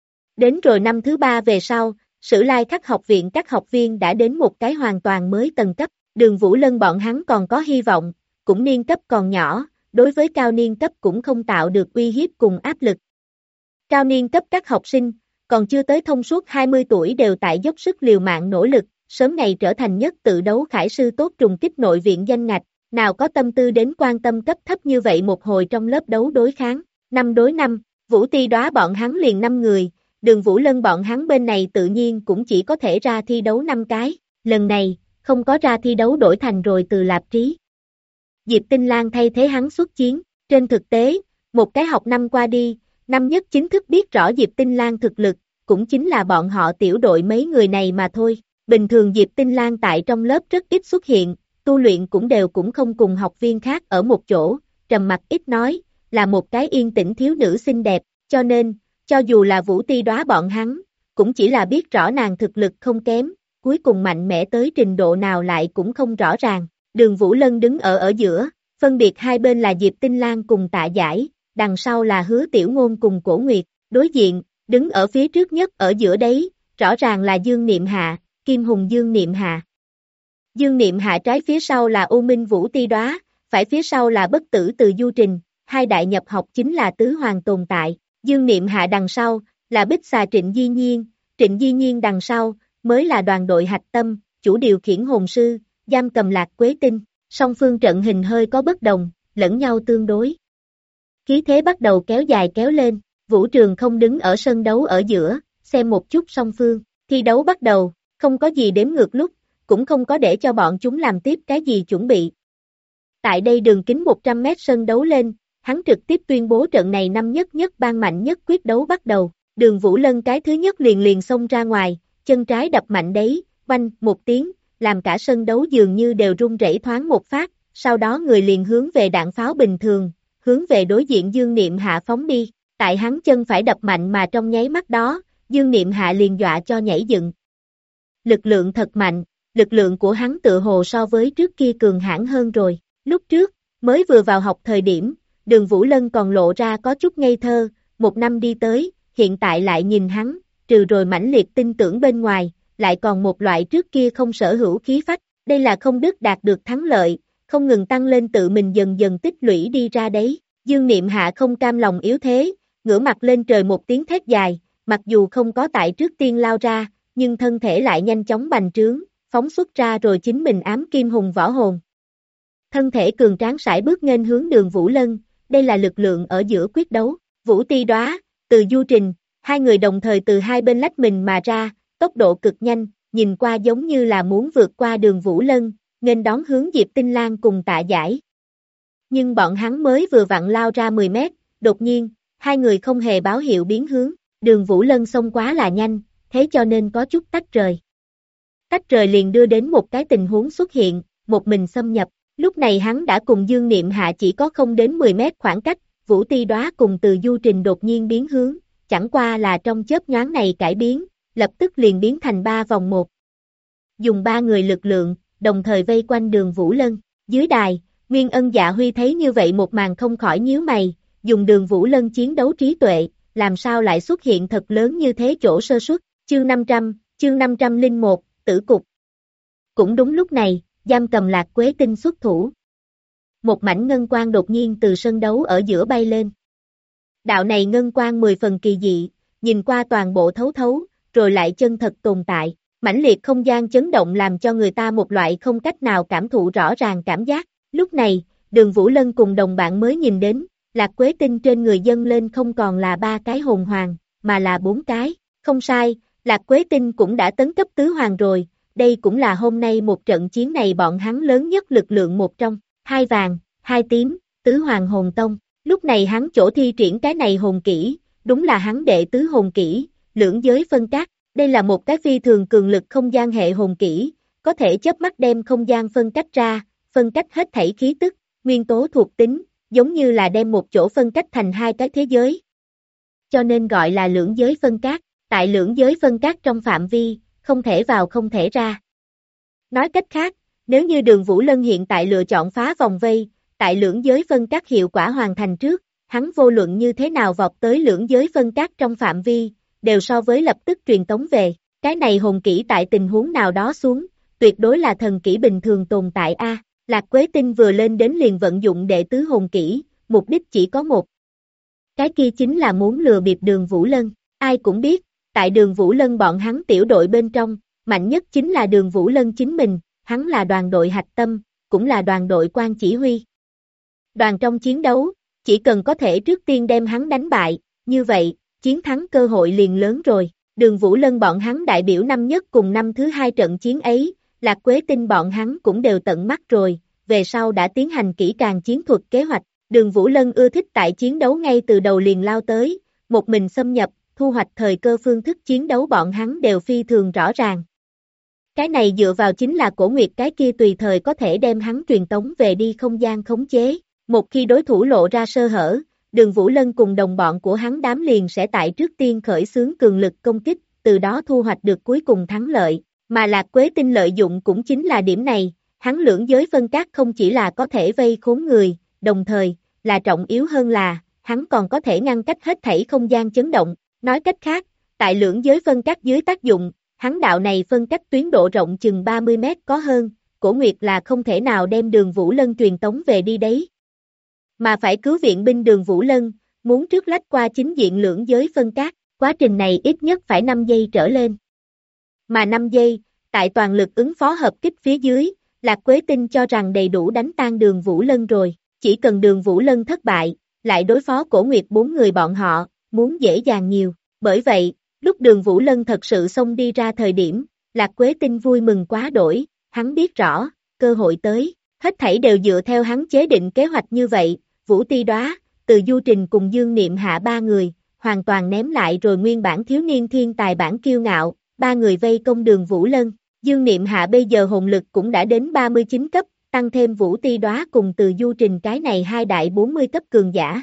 Đến rồi năm thứ ba về sau, Sử Lai Khắc học viện các học viên đã đến một cái hoàn toàn mới tầng cấp, Đường Vũ Lân bọn hắn còn có hy vọng, cũng niên cấp còn nhỏ, đối với cao niên cấp cũng không tạo được uy hiếp cùng áp lực. Cao niên cấp các học sinh, còn chưa tới thông suốt 20 tuổi đều tại dốc sức liều mạng nỗ lực, sớm ngày trở thành nhất tự đấu khải sư tốt trùng kích nội viện danh ngạch, nào có tâm tư đến quan tâm cấp thấp như vậy một hồi trong lớp đấu đối kháng, 5 đối 5, Vũ Ti Đóa bọn hắn liền 5 người, Đường Vũ Lân bọn hắn bên này tự nhiên cũng chỉ có thể ra thi đấu 5 cái, lần này, không có ra thi đấu đổi thành rồi Từ Lạp Trí. Diệp Tinh Lan thay thế hắn xuất chiến, trên thực tế, một cái học năm qua đi, năm nhất chính thức biết rõ Diệp Tinh Lan thực lực, cũng chính là bọn họ tiểu đội mấy người này mà thôi, bình thường Diệp Tinh Lan tại trong lớp rất ít xuất hiện, tu luyện cũng đều cũng không cùng học viên khác ở một chỗ, trầm mặc ít nói, là một cái yên tĩnh thiếu nữ xinh đẹp, cho nên, cho dù là Vũ Ti Đóa bọn hắn, cũng chỉ là biết rõ nàng thực lực không kém, cuối cùng mạnh mẽ tới trình độ nào lại cũng không rõ ràng. Đường Vũ Lân đứng ở giữa, phân biệt hai bên là Diệp Tinh Lan cùng Tạ Giải, đằng sau là Hứa Tiểu Ngôn cùng Cổ Nguyệt, đối diện, đứng ở phía trước nhất ở giữa đấy, rõ ràng là Dương Niệm Hạ, Kim Hùng Dương Niệm Hạ. Dương Niệm Hạ trái phía sau là U Minh Vũ Ti Đóa, phải phía sau là Bất Tử Từ Du Trình, hai đại nhập học chính là tứ hoàng tồn tại. Dương Niệm Hạ đằng sau, là Bích Xà Trịnh Trịnh Di Nhiên đằng sau, mới là đoàn đội hạch tâm, chủ điều khiển hồn sư, giam cầm Lạc Quế Tinh, song phương trận hình hơi có bất đồng, lẫn nhau tương đối. Khí thế bắt đầu kéo dài kéo lên, Vũ Trường không đứng ở sân đấu ở giữa, xem một chút song phương, thi đấu bắt đầu, không có gì đếm ngược lúc, cũng không có để cho bọn chúng làm tiếp cái gì chuẩn bị. Tại đây đường kính 100 mét sân đấu lên, hắn trực tiếp tuyên bố trận này năm nhất nhất bang mạnh nhất quyết đấu bắt đầu, Đường Vũ Lân cái thứ nhất liền xông ra ngoài, chân trái đập mạnh đấy, oanh một tiếng, làm cả sân đấu dường như đều rung rẩy thoáng một phát, sau đó người liền hướng về đạn pháo bình thường, hướng về đối diện Dương Niệm Hạ phóng đi, tại hắn chân phải đập mạnh mà trong nháy mắt đó, Dương Niệm Hạ liền dọa cho nhảy dựng. Lực lượng thật mạnh, lực lượng của hắn tự hồ so với trước kia cường hãn hơn rồi, lúc trước, mới vừa vào học thời điểm, Đường Vũ Lân còn lộ ra có chút ngây thơ, một năm đi tới, hiện tại lại nhìn hắn, trừ rồi mãnh liệt tin tưởng bên ngoài, lại còn một loại trước kia không sở hữu khí phách, đây là không đứt đạt được thắng lợi, không ngừng tăng lên tự mình dần dần tích lũy đi ra đấy. Dương Niệm Hạ không cam lòng yếu thế, ngửa mặt lên trời một tiếng thét dài, mặc dù không có tại trước tiên lao ra, nhưng thân thể lại nhanh chóng bành trướng, phóng xuất ra rồi chính mình ám kim hùng võ hồn. Thân thể cường tráng sải bước nghênh hướng Đường Vũ Lân, đây là lực lượng ở giữa quyết đấu, Vũ Ti Đóa, Từ Du Trình, hai người đồng thời từ hai bên lách mình mà ra, tốc độ cực nhanh, nhìn qua giống như là muốn vượt qua Đường Vũ Lân, nghênh đón hướng Diệp Tinh Lan cùng Tạ Giải. Nhưng bọn hắn mới vừa vặn lao ra 10 mét, đột nhiên, hai người không hề báo hiệu biến hướng, Đường Vũ Lân xông quá là nhanh, thế cho nên có chút tách rời. Tách rời liền đưa đến một cái tình huống xuất hiện, một mình xâm nhập, lúc này hắn đã cùng Dương Niệm Hạ chỉ có không đến 10 mét khoảng cách, Vũ Ti Đóa cùng Từ Du Trình đột nhiên biến hướng, chẳng qua là trong chớp nhoáng này cải biến, lập tức liền biến thành 3 vòng 1. Dùng 3 người lực lượng, đồng thời vây quanh Đường Vũ Lân, dưới đài, Nguyên Ân Dạ Huy thấy như vậy một màn không khỏi nhíu mày, dùng Đường Vũ Lân chiến đấu trí tuệ, làm sao lại xuất hiện thật lớn như thế chỗ sơ suất, chương 501, tử cục. Cũng đúng lúc này, giam cầm Lạc Quế Tinh xuất thủ. Một mảnh ngân quang đột nhiên từ sân đấu ở giữa bay lên. Đạo này ngân quang 10 phần kỳ dị, nhìn qua toàn bộ thấu thấu, rồi lại chân thật tồn tại. Mãnh liệt không gian chấn động làm cho người ta một loại không cách nào cảm thụ rõ ràng cảm giác. Lúc này, Đường Vũ Lân cùng đồng bạn mới nhìn đến, Lạc Quế Tinh trên người dâng lên không còn là 3 cái hồn hoàng, mà là 4 cái. Không sai, Lạc Quế Tinh cũng đã tấn cấp tứ hoàng rồi, đây cũng là hôm nay một trận chiến này bọn hắn lớn nhất lực lượng một trong, 2 vàng, 2 tím, tứ hoàng hồn tông. Lúc này hắn chỗ thi triển cái này hồn kỹ, đúng là hắn đệ tứ hồn kỹ, lưỡng giới phân cát. Đây là một cái phi thường cường lực không gian hệ hồn kỹ, có thể chớp mắt đem không gian phân cách ra, phân cách hết thảy khí tức, nguyên tố thuộc tính, giống như là đem một chỗ phân cách thành 2 cái thế giới. Cho nên gọi là lưỡng giới phân cát, tại lưỡng giới phân cát trong phạm vi, không thể vào không thể ra. Nói cách khác, nếu như Đường Vũ Lân hiện tại lựa chọn phá vòng vây, tại lưỡng giới phân cát hiệu quả hoàn thành trước, hắn vô luận như thế nào vọt tới lưỡng giới phân cát trong phạm vi, đều so với lập tức truyền tống về. Cái này hồn kỹ tại tình huống nào đó xuống, tuyệt đối là thần kỹ bình thường tồn tại a. Lạc Quế Tinh vừa lên đến liền vận dụng đệ tứ hồn kỹ, mục đích chỉ có một. Cái kia chính là muốn lừa bịp Đường Vũ Lân. Ai cũng biết, tại Đường Vũ Lân bọn hắn tiểu đội bên trong, mạnh nhất chính là Đường Vũ Lân chính mình, hắn là đoàn đội hạch tâm, cũng là đoàn đội quan chỉ huy. Đoàn trong chiến đấu, chỉ cần có thể trước tiên đem hắn đánh bại, như vậy, chiến thắng cơ hội liền lớn rồi. Đường Vũ Lân bọn hắn đại biểu năm nhất cùng năm thứ 2 trận chiến ấy, Lạc Quế Tinh bọn hắn cũng đều tận mắt rồi, về sau đã tiến hành kỹ càng chiến thuật kế hoạch. Đường Vũ Lân ưa thích tại chiến đấu ngay từ đầu liền lao tới, một mình xâm nhập, thu hoạch thời cơ phương thức chiến đấu bọn hắn đều phi thường rõ ràng. Cái này dựa vào chính là Cổ Nguyệt cái kia tùy thời có thể đem hắn truyền tống về đi không gian khống chế. Một khi đối thủ lộ ra sơ hở, Đường Vũ Lân cùng đồng bọn của hắn đám liền sẽ tại trước tiên khởi xướng cường lực công kích, từ đó thu hoạch được cuối cùng thắng lợi. Mà Lạc Quế Tinh lợi dụng cũng chính là điểm này, hắn lưỡng giới phân cát không chỉ là có thể vây khốn người, đồng thời, là trọng yếu hơn là, hắn còn có thể ngăn cách hết thảy không gian chấn động. Nói cách khác, tại lưỡng giới phân cát dưới tác dụng, hắn đạo này phân cách tuyến độ rộng chừng 30 mét có hơn, Cổ Nguyệt là không thể nào đem Đường Vũ Lân truyền tống về đi đấy. Mà phải cứu viện binh Đường Vũ Lân, muốn trước lách qua chính diện lưỡng giới phân cát, quá trình này ít nhất phải 5 giây trở lên. Mà 5 giây, tại toàn lực ứng phó hợp kích phía dưới, Lạc Quế Tinh cho rằng đầy đủ đánh tan Đường Vũ Lân rồi, chỉ cần Đường Vũ Lân thất bại, lại đối phó Cổ Nguyệt 4 người bọn họ, muốn dễ dàng nhiều. Bởi vậy, lúc Đường Vũ Lân thật sự xông đi ra thời điểm, Lạc Quế Tinh vui mừng quá đổi, hắn biết rõ, cơ hội tới, hết thảy đều dựa theo hắn chế định kế hoạch như vậy, Vũ Ti Đóa, Từ Du Trình cùng Dương Niệm Hạ 3 người, hoàn toàn ném lại rồi nguyên bản thiếu niên thiên tài bản kiêu ngạo, 3 người vây công Đường Vũ Lân. Dương Niệm Hạ bây giờ hồn lực cũng đã đến 39 cấp, tăng thêm Vũ Ti Đóa cùng Từ Du Trình cái này 2 đại 40 cấp cường giả.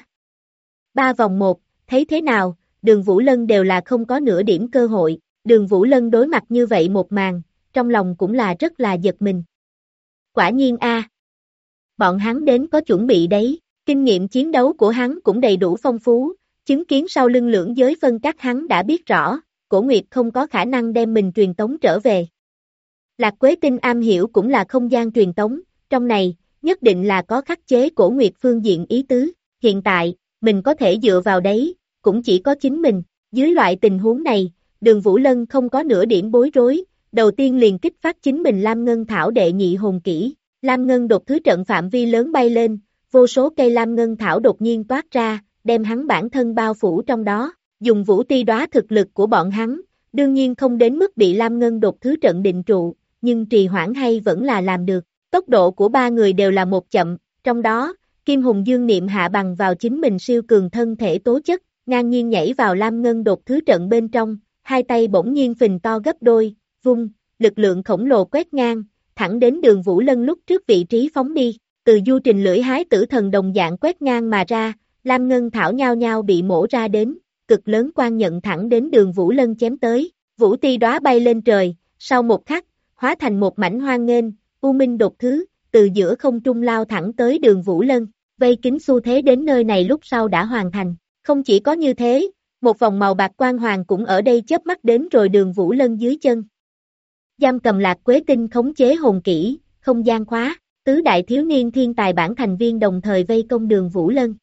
3 vòng 1, thấy thế nào, Đường Vũ Lân đều là không có nửa điểm cơ hội, Đường Vũ Lân đối mặt như vậy một màn, trong lòng cũng là rất là giật mình. Quả nhiên a, bọn hắn đến có chuẩn bị đấy, kinh nghiệm chiến đấu của hắn cũng đầy đủ phong phú, chứng kiến sau lưng lưỡng giới phân cát hắn đã biết rõ, Cổ Nguyệt không có khả năng đem mình truyền tống trở về. Lạc Quế Tinh am hiểu cũng là không gian truyền tống, trong này, nhất định là có khắc chế Cổ Nguyệt phương diện ý tứ, hiện tại, mình có thể dựa vào đấy, cũng chỉ có chính mình, dưới loại tình huống này, Đường Vũ Lân không có nửa điểm bối rối, đầu tiên liền kích phát chính mình Lam Ngân Thảo đệ nhị hồn kỹ, Lam Ngân đột thứ trận phạm vi lớn bay lên, vô số cây Lam Ngân Thảo đột nhiên toát ra, đem hắn bản thân bao phủ trong đó, dùng Vũ Ti Đóa thực lực của bọn hắn, đương nhiên không đến mức bị Lam Ngân đột thứ trận định trụ, nhưng trì hoãn hay vẫn là làm được, tốc độ của 3 người đều là một chậm, trong đó, Kim Hùng dương niệm hạ bằng vào chính mình siêu cường thân thể tố chất, ngang nhiên nhảy vào Lam Ngân đột thứ trận bên trong, hai tay bỗng nhiên phình to gấp đôi, vung, lực lượng khổng lồ quét ngang, thẳng đến Đường Vũ Lân lúc trước vị trí phóng đi, từ du trình lưỡi hái tử thần đồng dạng quét ngang mà ra, Lam Ngân thảo nhao nhao bị mổ ra đến, cực lớn quan nhận thẳng đến Đường Vũ Lân chém tới, Vũ Ti đóa bay lên trời, sau một khắc, hóa thành một mảnh hoang nghênh, u minh đột thứ, từ giữa không trung lao thẳng tới Đường Vũ Lân, vây kín xu thế đến nơi này lúc sau đã hoàn thành, không chỉ có như thế, một vòng màu bạc quang hoàng cũng ở đây chớp mắt đến rồi Đường Vũ Lân dưới chân. Giam cầm Lạc Quế Tinh khống chế hồn kỹ, không gian khóa, tứ đại thiếu niên thiên tài bản thành viên đồng thời vây công Đường Vũ Lân.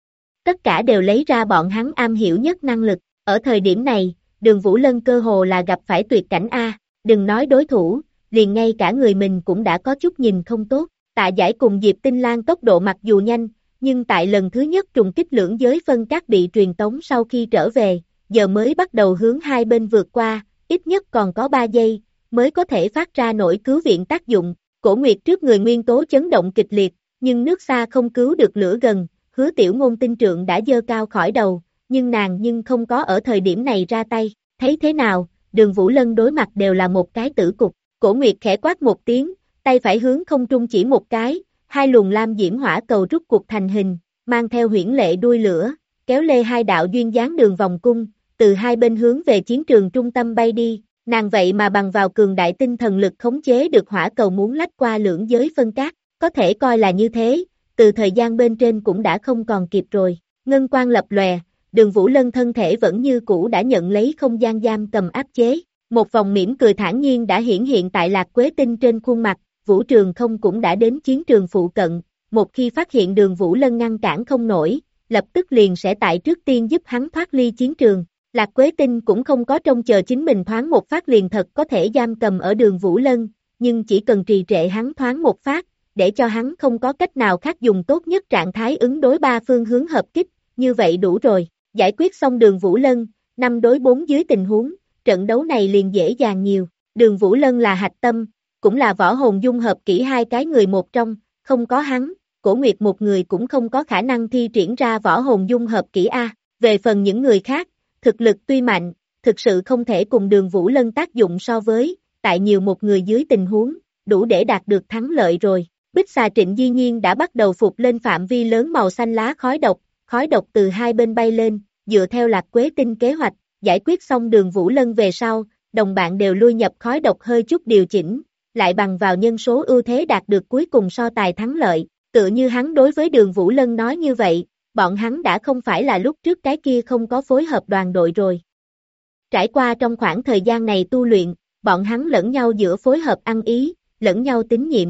Tất cả đều lấy ra bọn hắn am hiểu nhất năng lực, ở thời điểm này, Đường Vũ Lân cơ hồ là gặp phải tuyệt cảnh A, đừng nói đối thủ, liền ngay cả người mình cũng đã có chút nhìn không tốt, Tạ Giải cùng Diệp Tinh Lan tốc độ mặc dù nhanh, nhưng tại lần thứ nhất trùng kích lưỡng giới phân các bị truyền tống sau khi trở về, giờ mới bắt đầu hướng hai bên vượt qua, ít nhất còn có 3 giây, mới có thể phát ra nổi cứu viện tác dụng, Cổ Nguyệt trước người nguyên tố chấn động kịch liệt, nhưng nước xa không cứu được lửa gần, Hứa Tiểu Ngôn tinh trượng đã dơ cao khỏi đầu, nhưng nàng không có ở thời điểm này ra tay, thấy thế nào, Đường Vũ Lân đối mặt đều là một cái tử cục, Cổ Nguyệt khẽ quát một tiếng, tay phải hướng không trung chỉ một cái, hai luồng lam diễm hỏa cầu rút cuộc thành hình, mang theo huyễn lệ đuôi lửa, kéo lê hai đạo duyên dáng đường vòng cung, từ hai bên hướng về chiến trường trung tâm bay đi, nàng vậy mà bằng vào cường đại tinh thần lực khống chế được hỏa cầu muốn lách qua lưỡng giới phân cát, có thể coi là như thế, từ thời gian bên trên cũng đã không còn kịp rồi, ngân quang lập lòe, Đường Vũ Lân thân thể vẫn như cũ đã nhận lấy không gian giam cầm áp chế, một vòng mỉm cười thản nhiên đã hiển hiện tại Lạc Quế Tinh trên khuôn mặt, Vũ Trường không cũng đã đến chiến trường phụ cận, một khi phát hiện Đường Vũ Lân ngăn cản không nổi, lập tức liền sẽ tại trước tiên giúp hắn thoát ly chiến trường. Lạc Quế Tinh cũng không có trông chờ chính mình thoáng một phát liền thật có thể giam cầm ở Đường Vũ Lân, nhưng chỉ cần trì trệ hắn thoáng một phát, để cho hắn không có cách nào khác dùng tốt nhất trạng thái ứng đối ba phương hướng hợp kích, như vậy đủ rồi, giải quyết xong Đường Vũ Lân, 5 đối 4 dưới tình huống, trận đấu này liền dễ dàng nhiều, Đường Vũ Lân là hạch tâm, cũng là võ hồn dung hợp kỹ hai cái người một trong, không có hắn, Cổ Nguyệt một người cũng không có khả năng thi triển ra võ hồn dung hợp kỹ A, về phần những người khác, thực lực tuy mạnh, thực sự không thể cùng Đường Vũ Lân tác dụng so với, tại nhiều một người dưới tình huống, đủ để đạt được thắng lợi rồi. Bích xà Trịnh Di Nhiên đã bắt đầu phục lên phạm vi lớn màu xanh lá khói độc từ hai bên bay lên, dựa theo Lạc Quế Tinh kế hoạch, giải quyết xong Đường Vũ Lân về sau, đồng bạn đều lui nhập khói độc hơi chút điều chỉnh, lại bằng vào nhân số ưu thế đạt được cuối cùng so tài thắng lợi, tựa như hắn đối với Đường Vũ Lân nói như vậy, bọn hắn đã không phải là lúc trước cái kia không có phối hợp đoàn đội rồi. Trải qua trong khoảng thời gian này tu luyện, bọn hắn lẫn nhau giữa phối hợp ăn ý, lẫn nhau tín nhiệm.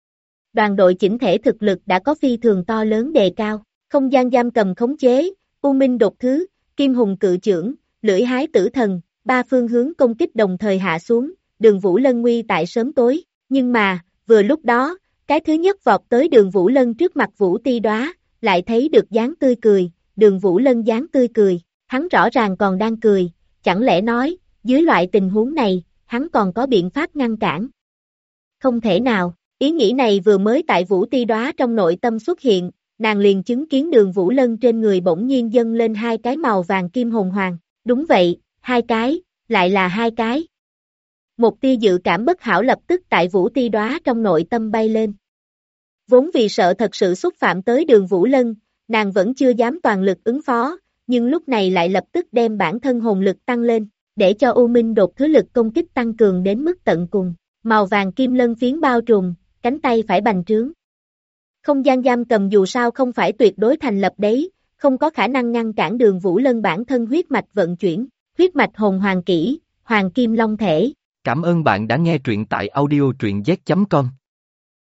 Đoàn đội chỉnh thể thực lực đã có phi thường to lớn đề cao, không gian giam cầm khống chế, u minh đột thứ, kim hùng cự chưởng, lưỡi hái tử thần, ba phương hướng công kích đồng thời hạ xuống, Đường Vũ Lân nguy tại sớm tối, nhưng mà, vừa lúc đó, cái thứ nhất vọt tới Đường Vũ Lân trước mặt Vũ Ti đóa, lại thấy được dáng tươi cười, Đường Vũ Lân dáng tươi cười, hắn rõ ràng còn đang cười, chẳng lẽ nói, dưới loại tình huống này, hắn còn có biện pháp ngăn cản? Không thể nào, ý nghĩ này vừa mới tại Vũ Ti đóa trong nội tâm xuất hiện, nàng liền chứng kiến Đường Vũ Lân trên người bỗng nhiên dâng lên hai cái màu vàng kim hồn hoàng, đúng vậy, hai cái, lại là hai cái. Một tia dự cảm bất hảo lập tức tại Vũ Ti đóa trong nội tâm bay lên. Vốn vì sợ thật sự xúc phạm tới Đường Vũ Lân, nàng vẫn chưa dám toàn lực ứng phó, nhưng lúc này lại lập tức đem bản thân hồn lực tăng lên, để cho U Minh đột thứ lực công kích tăng cường đến mức tận cùng. Màu vàng kim lân phiến bao trùm, cánh tay phải bành trướng. Không gian giam cầm dù sao không phải tuyệt đối thành lập đấy, không có khả năng ngăn cản Đường Vũ Lân bản thân huyết mạch vận chuyển, huyết mạch hồn hoàng kỹ, hoàng kim long thể.
Cảm ơn bạn đã nghe truyện tại audio truyện z.com.